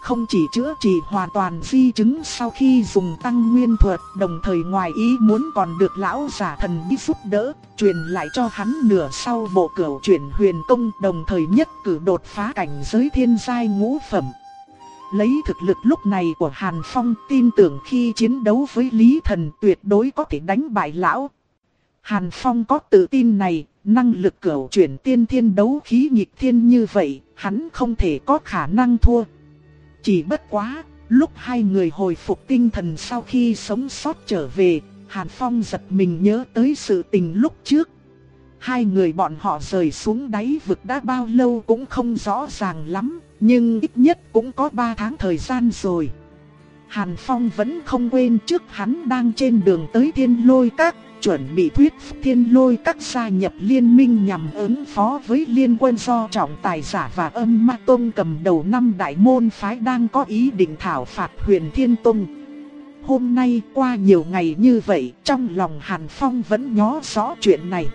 không chỉ chữa trị hoàn toàn di chứng sau khi dùng tăng nguyên thuật, đồng thời ngoài ý muốn còn được lão giả thần bí giúp đỡ, truyền lại cho hắn nửa sau bộ cửu chuyển huyền công, đồng thời nhất cử đột phá cảnh giới thiên giai ngũ phẩm. Lấy thực lực lúc này của Hàn Phong, tin tưởng khi chiến đấu với Lý Thần tuyệt đối có thể đánh bại lão. Hàn Phong có tự tin này, năng lực cửu chuyển tiên thiên đấu khí nghịch thiên như vậy, hắn không thể có khả năng thua. Chỉ bất quá, lúc hai người hồi phục tinh thần sau khi sống sót trở về, Hàn Phong giật mình nhớ tới sự tình lúc trước. Hai người bọn họ rời xuống đáy vực đã bao lâu cũng không rõ ràng lắm, nhưng ít nhất cũng có ba tháng thời gian rồi. Hàn Phong vẫn không quên trước hắn đang trên đường tới Thiên Lôi Các, chuẩn bị thuyết phục Thiên Lôi Các gia nhập liên minh nhằm ứng phó với liên quân do Trọng Tài Giả và Âm Ma Tông cầm đầu năm đại môn phái đang có ý định thảo phạt Huyền Thiên Tông. Hôm nay qua nhiều ngày như vậy, trong lòng Hàn Phong vẫn nhớ rõ chuyện này.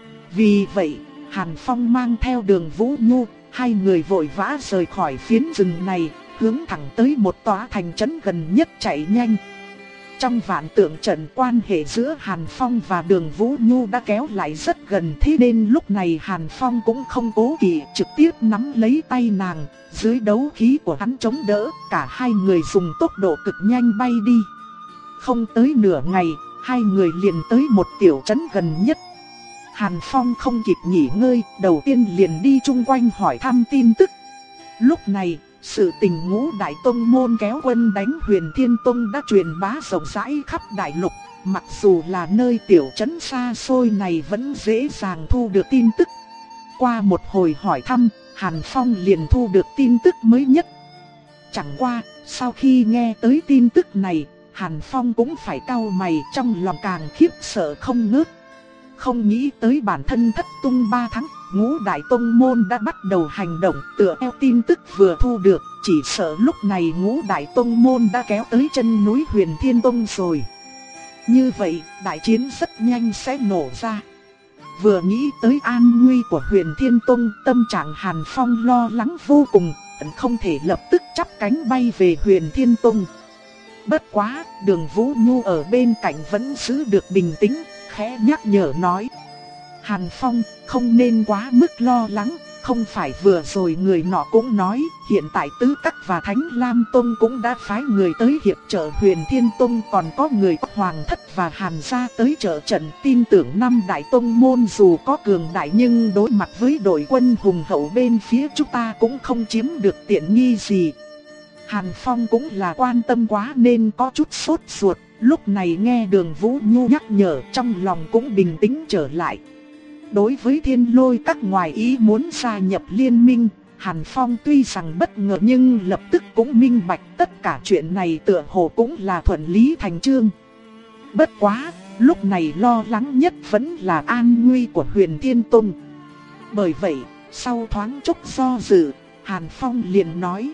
Vì vậy, Hàn Phong mang theo Đường Vũ Nhu, hai người vội vã rời khỏi phiến rừng này, hướng thẳng tới một tòa thành trấn gần nhất chạy nhanh. Trong vạn tượng trận, quan hệ giữa Hàn Phong và Đường Vũ Nhu đã kéo lại rất gần, thế nên lúc này Hàn Phong cũng không cố kỵ, trực tiếp nắm lấy tay nàng, dưới đấu khí của hắn chống đỡ, cả hai người dùng tốc độ cực nhanh bay đi. Không tới nửa ngày, hai người liền tới một tiểu trấn gần nhất. Hàn Phong không kịp nghỉ ngơi, đầu tiên liền đi chung quanh hỏi thăm tin tức. Lúc này, sự tình Ngũ Đại Tông môn kéo quân đánh Huyền Thiên Tông đã truyền bá rộng rãi khắp đại lục. Mặc dù là nơi tiểu trấn xa xôi này vẫn dễ dàng thu được tin tức. Qua một hồi hỏi thăm, Hàn Phong liền thu được tin tức mới nhất. Chẳng qua, sau khi nghe tới tin tức này, Hàn Phong cũng phải cau mày, trong lòng càng khiếp sợ không ngớt. Không nghĩ tới bản thân thất tung ba tháng, Ngũ Đại Tông môn đã bắt đầu hành động, tựa theo tin tức vừa thu được, chỉ sợ lúc này Ngũ Đại Tông môn đã kéo tới chân núi Huyền Thiên Tông rồi. Như vậy, đại chiến rất nhanh sẽ nổ ra. Vừa nghĩ tới an nguy của Huyền Thiên Tông, tâm trạng Hàn Phong lo lắng vô cùng, không thể lập tức chắp cánh bay về Huyền Thiên Tông. Bất quá, Đường Vũ Nhu ở bên cạnh vẫn giữ được bình tĩnh, khẽ nhắc nhở nói: Hàn Phong, không nên quá mức lo lắng, không phải vừa rồi người nọ cũng nói, hiện tại Tứ Các và Thánh Lam Tông cũng đã phái người tới hiệp trợ Huyền Thiên Tông, còn có người Hoàng Thất và Hàn gia tới trợ trận, tin tưởng năm đại tông môn dù có cường đại nhưng đối mặt với đội quân hùng hậu bên phía chúng ta cũng không chiếm được tiện nghi gì. Hàn Phong cũng là quan tâm quá nên có chút sốt ruột, lúc này nghe Đường Vũ Nhu nhắc nhở trong lòng cũng bình tĩnh trở lại. Đối với Thiên Lôi Các ngoài ý muốn gia nhập liên minh, Hàn Phong tuy rằng bất ngờ nhưng lập tức cũng minh bạch tất cả chuyện này tựa hồ cũng là thuận lý thành chương. Bất quá, lúc này lo lắng nhất vẫn là an nguy của Huyền Thiên Tông. Bởi vậy, sau thoáng chốc do dự, Hàn Phong liền nói: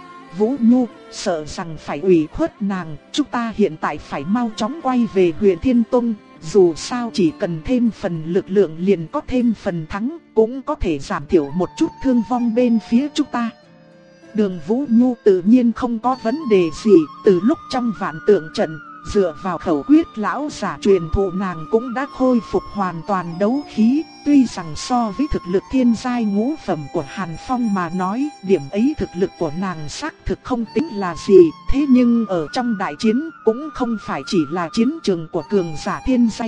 Vũ Nhu, sợ rằng phải ủy khuất nàng, chúng ta hiện tại phải mau chóng quay về Huyền Thiên Tông. Dù sao chỉ cần thêm phần lực lượng liền có thêm phần thắng, cũng có thể giảm thiểu một chút thương vong bên phía chúng ta. Đường Vũ Nhu tự nhiên không có vấn đề gì, từ lúc trong vạn tượng trận, dựa vào khẩu quyết lão giả truyền thụ nàng cũng đã khôi phục hoàn toàn đấu khí. Tuy rằng so với thực lực thiên giai ngũ phẩm của Hàn Phong mà nói, điểm ấy thực lực của nàng xác thực không tính là gì. Thế nhưng ở trong đại chiến cũng không phải chỉ là chiến trường của cường giả thiên giai.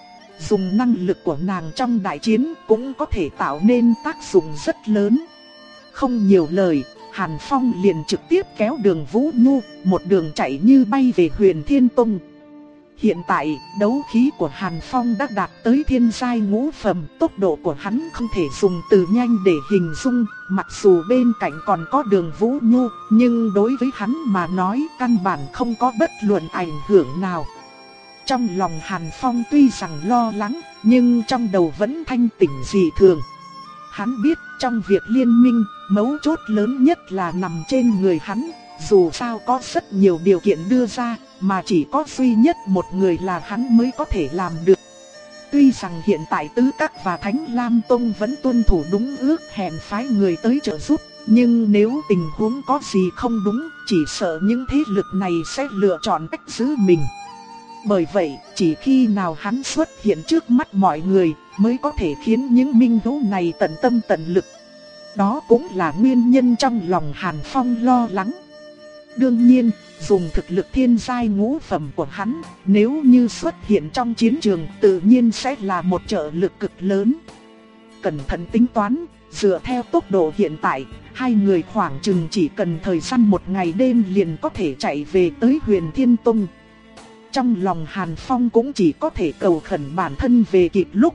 Dùng năng lực của nàng trong đại chiến cũng có thể tạo nên tác dụng rất lớn. Không nhiều lời, Hàn Phong liền trực tiếp kéo Đường Vũ Nhu, một đường chạy như bay về Huyền Thiên Tông. Hiện tại, đấu khí của Hàn Phong đã đạt tới thiên giai ngũ phẩm, tốc độ của hắn không thể dùng từ nhanh để hình dung, mặc dù bên cạnh còn có Đường Vũ Nhu, nhưng đối với hắn mà nói căn bản không có bất luận ảnh hưởng nào. Trong lòng Hàn Phong tuy rằng lo lắng, nhưng trong đầu vẫn thanh tỉnh dị thường. Hắn biết trong việc liên minh, mấu chốt lớn nhất là nằm trên người hắn. Dù sao có rất nhiều điều kiện đưa ra, mà chỉ có duy nhất một người là hắn mới có thể làm được. Tuy rằng hiện tại Tứ Các và Thánh Lam Tông vẫn tuân thủ đúng ước hẹn phái người tới trợ giúp, Nhưng nếu tình huống có gì không đúng, chỉ sợ những thế lực này sẽ lựa chọn cách giữ mình. Bởi vậy, chỉ khi nào hắn xuất hiện trước mắt mọi người mới có thể khiến những minh hữu này tận tâm tận lực. Đó cũng là nguyên nhân trong lòng Hàn Phong lo lắng. Đương nhiên, dùng thực lực thiên giai ngũ phẩm của hắn, nếu như xuất hiện trong chiến trường tự nhiên sẽ là một trợ lực cực lớn. Cẩn thận tính toán, dựa theo tốc độ hiện tại, hai người khoảng chừng chỉ cần thời gian một ngày đêm liền có thể chạy về tới Huyền Thiên Tông. Trong lòng Hàn Phong cũng chỉ có thể cầu khẩn bản thân về kịp lúc.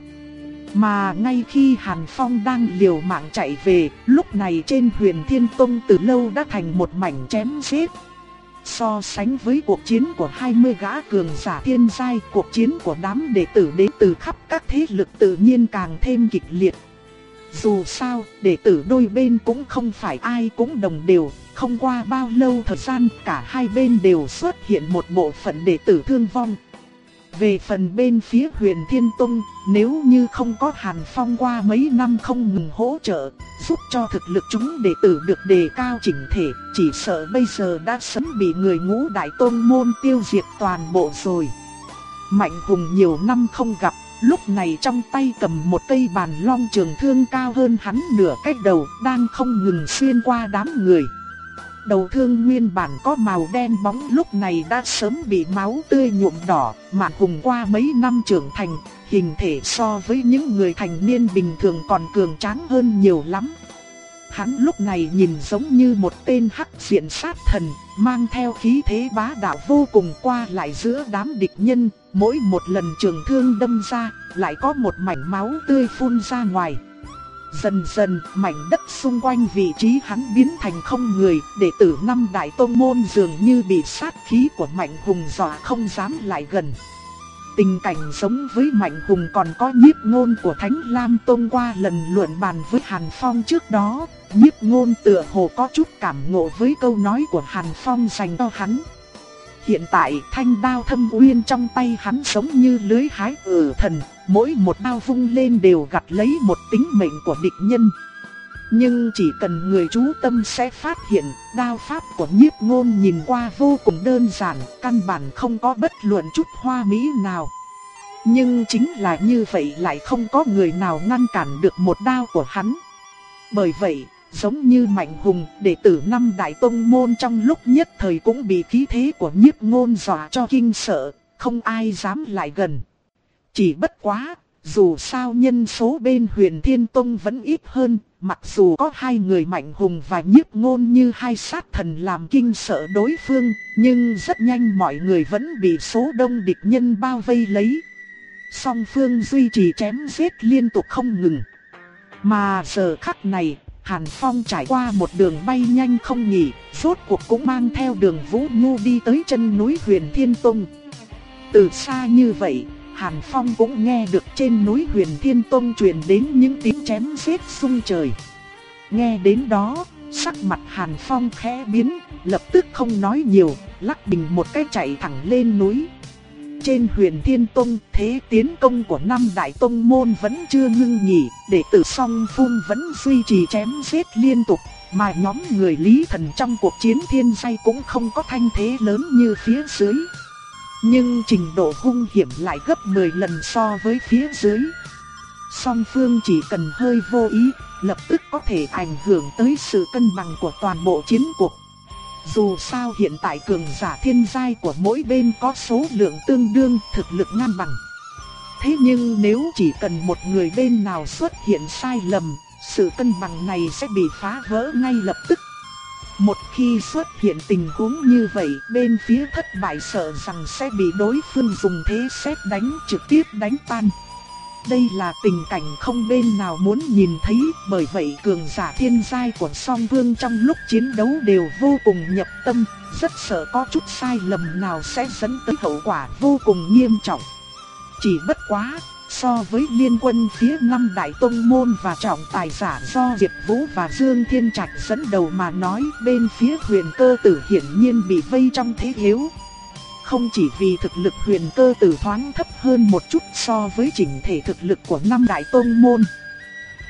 Mà ngay khi Hàn Phong đang liều mạng chạy về, lúc này trên Huyền Thiên Tông từ lâu đã thành một mảnh chém giết. So sánh với cuộc chiến của hai mươi gã cường giả thiên giai, cuộc chiến của đám đệ tử đến từ khắp các thế lực tự nhiên càng thêm kịch liệt. Dù sao, đệ tử đôi bên cũng không phải ai cũng đồng đều, không qua bao lâu thời gian cả hai bên đều xuất hiện một bộ phận đệ tử thương vong. Về phần bên phía Huyền Thiên Tông, nếu như không có Hàn Phong qua mấy năm không ngừng hỗ trợ, giúp cho thực lực chúng đệ tử được đề cao chỉnh thể, chỉ sợ bây giờ đã sớm bị người Ngũ Đại Tôn môn tiêu diệt toàn bộ rồi. Mạnh Hùng nhiều năm không gặp, lúc này trong tay cầm một cây bàn long trường thương cao hơn hắn nửa cái đầu, đang không ngừng xuyên qua đám người. Đầu thương nguyên bản có màu đen bóng lúc này đã sớm bị máu tươi nhuộm đỏ. Mạnh Hùng qua mấy năm trưởng thành, hình thể so với những người thành niên bình thường còn cường tráng hơn nhiều lắm. Hắn lúc này nhìn giống như một tên hắc diện sát thần, mang theo khí thế bá đạo vô cùng qua lại giữa đám địch nhân. Mỗi một lần trường thương đâm ra, lại có một mảnh máu tươi phun ra ngoài. Dần dần, mảnh đất xung quanh vị trí hắn biến thành không người, đệ tử năm đại tông môn dường như bị sát khí của Mạnh Hùng dọa không dám lại gần. Tình cảnh giống với Mạnh Hùng còn có Nhiếp Ngôn của Thánh Lam Tông qua lần luận bàn với Hàn Phong trước đó. Nhiếp Ngôn tựa hồ có chút cảm ngộ với câu nói của Hàn Phong dành cho hắn. Hiện tại thanh đao thâm uyên trong tay hắn giống như lưới hái ử thần, mỗi một đao vung lên đều gặt lấy một tính mệnh của địch nhân. Nhưng chỉ cần người chú tâm sẽ phát hiện, đao pháp của Nhiếp Ngôn nhìn qua vô cùng đơn giản, căn bản không có bất luận chút hoa mỹ nào. Nhưng chính là như vậy lại không có người nào ngăn cản được một đao của hắn. Bởi vậy, giống như Mạnh Hùng, đệ tử năm đại tông môn trong lúc nhất thời cũng bị khí thế của Nhiếp Ngôn dọa cho kinh sợ, không ai dám lại gần. Chỉ bất quá, dù sao nhân số bên Huyền Thiên Tông vẫn ít hơn, mặc dù có hai người Mạnh Hùng và Nhiếp Ngôn như hai sát thần làm kinh sợ đối phương, nhưng rất nhanh mọi người vẫn bị số đông địch nhân bao vây lấy. Song phương duy trì chém giết liên tục không ngừng. Mà giờ khắc này, Hàn Phong trải qua một đường bay nhanh không nghỉ, rốt cuộc cũng mang theo đường Vũ Nhu đi tới chân núi Huyền Thiên Tông. Từ xa như vậy, Hàn Phong cũng nghe được trên núi Huyền Thiên Tông truyền đến những tiếng chém giết rung trời. Nghe đến đó, sắc mặt Hàn Phong khẽ biến, lập tức không nói nhiều, lắc mình một cái chạy thẳng lên núi. Trên Huyền Thiên Tông, thế tiến công của năm đại tông môn vẫn chưa ngưng nghỉ, đệ tử Song Phun vẫn duy trì chém giết liên tục, mà nhóm người Lý Thần trong cuộc chiến thiên giai cũng không có thanh thế lớn như phía dưới. Nhưng trình độ hung hiểm lại gấp mười lần so với phía dưới. Song phương chỉ cần hơi vô ý, lập tức có thể ảnh hưởng tới sự cân bằng của toàn bộ chiến cuộc. Dù sao hiện tại cường giả thiên giai của mỗi bên có số lượng tương đương, thực lực ngang bằng. Thế nhưng nếu chỉ cần một người bên nào xuất hiện sai lầm, sự cân bằng này sẽ bị phá vỡ ngay lập tức. Một khi xuất hiện tình huống như vậy, bên phía thất bại sợ rằng sẽ bị đối phương dùng thế sét đánh trực tiếp đánh tan. Đây là tình cảnh không bên nào muốn nhìn thấy, bởi vậy cường giả thiên giai của song phương trong lúc chiến đấu đều vô cùng nhập tâm, rất sợ có chút sai lầm nào sẽ dẫn tới hậu quả vô cùng nghiêm trọng. Chỉ bất quá, so với liên quân phía năm đại tông môn và trọng tài giả do Diệp Vũ và Dương Thiên Trạch dẫn đầu mà nói, bên phía Huyền Cơ Tử hiển nhiên bị vây trong thế yếu. Không chỉ vì thực lực Huyền Cơ Tử thoáng thấp hơn một chút so với chỉnh thể thực lực của năm đại tông môn.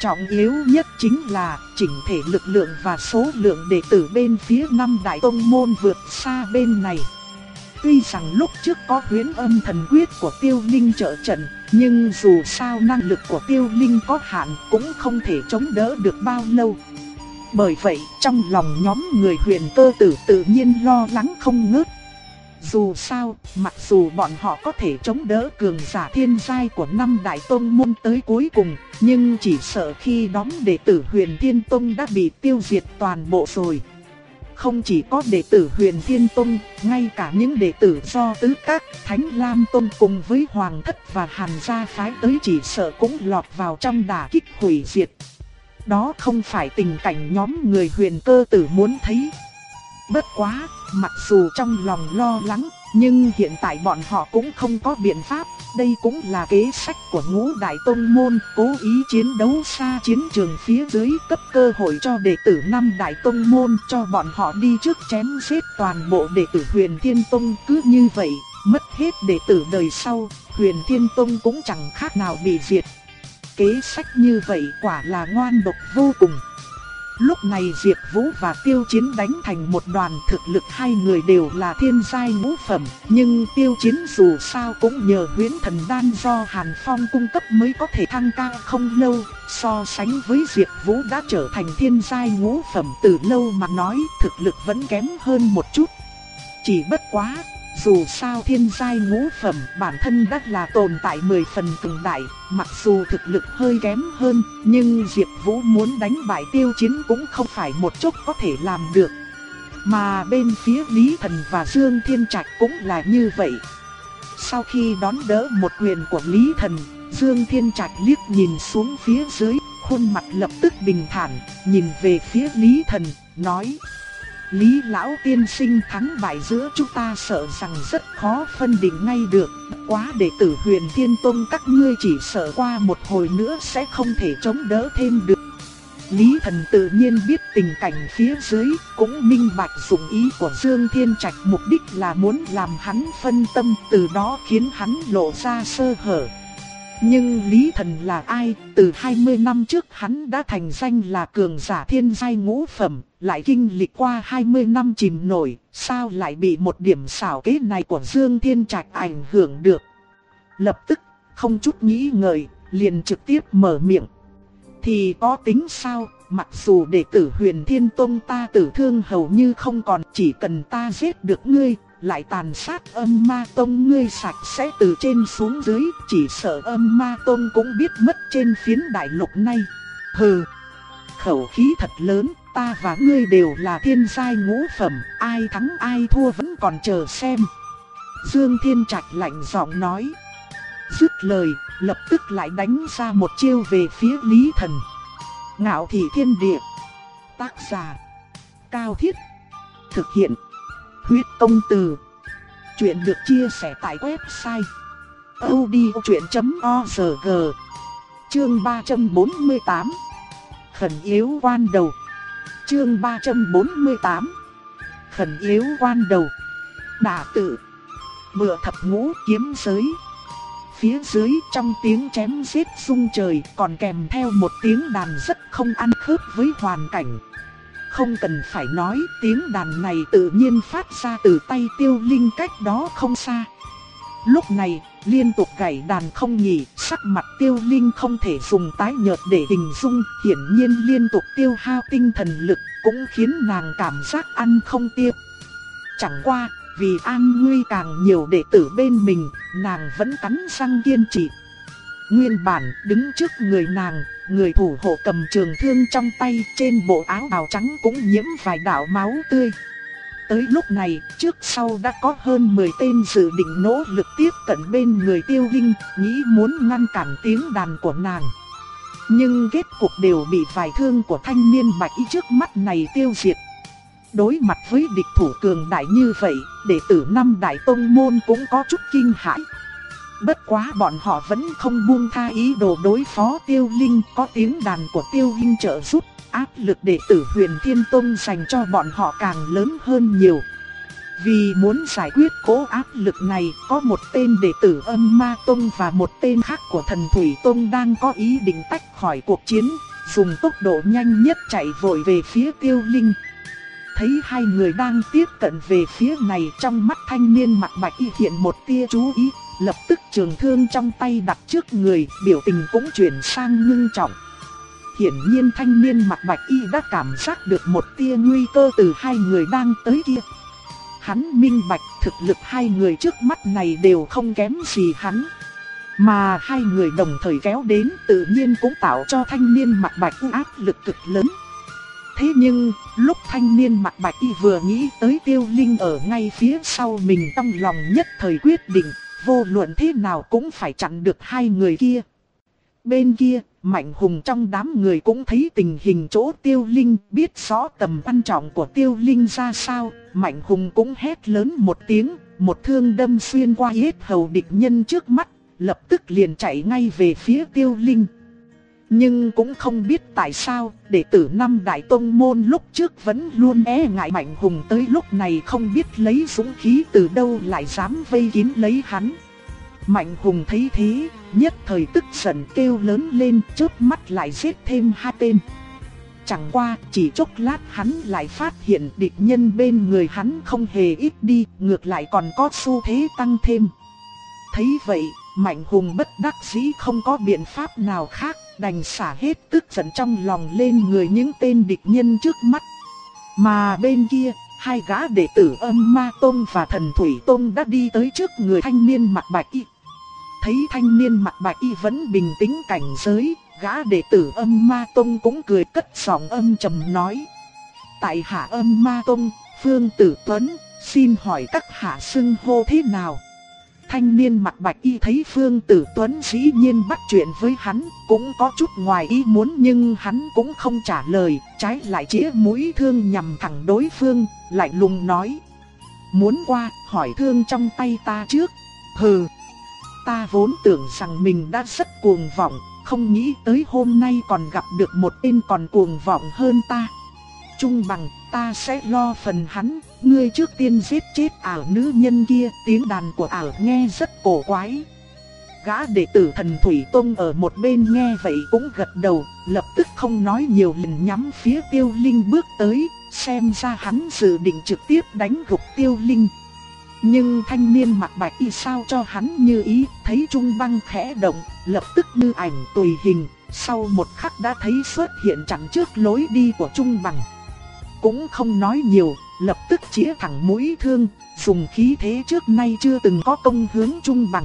Trọng yếu nhất chính là chỉnh thể lực lượng và số lượng đệ tử bên phía năm đại tông môn vượt xa bên này. Tuy rằng lúc trước có Huyễn Âm Thần Quyết của Tiêu Linh trợ trận, nhưng dù sao năng lực của Tiêu Linh có hạn cũng không thể chống đỡ được bao lâu. Bởi vậy trong lòng nhóm người Huyền Cơ Tử tự nhiên lo lắng không ngớt. Dù sao, mặc dù bọn họ có thể chống đỡ cường giả thiên giai của năm đại tông môn tới cuối cùng, nhưng chỉ sợ khi đóng đệ tử Huyền Thiên Tông đã bị tiêu diệt toàn bộ rồi. Không chỉ có đệ tử Huyền Thiên Tông, ngay cả những đệ tử do Tứ Các, Thánh Lam Tông cùng với Hoàng Thất và Hàn Gia phái tới chỉ sợ cũng lọt vào trong đả kích hủy diệt. Đó không phải tình cảnh nhóm người Huyền Cơ Tử muốn thấy. Bất quá, mặc dù trong lòng lo lắng, nhưng hiện tại bọn họ cũng không có biện pháp. Đây cũng là kế sách của ngũ đại tông môn, cố ý chiến đấu xa chiến trường phía dưới, cấp cơ hội cho đệ tử năm đại tông môn, cho bọn họ đi trước chém giết toàn bộ đệ tử Huyền Thiên Tông. Cứ như vậy, mất hết đệ tử đời sau, Huyền Thiên Tông cũng chẳng khác nào bị diệt. Kế sách như vậy quả là ngoan độc vô cùng. Lúc này Diệp Vũ và Tiêu Chiến đánh thành một đoàn, thực lực hai người đều là thiên giai ngũ phẩm, nhưng Tiêu Chiến dù sao cũng nhờ Huyễn Thần Đan do Hàn Phong cung cấp mới có thể thăng cao không lâu, so sánh với Diệp Vũ đã trở thành thiên giai ngũ phẩm từ lâu mà nói, thực lực vẫn kém hơn một chút. Chỉ bất quá, dù sao thiên giai ngũ phẩm bản thân đã là tồn tại mười phần cường đại, mặc dù thực lực hơi kém hơn, nhưng Diệp Vũ muốn đánh bại Tiêu Chiến cũng không phải một chốc có thể làm được. Mà bên phía Lý Thần và Dương Thiên Trạch cũng là như vậy. Sau khi đón đỡ một quyền của Lý Thần, Dương Thiên Trạch liếc nhìn xuống phía dưới, khuôn mặt lập tức bình thản, nhìn về phía Lý Thần, nói: Lý lão tiên sinh, thắng bại giữa chúng ta sợ rằng rất khó phân định ngay được. Quá đệ tử Huyền Thiên Tông các ngươi chỉ sợ qua một hồi nữa sẽ không thể chống đỡ thêm được. Lý Thần tự nhiên biết tình cảnh phía dưới, cũng minh bạch dụng ý của Dương Thiên Trạch, mục đích là muốn làm hắn phân tâm, từ đó khiến hắn lộ ra sơ hở. Nhưng Lý Thần là ai? Từ hai mươi năm trước hắn đã thành danh là cường giả thiên giai ngũ phẩm, lại kinh lịch qua hai mươi năm chìm nổi, sao lại bị một điểm xảo kế này của Dương Thiên Trạch ảnh hưởng được? Lập tức, không chút nghĩ ngợi, liền trực tiếp mở miệng. Thì có tính sao, mặc dù đệ tử Huyền Thiên Tông ta tử thương hầu như không còn, chỉ cần ta giết được ngươi, lại tàn sát Âm Ma Tông ngươi sạch sẽ từ trên xuống dưới, chỉ sợ Âm Ma Tông cũng biết mất trên phiến đại lục này. Hừ, khẩu khí thật lớn, ta và ngươi đều là thiên giai ngũ phẩm, ai thắng ai thua vẫn còn chờ xem. Dương Thiên Trạch lạnh giọng nói. Dứt lời, lập tức lại đánh ra một chiêu về phía Lý Thần. Ngạo Thị Thiên Địa. Tác giả: Cao Thiết. Thực hiện: Huyết Công Từ. Chuyện được chia sẻ tại website audiochuyện chấm org. Chương ba trăm bốn mươi tám. Khẩn yếu quan đầu. Chương ba trăm bốn mươi tám. Khẩn yếu quan đầu. Đả tự. Bựa thập ngũ kiếm giới. Phía dưới trong tiếng chém giết rung trời còn kèm theo một tiếng đàn rất không ăn khớp với hoàn cảnh. Không cần phải nói, tiếng đàn này tự nhiên phát ra từ tay Tiêu Linh cách đó không xa. Lúc này, liên tục gảy đàn không nghỉ, sắc mặt Tiêu Linh không thể dùng tái nhợt để hình dung, hiển nhiên liên tục tiêu hao tinh thần lực, cũng khiến nàng cảm giác ăn không tiêu. Chẳng qua, vì an nguy càng nhiều đệ tử bên mình, nàng vẫn cắn răng kiên trì. Nguyên bản đứng trước người nàng, người thủ hộ cầm trường thương trong tay, trên bộ áo bào trắng cũng nhiễm vài đạo máu tươi. Tới lúc này, trước sau đã có hơn mười tên dự định nỗ lực tiếp cận bên người Tiêu Linh, nghĩ muốn ngăn cản tiếng đàn của nàng. Nhưng kết cục đều bị vài thương của thanh niên bạch y trước mắt này tiêu diệt. Đối mặt với địch thủ cường đại như vậy, đệ tử năm đại tông môn cũng có chút kinh hãi. Bất quá bọn họ vẫn không buông tha ý đồ đối phó Tiêu Linh, có tiếng đàn của Tiêu Linh trợ giúp, áp lực đệ tử Huyền Thiên Tông dành cho bọn họ càng lớn hơn nhiều. Vì muốn giải quyết cố áp lực này, có một tên đệ tử Âm Ma Tông và một tên khác của Thần Thủy Tông đang có ý định tách khỏi cuộc chiến, dùng tốc độ nhanh nhất chạy vội về phía Tiêu Linh. Thấy hai người đang tiếp cận về phía này, trong mắt thanh niên mặc bạch y hiện một tia chú ý, lập tức trường thương trong tay đặt trước người, biểu tình cũng chuyển sang ngưng trọng. Hiển nhiên thanh niên mặc bạch y đã cảm giác được một tia nguy cơ từ hai người đang tới kia. Hắn minh bạch thực lực hai người trước mắt này đều không kém gì hắn. Mà hai người đồng thời kéo đến tự nhiên cũng tạo cho thanh niên mặc bạch y áp lực cực lớn. Thế nhưng, lúc thanh niên mặc bạch y vừa nghĩ tới Tiêu Linh ở ngay phía sau mình, trong lòng nhất thời quyết định, vô luận thế nào cũng phải chặn được hai người kia. Bên kia, Mạnh Hùng trong đám người cũng thấy tình hình chỗ Tiêu Linh, biết rõ tầm quan trọng của Tiêu Linh ra sao. Mạnh Hùng cũng hét lớn một tiếng, một thương đâm xuyên qua yết hầu địch nhân trước mắt, lập tức liền chạy ngay về phía Tiêu Linh. Nhưng cũng không biết tại sao, đệ tử năm đại tông môn lúc trước vẫn luôn e ngại Mạnh Hùng, tới lúc này không biết lấy dũng khí từ đâu lại dám vây kín lấy hắn. Mạnh Hùng thấy thế, nhất thời tức giận kêu lớn lên, chớp mắt lại giết thêm hai tên. Chẳng qua, chỉ chốc lát hắn lại phát hiện địch nhân bên người hắn không hề ít đi, ngược lại còn có xu thế tăng thêm. Thấy vậy, Mạnh Hùng bất đắc dĩ không có biện pháp nào khác, đành xả hết tức giận trong lòng lên người những tên địch nhân trước mắt. Mà bên kia, hai gã đệ tử Âm Ma Tông và Thần Thủy Tông đã đi tới trước người thanh niên mặc bạch y. Thấy thanh niên mặc bạch y vẫn bình tĩnh cảnh giới, gã đệ tử Âm Ma Tông cũng cười cất giọng âm trầm nói: tại hạ Âm Ma Tông, Phương Tử Tuấn, xin hỏi các hạ xưng hô thế nào? Thanh niên mặc bạch y thấy Phương Tử Tuấn dĩ nhiên bắt chuyện với hắn, cũng có chút ngoài ý muốn, nhưng hắn cũng không trả lời, trái lại chĩa mũi thương nhằm thẳng đối phương, lạnh lùng nói: muốn qua, hỏi thương trong tay ta trước. Hừ, ta vốn tưởng rằng mình đã rất cuồng vọng, không nghĩ tới hôm nay còn gặp được một tên còn cuồng vọng hơn ta. Chung bằng, ta sẽ lo phần hắn, ngươi trước tiên giết chết ảo nữ nhân kia, tiếng đàn của ảo nghe rất cổ quái. Gã đệ tử Thần Thủy Tông ở một bên nghe vậy cũng gật đầu, lập tức không nói nhiều, liền nhắm phía Tiêu Linh bước tới, xem ra hắn dự định trực tiếp đánh gục Tiêu Linh. Nhưng thanh niên mặc bạch y sao cho hắn như ý, thấy Trung Băng khẽ động, lập tức như ảnh tùy hình, sau một khắc đã thấy xuất hiện chặn trước lối đi của Trung Bằng. Cũng không nói nhiều, lập tức chĩa thẳng mũi thương, dùng khí thế trước nay chưa từng có công hướng Trung Bằng.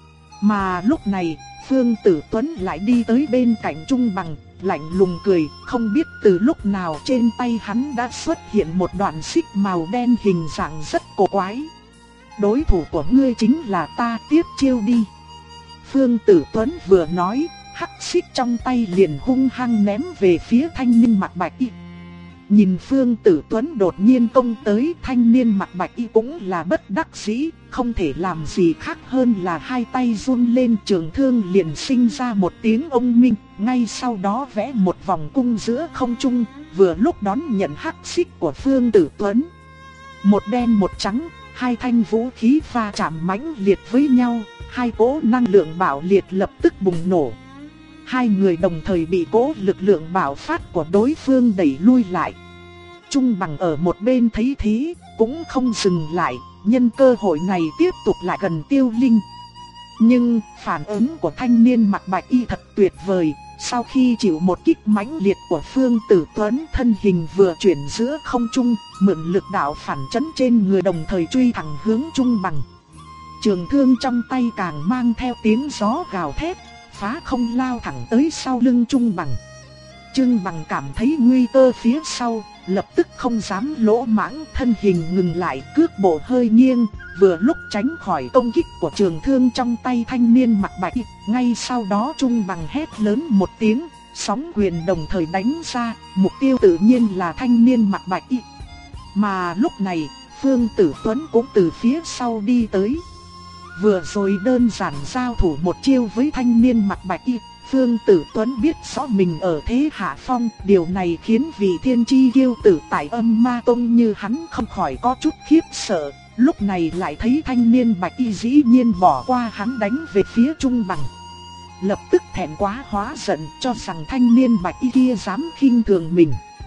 Mà lúc này, Phương Tử Tuấn lại đi tới bên cạnh Trung Bằng, lạnh lùng cười, không biết từ lúc nào trên tay hắn đã xuất hiện một đoạn xích màu đen hình dạng rất cổ quái. Đối thủ của ngươi chính là ta, tiếp chiêu đi. Phương Tử Tuấn vừa nói, hắc xích trong tay liền hung hăng ném về phía thanh niên mặc bạch y. Nhìn Phương Tử Tuấn đột nhiên công tới, thanh niên mặc bạch y cũng là bất đắc dĩ, không thể làm gì khác hơn là hai tay run lên, trường thương liền sinh ra một tiếng ông minh, ngay sau đó vẽ một vòng cung giữa không trung, vừa lúc đón nhận hắc xích của Phương Tử Tuấn. Một đen một trắng, hai thanh vũ khí va chạm mãnh liệt với nhau, hai cỗ năng lượng bạo liệt lập tức bùng nổ. Hai người đồng thời bị cỗ lực lượng bạo phát của đối phương đẩy lui lại. Trung Bằng ở một bên thấy thế, cũng không dừng lại, nhân cơ hội này tiếp tục lại gần Tiêu Linh. Nhưng, phản ứng của thanh niên mặc bạch y thật tuyệt vời, sau khi chịu một kích mãnh liệt của Phương Tử Tuấn, thân hình vừa chuyển giữa không trung, mượn lực đạo phản chấn trên người đồng thời truy thẳng hướng Trung Bằng. Trường thương trong tay càng mang theo tiếng gió gào thét, phá không lao thẳng tới sau lưng Trung Bằng. Trung Bằng cảm thấy nguy cơ phía sau, lập tức không dám lỗ mãng, thân hình ngừng lại, cước bộ hơi nghiêng, vừa lúc tránh khỏi công kích của trường thương trong tay thanh niên mặc bạch y. Ngay sau đó Trung Bằng hét lớn một tiếng, sóng quyền đồng thời đánh ra, mục tiêu tự nhiên là thanh niên mặc bạch y. Mà lúc này, Phương Tử Tuấn cũng từ phía sau đi tới. Vừa rồi đơn giản giao thủ một chiêu với thanh niên mặc bạch y, Phương Tử Tuấn biết rõ mình ở thế hạ phong, điều này khiến vị thiên chi kiêu tử tại Âm Ma Tông như hắn không khỏi có chút khiếp sợ. Lúc này lại thấy thanh niên bạch y dĩ nhiên bỏ qua hắn đánh về phía Trung Bằng. lập tức thẹn quá hóa giận cho rằng thanh niên bạch y kia dám khinh thường mình.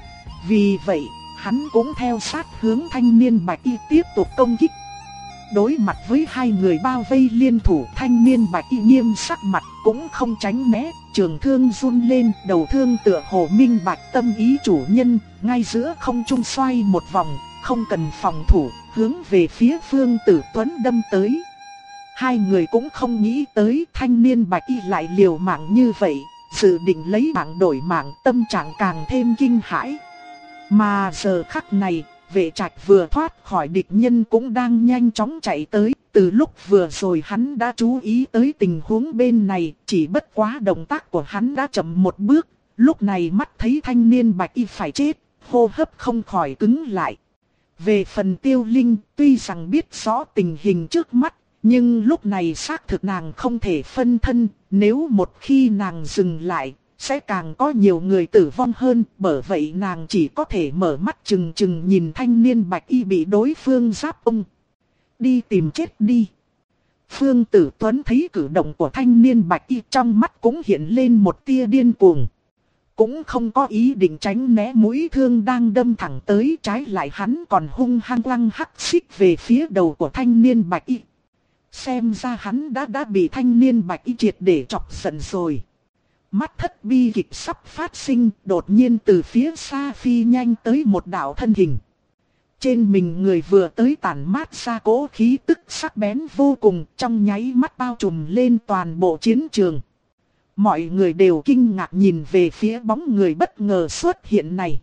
Vì vậy, hắn cũng theo sát hướng thanh niên bạch y tiếp tục công kích. Đối mặt với hai người bao vây liên thủ, thanh niên bạch y nghiêm sắc mặt cũng không tránh né, trường thương run lên, đầu thương tựa hồ minh bạch tâm ý chủ nhân, ngay giữa không trung xoay một vòng, không cần phòng thủ, hướng về phía Phương Tử Tuấn đâm tới. Hai người cũng không nghĩ tới thanh niên bạch y lại liều mạng như vậy, dự định lấy mạng đổi mạng, tâm trạng càng thêm kinh hãi. Mà giờ khắc này, Vệ Trạch vừa thoát khỏi địch nhân cũng đang nhanh chóng chạy tới. Từ lúc vừa rồi hắn đã chú ý tới tình huống bên này, chỉ bất quá động tác của hắn đã chậm một bước. Lúc này mắt thấy thanh niên bạch y phải chết, hô hấp không khỏi cứng lại. Về phần Tiêu Linh, tuy rằng biết rõ tình hình trước mắt, nhưng lúc này xác thực nàng không thể phân thân. Nếu một khi nàng dừng lại, sẽ càng có nhiều người tử vong hơn, bởi vậy nàng chỉ có thể mở mắt chừng chừng nhìn thanh niên bạch y bị đối phương giáp ông. Đi tìm chết đi. Phương Tử Tuấn thấy cử động của thanh niên bạch y, trong mắt cũng hiện lên một tia điên cuồng. Cũng không có ý định tránh né mũi thương đang đâm thẳng tới, trái lại hắn còn hung hăng lăng hắc xích về phía đầu của thanh niên bạch y. Xem ra hắn đã đã bị thanh niên bạch y triệt để chọc giận rồi. Mắt thất bi kịch sắp phát sinh, đột nhiên từ phía xa phi nhanh tới một đạo thân hình. Trên mình người vừa tới tản mát ra cỗ khí tức sắc bén vô cùng, trong nháy mắt bao trùm lên toàn bộ chiến trường. Mọi người đều kinh ngạc nhìn về phía bóng người bất ngờ xuất hiện này.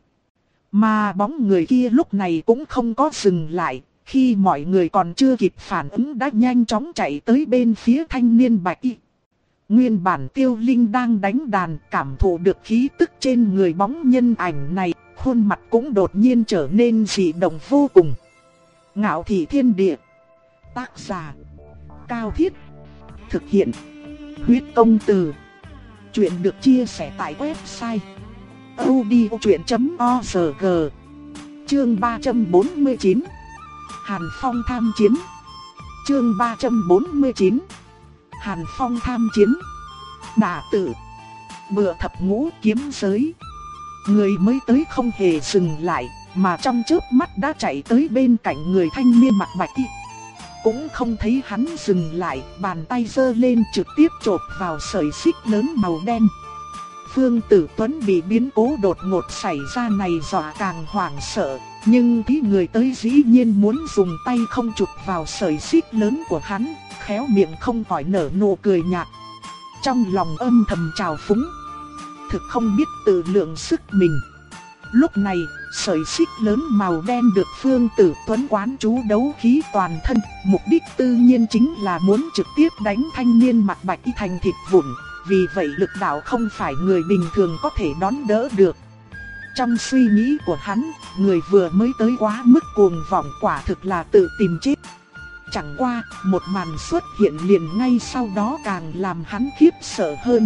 Mà bóng người kia lúc này cũng không có dừng lại, khi mọi người còn chưa kịp phản ứng đã nhanh chóng chạy tới bên phía thanh niên bạch y. Nguyên bản Tiêu Linh đang đánh đàn, cảm thụ được khí tức trên người bóng nhân ảnh này, khuôn mặt cũng đột nhiên trở nên dị động vô cùng. Ngạo Thị Thiên Địa. Tác giả: Cao Thiết. Thực hiện: Huyết Công Từ. Chuyện được chia sẻ tại website audiochuyện chấm org. Chương ba trăm bốn mươi chín. Hàn Phong tham chiến. Chương ba trăm bốn mươi chín. Hàn Phong tham chiến. Đả tử. Bừa thập ngũ kiếm giới. Người mới tới không hề dừng lại, mà trong chớp mắt đã chạy tới bên cạnh người thanh niên mặc bạch y. Cũng không thấy hắn dừng lại, bàn tay giơ lên trực tiếp chộp vào sợi xích lớn màu đen. Phương Tử Tuấn bị biến cố đột ngột xảy ra này dọa càng hoảng sợ, nhưng thấy người tới dĩ nhiên muốn dùng tay không chụp vào sợi xích lớn của hắn, khéo miệng không khỏi nở nụ cười nhạt. Trong lòng âm thầm trào phúng, thực không biết tự lượng sức mình. Lúc này, sợi xích lớn màu đen được Phương Tử Tuấn quán chú đấu khí toàn thân, mục đích tự nhiên chính là muốn trực tiếp đánh thanh niên mặc bạch y thành thịt vụn, vì vậy lực đạo không phải người bình thường có thể đón đỡ được. Trong suy nghĩ của hắn, người vừa mới tới quá mức cuồng vọng, quả thực là tự tìm chết. Chẳng qua, một màn xuất hiện liền ngay sau đó càng làm hắn khiếp sợ hơn.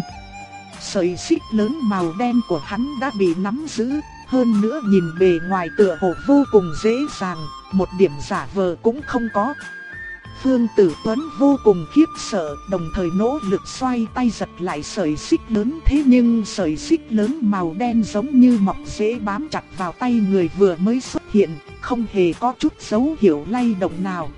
Sợi xích lớn màu đen của hắn đã bị nắm giữ, hơn nữa nhìn bề ngoài tựa hồ vô cùng dễ dàng, một điểm giả vờ cũng không có. Phương Tử Tuấn vô cùng khiếp sợ, đồng thời nỗ lực xoay tay giật lại sợi xích lớn, thế nhưng sợi xích lớn màu đen giống như mọc rễ bám chặt vào tay người vừa mới xuất hiện, không hề có chút dấu hiệu lay động nào.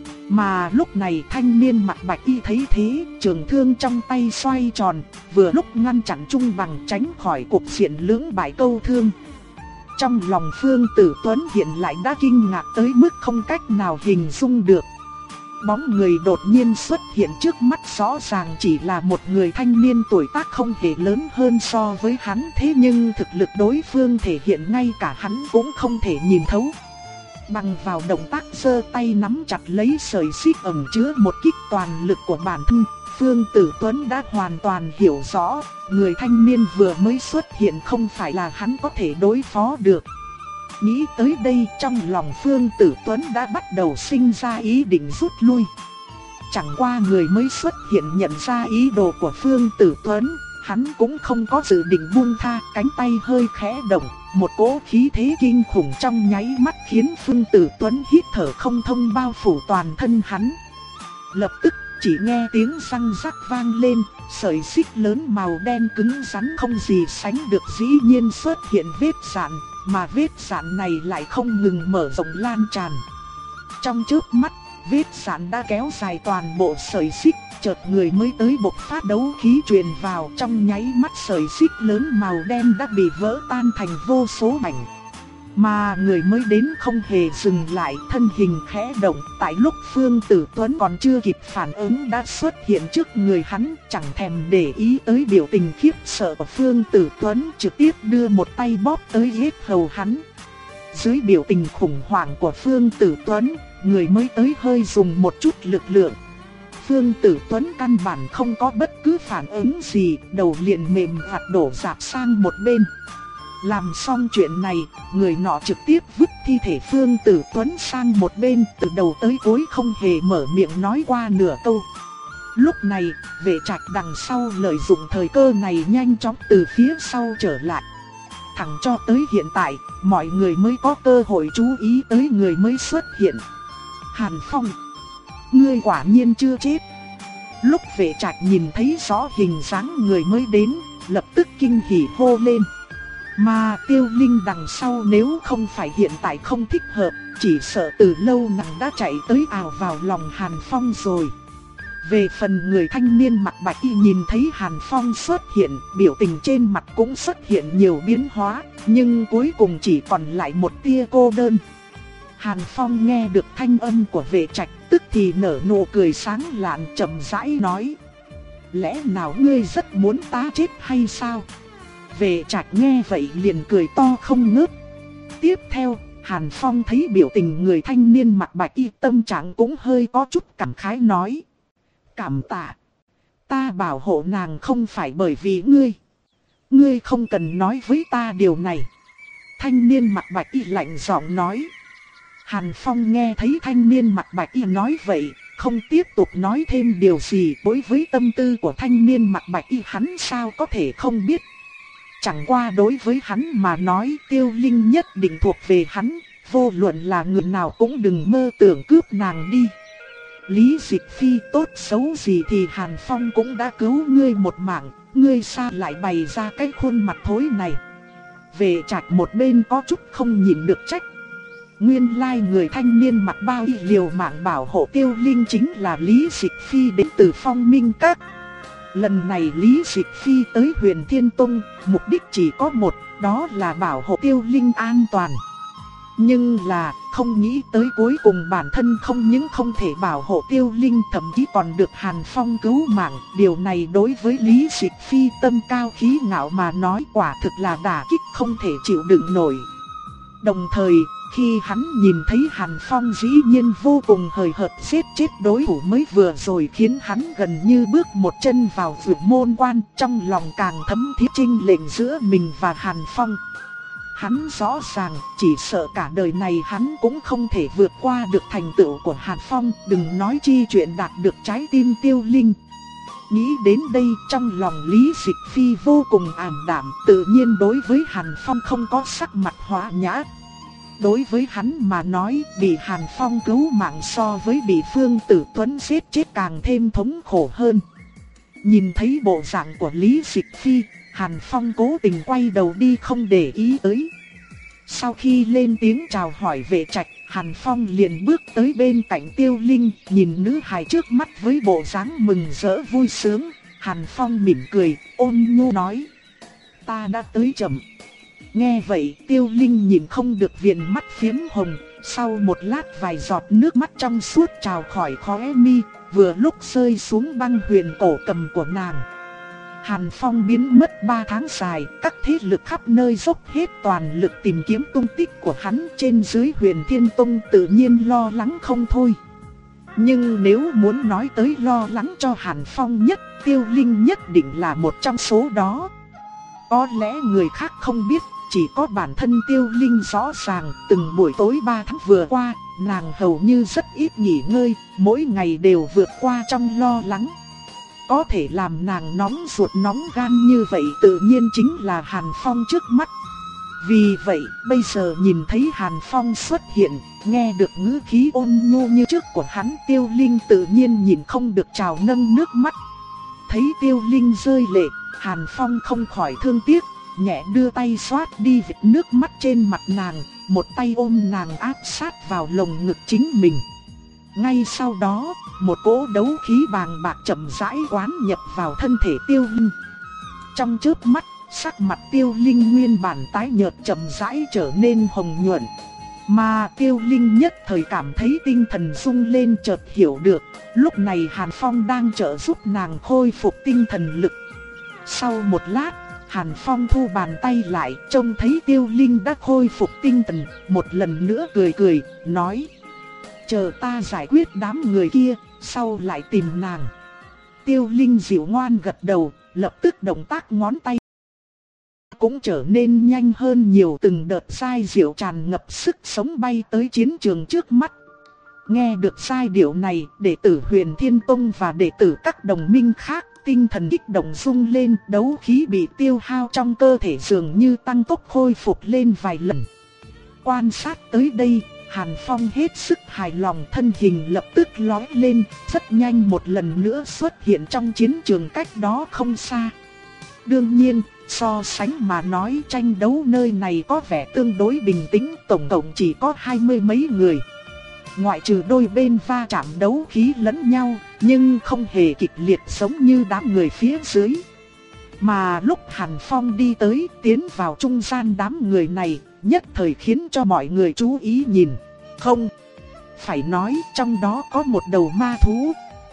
Mà lúc này thanh niên mặc bạch y thấy thế, trường thương trong tay xoay tròn, vừa lúc ngăn chặn trung bằng tránh khỏi cục diện lưỡng bại câu thương. Trong lòng Phương Tử Tuấn hiện lại đã kinh ngạc tới mức không cách nào hình dung được. Bóng người đột nhiên xuất hiện trước mắt rõ ràng chỉ là một người thanh niên tuổi tác không hề lớn hơn so với hắn, thế nhưng thực lực đối phương thể hiện ngay cả hắn cũng không thể nhìn thấu. Bằng vào động tác giơ tay nắm chặt lấy sợi xích ẩn chứa một kích toàn lực của bản thân, Phương Tử Tuấn đã hoàn toàn hiểu rõ, người thanh niên vừa mới xuất hiện không phải là hắn có thể đối phó được. Nghĩ tới đây, trong lòng Phương Tử Tuấn đã bắt đầu sinh ra ý định rút lui. Chẳng qua người mới xuất hiện nhận ra ý đồ của Phương Tử Tuấn, hắn cũng không có dự định buông tha, cánh tay hơi khẽ động, một cỗ khí thế kinh khủng trong nháy mắt khiến Phương Tử Tuấn hít thở không thông bao phủ toàn thân hắn. Lập tức, chỉ nghe tiếng răng rắc vang lên, sợi xích lớn màu đen cứng rắn không gì sánh được dĩ nhiên xuất hiện vết rạn, mà vết rạn này lại không ngừng mở rộng lan tràn. Trong chớp mắt, vết rạn đã kéo dài toàn bộ sợi xích, chợt người mới tới bộc phát đấu khí truyền vào, trong nháy mắt sợi xích lớn màu đen đã bị vỡ tan thành vô số mảnh. Mà người mới đến không hề dừng lại, thân hình khẽ động, tại lúc Phương Tử Tuấn còn chưa kịp phản ứng đã xuất hiện trước người hắn, chẳng thèm để ý tới biểu tình khiếp sợ của Phương Tử Tuấn, trực tiếp đưa một tay bóp tới yết hầu hắn. Dưới biểu tình khủng hoảng của Phương Tử Tuấn, người mới tới hơi dùng một chút lực lượng. Phương Tử Tuấn căn bản không có bất cứ phản ứng gì, đầu liền mềm vặt đổ rạp sang một bên. Làm xong chuyện này, người nọ trực tiếp vứt thi thể Phương Tử Tuấn sang một bên, từ đầu tới cuối không hề mở miệng nói qua nửa câu. Lúc này, Vệ Trạch đằng sau lợi dụng thời cơ này nhanh chóng từ phía sau trở lại. Thẳng cho tới hiện tại, mọi người mới có cơ hội chú ý tới người mới xuất hiện. Hàn Phong, ngươi quả nhiên chưa chết. Lúc Vệ Trạch nhìn thấy rõ hình dáng người mới đến, lập tức kinh hỉ hô lên. Mà Tiêu Linh đằng sau nếu không phải hiện tại không thích hợp, chỉ sợ từ lâu nàng đã chạy tới ào vào lòng Hàn Phong rồi. Về phần người thanh niên mặc bạch y nhìn thấy Hàn Phong xuất hiện, biểu tình trên mặt cũng xuất hiện nhiều biến hóa, nhưng cuối cùng chỉ còn lại một tia cô đơn. Hàn Phong nghe được thanh âm của Vệ Trạch, tức thì nở nụ cười sáng lạn, chậm rãi nói: lẽ nào ngươi rất muốn ta chết hay sao? Vệ Trạch nghe vậy liền cười to không ngớt. Tiếp theo, Hàn Phong thấy biểu tình người thanh niên mặc bạch y, tâm trạng cũng hơi có chút cảm khái nói: cảm tạ. Ta bảo hộ nàng không phải bởi vì ngươi. Ngươi không cần nói với ta điều này. Thanh niên mặc bạch y lạnh giọng nói. Hàn Phong nghe thấy thanh niên mặc bạch y nói vậy, không tiếp tục nói thêm điều gì. Đối với tâm tư của thanh niên mặc bạch y, hắn sao có thể không biết. Chẳng qua đối với hắn mà nói, Tiêu Linh nhất định thuộc về hắn, vô luận là người nào cũng đừng mơ tưởng cướp nàng đi. Lý Dịch Phi, tốt xấu gì thì Hàn Phong cũng đã cứu ngươi một mạng, ngươi sao lại bày ra cái khuôn mặt thối này? Vệ Trạch một bên có chút không nhịn được trách. Nguyên lai người thanh niên mặc bao y liều mạng bảo hộ Tiêu Linh chính là Lý Dịch Phi đến từ Phong Minh Các. Lần này Lý Dịch Phi tới Huyền Thiên Tông, mục đích chỉ có một, đó là bảo hộ Tiêu Linh an toàn. Nhưng là, không nghĩ tới cuối cùng bản thân không những không thể bảo hộ Tiêu Linh, thậm chí còn được Hàn Phong cứu mạng. Điều này đối với Lý Dịch Phi tâm cao khí ngạo mà nói quả thực là đả kích không thể chịu đựng nổi. Đồng thời, khi hắn nhìn thấy Hàn Phong dĩ nhiên vô cùng hời hợt giết chết đối thủ mới vừa rồi, khiến hắn gần như bước một chân vào vượt môn quan, trong lòng càng thấm thía chênh lệch giữa mình và Hàn Phong. Hắn rõ ràng, chỉ sợ cả đời này hắn cũng không thể vượt qua được thành tựu của Hàn Phong, đừng nói chi chuyện đạt được trái tim Tiêu Linh. Nghĩ đến đây, trong lòng Lý Dịch Phi vô cùng ảm đạm, tự nhiên đối với Hàn Phong không có sắc mặt hòa nhã. Đối với hắn mà nói, bị Hàn Phong cứu mạng so với bị Phương Tử Tuấn giết chết càng thêm thống khổ hơn. Nhìn thấy bộ dạng của Lý Dịch Phi, Hàn Phong cố tình quay đầu đi không để ý tới. Sau khi lên tiếng chào hỏi Vệ Trạch, Hàn Phong liền bước tới bên cạnh Tiêu Linh, nhìn nữ hài trước mắt với bộ dáng mừng rỡ vui sướng. Hàn Phong mỉm cười, ôn nhu nói: ta đã tới chậm. Nghe vậy, Tiêu Linh nhìn không được viền mắt phiếm hồng, sau một lát vài giọt nước mắt trong suốt trào khỏi khóe mi, vừa lúc rơi xuống băng huyền cổ cầm của nàng. Hàn Phong biến mất ba tháng dài, các thế lực khắp nơi dốc hết toàn lực tìm kiếm tung tích của hắn, trên dưới Huyền Thiên Tông tự nhiên lo lắng không thôi. Nhưng nếu muốn nói tới lo lắng cho Hàn Phong nhất, Tiêu Linh nhất định là một trong số đó. Có lẽ người khác không biết, chỉ có bản thân Tiêu Linh rõ ràng, từng buổi tối ba tháng vừa qua, nàng hầu như rất ít nghỉ ngơi, mỗi ngày đều vượt qua trong lo lắng. Có thể làm nàng nóng ruột nóng gan như vậy tự nhiên chính là Hàn Phong trước mắt. Vì vậy, bây giờ nhìn thấy Hàn Phong xuất hiện, nghe được ngữ khí ôn nhu như trước của hắn, Tiêu Linh tự nhiên nhìn không được trào nâng nước mắt. Thấy Tiêu Linh rơi lệ, Hàn Phong không khỏi thương tiếc, nhẹ đưa tay xoát đi vệt nước mắt trên mặt nàng, một tay ôm nàng áp sát vào lồng ngực chính mình. Ngay sau đó, một cỗ đấu khí bàng bạc chậm rãi quán nhập vào thân thể Tiêu Linh. Trong chớp mắt, sắc mặt Tiêu Linh nguyên bản tái nhợt chậm rãi trở nên hồng nhuận. Mà Tiêu Linh nhất thời cảm thấy tinh thần rung lên, chợt hiểu được, lúc này Hàn Phong đang trợ giúp nàng khôi phục tinh thần lực. Sau một lát, Hàn Phong thu bàn tay lại, trông thấy Tiêu Linh đã khôi phục tinh thần, một lần nữa cười cười, nói: chờ ta giải quyết đám người kia, sau lại tìm nàng. Tiêu Linh dịu ngoan gật đầu, lập tức động tác ngón tay cũng trở nên nhanh hơn nhiều, từng đợt sai diệu tràn ngập sức sống bay tới chiến trường trước mắt. Nghe được giai điệu này, đệ tử Huyền Thiên Tông và đệ tử các đồng minh khác, tinh thần kích động rung lên, đấu khí bị tiêu hao trong cơ thể dường như tăng tốc khôi phục lên vài lần. Quan sát tới đây, Hàn Phong hết sức hài lòng, thân hình lập tức lói lên, rất nhanh một lần nữa xuất hiện trong chiến trường cách đó không xa. Đương nhiên, so sánh mà nói tranh đấu nơi này có vẻ tương đối bình tĩnh, tổng cộng chỉ có hai mươi mấy người. Ngoại trừ đôi bên va chạm đấu khí lẫn nhau, nhưng không hề kịch liệt giống như đám người phía dưới. Mà lúc Hàn Phong đi tới, tiến vào trung gian đám người này, nhất thời khiến cho mọi người chú ý nhìn. Không, phải nói trong đó có một đầu ma thú.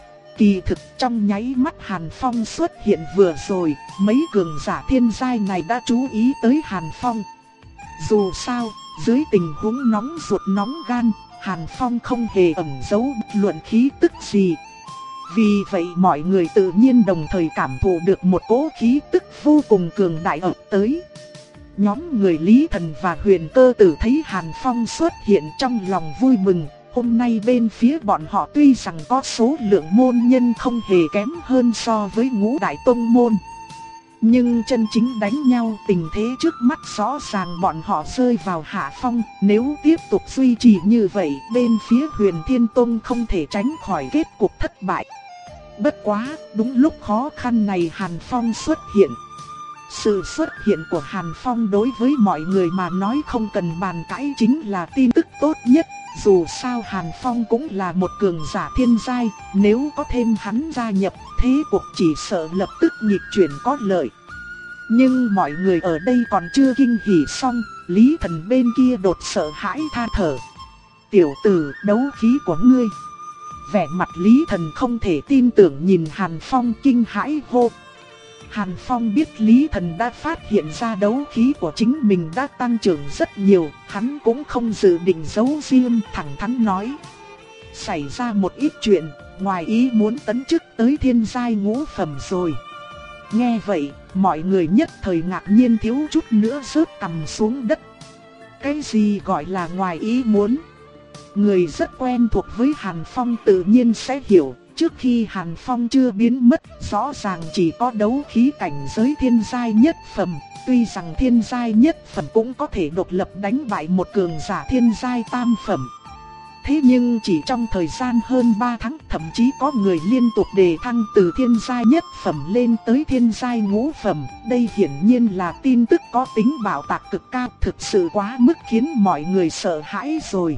Kỳ thực trong nháy mắt Hàn Phong xuất hiện vừa rồi, mấy cường giả thiên giai này đã chú ý tới Hàn Phong. Dù sao, dưới tình huống nóng ruột nóng gan, Hàn Phong không hề ẩn giấu bất luận khí tức gì. Vì vậy mọi người tự nhiên đồng thời cảm thụ được một cỗ khí tức vô cùng cường đại ập tới. Nhóm người Lý Thần và Huyền Cơ Tử thấy Hàn Phong xuất hiện trong lòng vui mừng. Hôm nay bên phía bọn họ tuy rằng có số lượng môn nhân không hề kém hơn so với ngũ đại tông môn, nhưng chân chính đánh nhau tình thế trước mắt rõ ràng bọn họ rơi vào hạ phong. Nếu tiếp tục duy trì như vậy, bên phía Huyền Thiên Tông không thể tránh khỏi kết cục thất bại. Bất quá, đúng lúc khó khăn này Hàn Phong xuất hiện. Sự xuất hiện của Hàn Phong đối với mọi người mà nói không cần bàn cãi chính là tin tức tốt nhất. Dù sao Hàn Phong cũng là một cường giả thiên giai, nếu có thêm hắn gia nhập, thế cuộc chỉ sợ lập tức nghịch chuyển có lợi. Nhưng mọi người ở đây còn chưa kinh hỉ xong, Lý Thần bên kia đột sợ hãi than thở. Tiểu tử, đấu khí của ngươi. Vẻ mặt Lý Thần không thể tin tưởng nhìn Hàn Phong kinh hãi hô. Hàn Phong biết Lý Thần đã phát hiện ra đấu khí của chính mình đã tăng trưởng rất nhiều, hắn cũng không dự định giấu riêng, thẳng thắn nói. Xảy ra một ít chuyện, ngoài ý muốn tấn chức tới thiên giai ngũ phẩm rồi. Nghe vậy, mọi người nhất thời ngạc nhiên thiếu chút nữa rớt cằm xuống đất. Cái gì gọi là ngoài ý muốn? Người rất quen thuộc với Hàn Phong tự nhiên sẽ hiểu. Trước khi Hàn Phong chưa biến mất, rõ ràng chỉ có đấu khí cảnh giới thiên giai nhất phẩm. Tuy rằng thiên giai nhất phẩm cũng có thể độc lập đánh bại một cường giả thiên giai tam phẩm. Thế nhưng chỉ trong thời gian hơn ba tháng, thậm chí có người liên tục đề thăng từ thiên giai nhất phẩm lên tới thiên giai ngũ phẩm. Đây hiển nhiên là tin tức có tính bảo tạc cực cao, thực sự quá mức khiến mọi người sợ hãi rồi.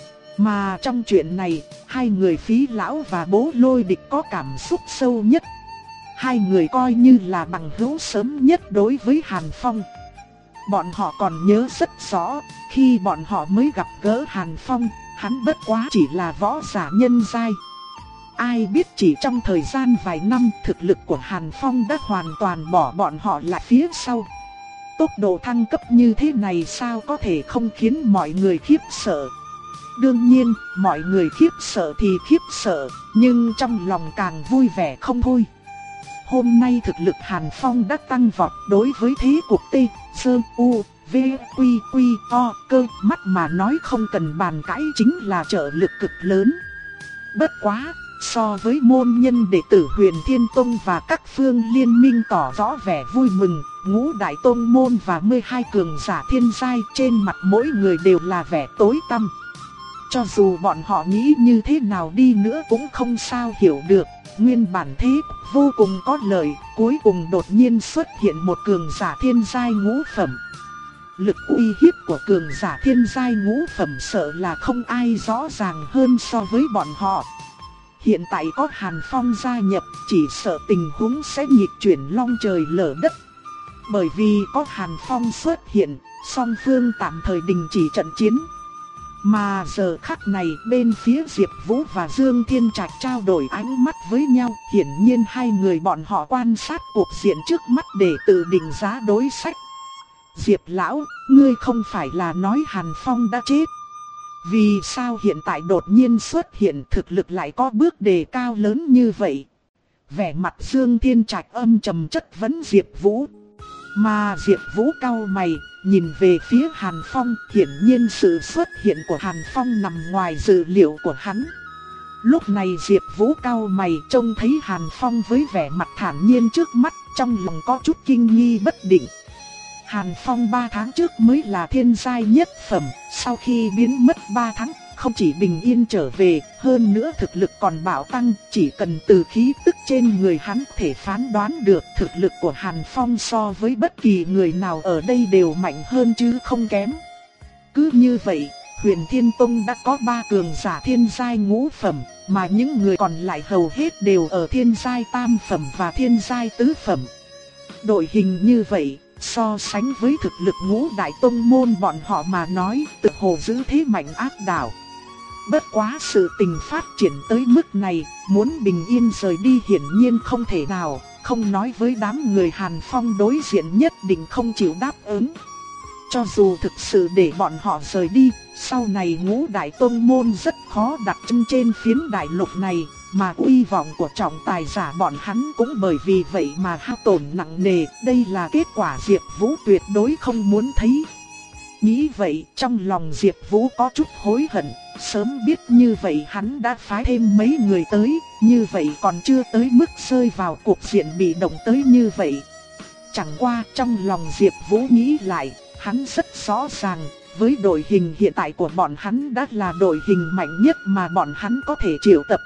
Mà trong chuyện này, hai người Phí Lão và Bố Lôi Địch có cảm xúc sâu nhất. Hai người coi như là bằng hữu sớm nhất đối với Hàn Phong. Bọn họ còn nhớ rất rõ, khi bọn họ mới gặp gỡ Hàn Phong, hắn bất quá chỉ là võ giả nhân giai. Ai biết chỉ trong thời gian vài năm, thực lực của Hàn Phong đã hoàn toàn bỏ bọn họ lại phía sau. Tốc độ thăng cấp như thế này sao có thể không khiến mọi người khiếp sợ. Đương nhiên, mọi người khiếp sợ thì khiếp sợ, nhưng trong lòng càng vui vẻ không thôi. Hôm nay thực lực Hàn Phong đã tăng vọt, đối với thế cuộc T, Sơ, U, V, Quy, Quy, O, cơ mắt mà nói không cần bàn cãi chính là trợ lực cực lớn. Bất quá, so với môn nhân đệ tử Huyền Thiên Tông và các phương liên minh tỏ rõ vẻ vui mừng. Ngũ đại tông môn và mười hai cường giả thiên giai, trên mặt mỗi người đều là vẻ tối tăm. Cho dù bọn họ nghĩ như thế nào đi nữa cũng không sao hiểu được. Nguyên bản thế vô cùng có lợi, cuối cùng đột nhiên xuất hiện một cường giả thiên giai ngũ phẩm. Lực uy hiếp của cường giả thiên giai ngũ phẩm sợ là không ai rõ ràng hơn so với bọn họ. Hiện tại có Hàn Phong gia nhập, chỉ sợ tình huống sẽ nghịch chuyển long trời lở đất. Bởi vì có Hàn Phong xuất hiện, song phương tạm thời đình chỉ trận chiến. Mà giờ khắc này bên phía Diệp Vũ và Dương Thiên Trạch trao đổi ánh mắt với nhau. Hiển nhiên hai người bọn họ quan sát cuộc diện trước mắt để tự định giá đối sách. Diệp lão, ngươi không phải là nói Hàn Phong đã chết? Vì sao hiện tại đột nhiên xuất hiện thực lực lại có bước đề cao lớn như vậy? Vẻ mặt Dương Thiên Trạch âm trầm chất vấn Diệp Vũ. Mà Diệp Vũ cau mày, nhìn về phía Hàn Phong, hiển nhiên sự xuất hiện của Hàn Phong nằm ngoài dự liệu của hắn. Lúc này Diệp Vũ cau mày trông thấy Hàn Phong với vẻ mặt thản nhiên trước mắt, trong lòng có chút kinh nghi bất định. Hàn Phong ba tháng trước mới là thiên giai nhất phẩm, sau khi biến mất ba tháng, không chỉ bình yên trở về, hơn nữa thực lực còn bạo tăng, chỉ cần từ khí tức trên người hắn có thể phán đoán được thực lực của Hàn Phong so với bất kỳ người nào ở đây đều mạnh hơn chứ không kém. Cứ như vậy, Huyền Thiên Tông đã có ba cường giả thiên giai ngũ phẩm, mà những người còn lại hầu hết đều ở thiên giai tam phẩm và thiên giai tứ phẩm. Đội hình như vậy, so sánh với thực lực ngũ đại tông môn bọn họ mà nói, tự hồ giữ thế mạnh áp đảo. Bất quá sự tình phát triển tới mức này, muốn bình yên rời đi hiển nhiên không thể nào, không nói với đám người Hàn Phong đối diện nhất định không chịu đáp ứng. Cho dù thực sự để bọn họ rời đi, sau này ngũ đại tông môn rất khó đặt chân trên phiến đại lục này, mà uy vọng của trọng tài giả bọn hắn cũng bởi vì vậy mà hao tổn nặng nề. Đây là kết quả Diệp Vũ tuyệt đối không muốn thấy. Nghĩ vậy, trong lòng Diệp Vũ có chút hối hận, sớm biết như vậy hắn đã phái thêm mấy người tới, như vậy còn chưa tới mức rơi vào cuộc diện bị động tới như vậy. Chẳng qua trong lòng Diệp Vũ nghĩ lại, hắn rất rõ ràng, với đội hình hiện tại của bọn hắn đã là đội hình mạnh nhất mà bọn hắn có thể triệu tập.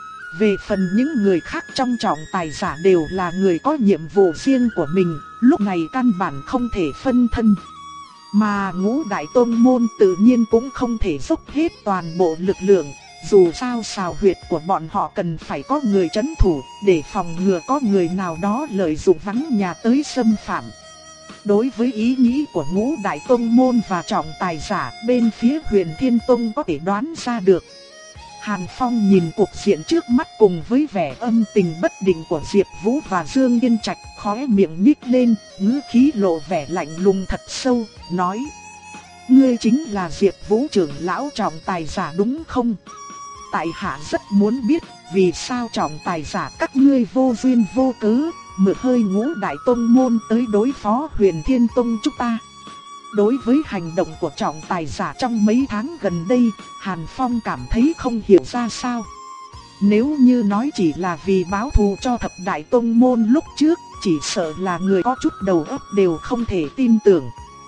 Về phần những người khác trong trọng tài giả đều là người có nhiệm vụ riêng của mình, lúc này căn bản không thể phân thân. Mà ngũ đại tôn môn tự nhiên cũng không thể dốc hết toàn bộ lực lượng, dù sao xào huyệt của bọn họ cần phải có người trấn thủ, để phòng ngừa có người nào đó lợi dụng vắng nhà tới xâm phạm. Đối với ý nghĩ của ngũ đại tôn môn và trọng tài giả, bên phía Huyền Thiên Tông có thể đoán ra được. Hàn Phong nhìn cuộc diện trước mắt cùng với vẻ âm tình bất định của Diệp Vũ và Dương Thiên Trạch, khóe miệng nhếch lên, ngữ khí lộ vẻ lạnh lùng thật sâu, nói: "Ngươi chính là Diệp Vũ trưởng lão trọng tài giả đúng không? Tại hạ rất muốn biết, vì sao trọng tài giả các ngươi vô duyên vô cớ mượn hơi ngũ đại tông môn tới đối phó Huyền Thiên Tông chúng ta?" Đối với hành động của trọng tài giả trong mấy tháng gần đây, Hàn Phong cảm thấy không hiểu ra sao. Nếu như nói chỉ là vì báo thù cho thập đại tông môn lúc trước, chỉ sợ là người có chút đầu óc đều không thể tin tưởng.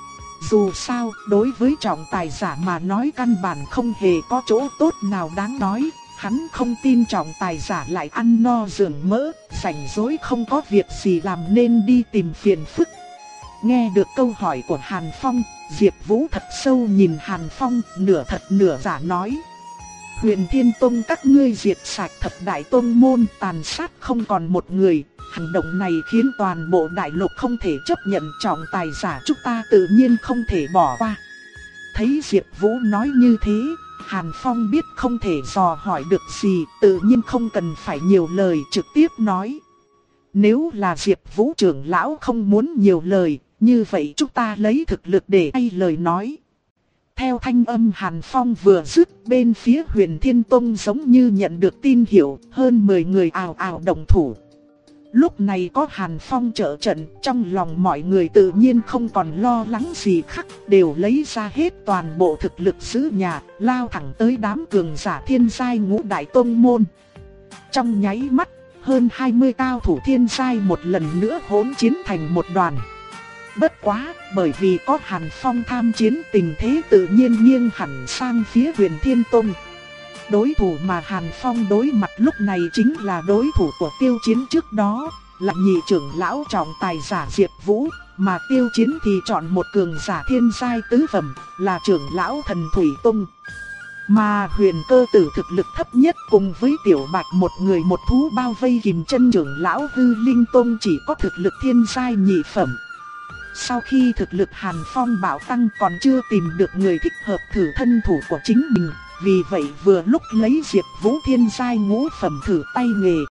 Dù sao, đối với trọng tài giả mà nói căn bản không hề có chỗ tốt nào đáng nói. Hắn không tin trọng tài giả lại ăn no giường mỡ, rảnh rỗi không có việc gì làm nên đi tìm phiền phức. Nghe được câu hỏi của Hàn Phong, Diệp Vũ thật sâu nhìn Hàn Phong, nửa thật nửa giả nói: "Huyền Thiên Tông các ngươi diệt sạch thập đại tông môn, tàn sát không còn một người, hành động này khiến toàn bộ đại lục không thể chấp nhận, trọng tài giả chúng ta tự nhiên không thể bỏ qua." Thấy Diệp Vũ nói như thế, Hàn Phong biết không thể dò hỏi được gì, tự nhiên không cần phải nhiều lời, trực tiếp nói: "Nếu là Diệp Vũ trưởng lão không muốn nhiều lời, như vậy chúng ta lấy thực lực để thay lời nói." Theo thanh âm Hàn Phong vừa dứt, bên phía Huyền Thiên Tông giống như nhận được tin hiệu, hơn mười người ào ào động thủ. Lúc này có Hàn Phong trợ trận, trong lòng mọi người tự nhiên không còn lo lắng gì khác, đều lấy ra hết toàn bộ thực lực giữ nhà, lao thẳng tới đám cường giả thiên giai ngũ đại tông môn. trong nháy mắt, hơn hai mươi cao thủ thiên giai một lần nữa hỗn chiến thành một đoàn. Bất quá, bởi vì có Hàn Phong tham chiến, tình thế tự nhiên nghiêng hẳn sang phía Huyền Thiên Tông. Đối thủ mà Hàn Phong đối mặt lúc này chính là đối thủ của Tiêu Chiến trước đó, là nhị trưởng lão trọng tài giả Diệp Vũ, mà Tiêu Chiến thì chọn một cường giả thiên giai tứ phẩm, là trưởng lão Thần Thủy Tông. Mà Huyền Cơ Tử thực lực thấp nhất cùng với Tiểu Bạch một người một thú bao vây kìm chân trưởng lão Hư Linh Tông chỉ có thực lực thiên giai nhị phẩm. Sau khi thực lực Hàn Phong bạo tăng còn chưa tìm được người thích hợp thử thân thủ của chính mình, vì vậy vừa lúc lấy Diệp Vũ thiên giai ngũ phẩm thử tay nghề.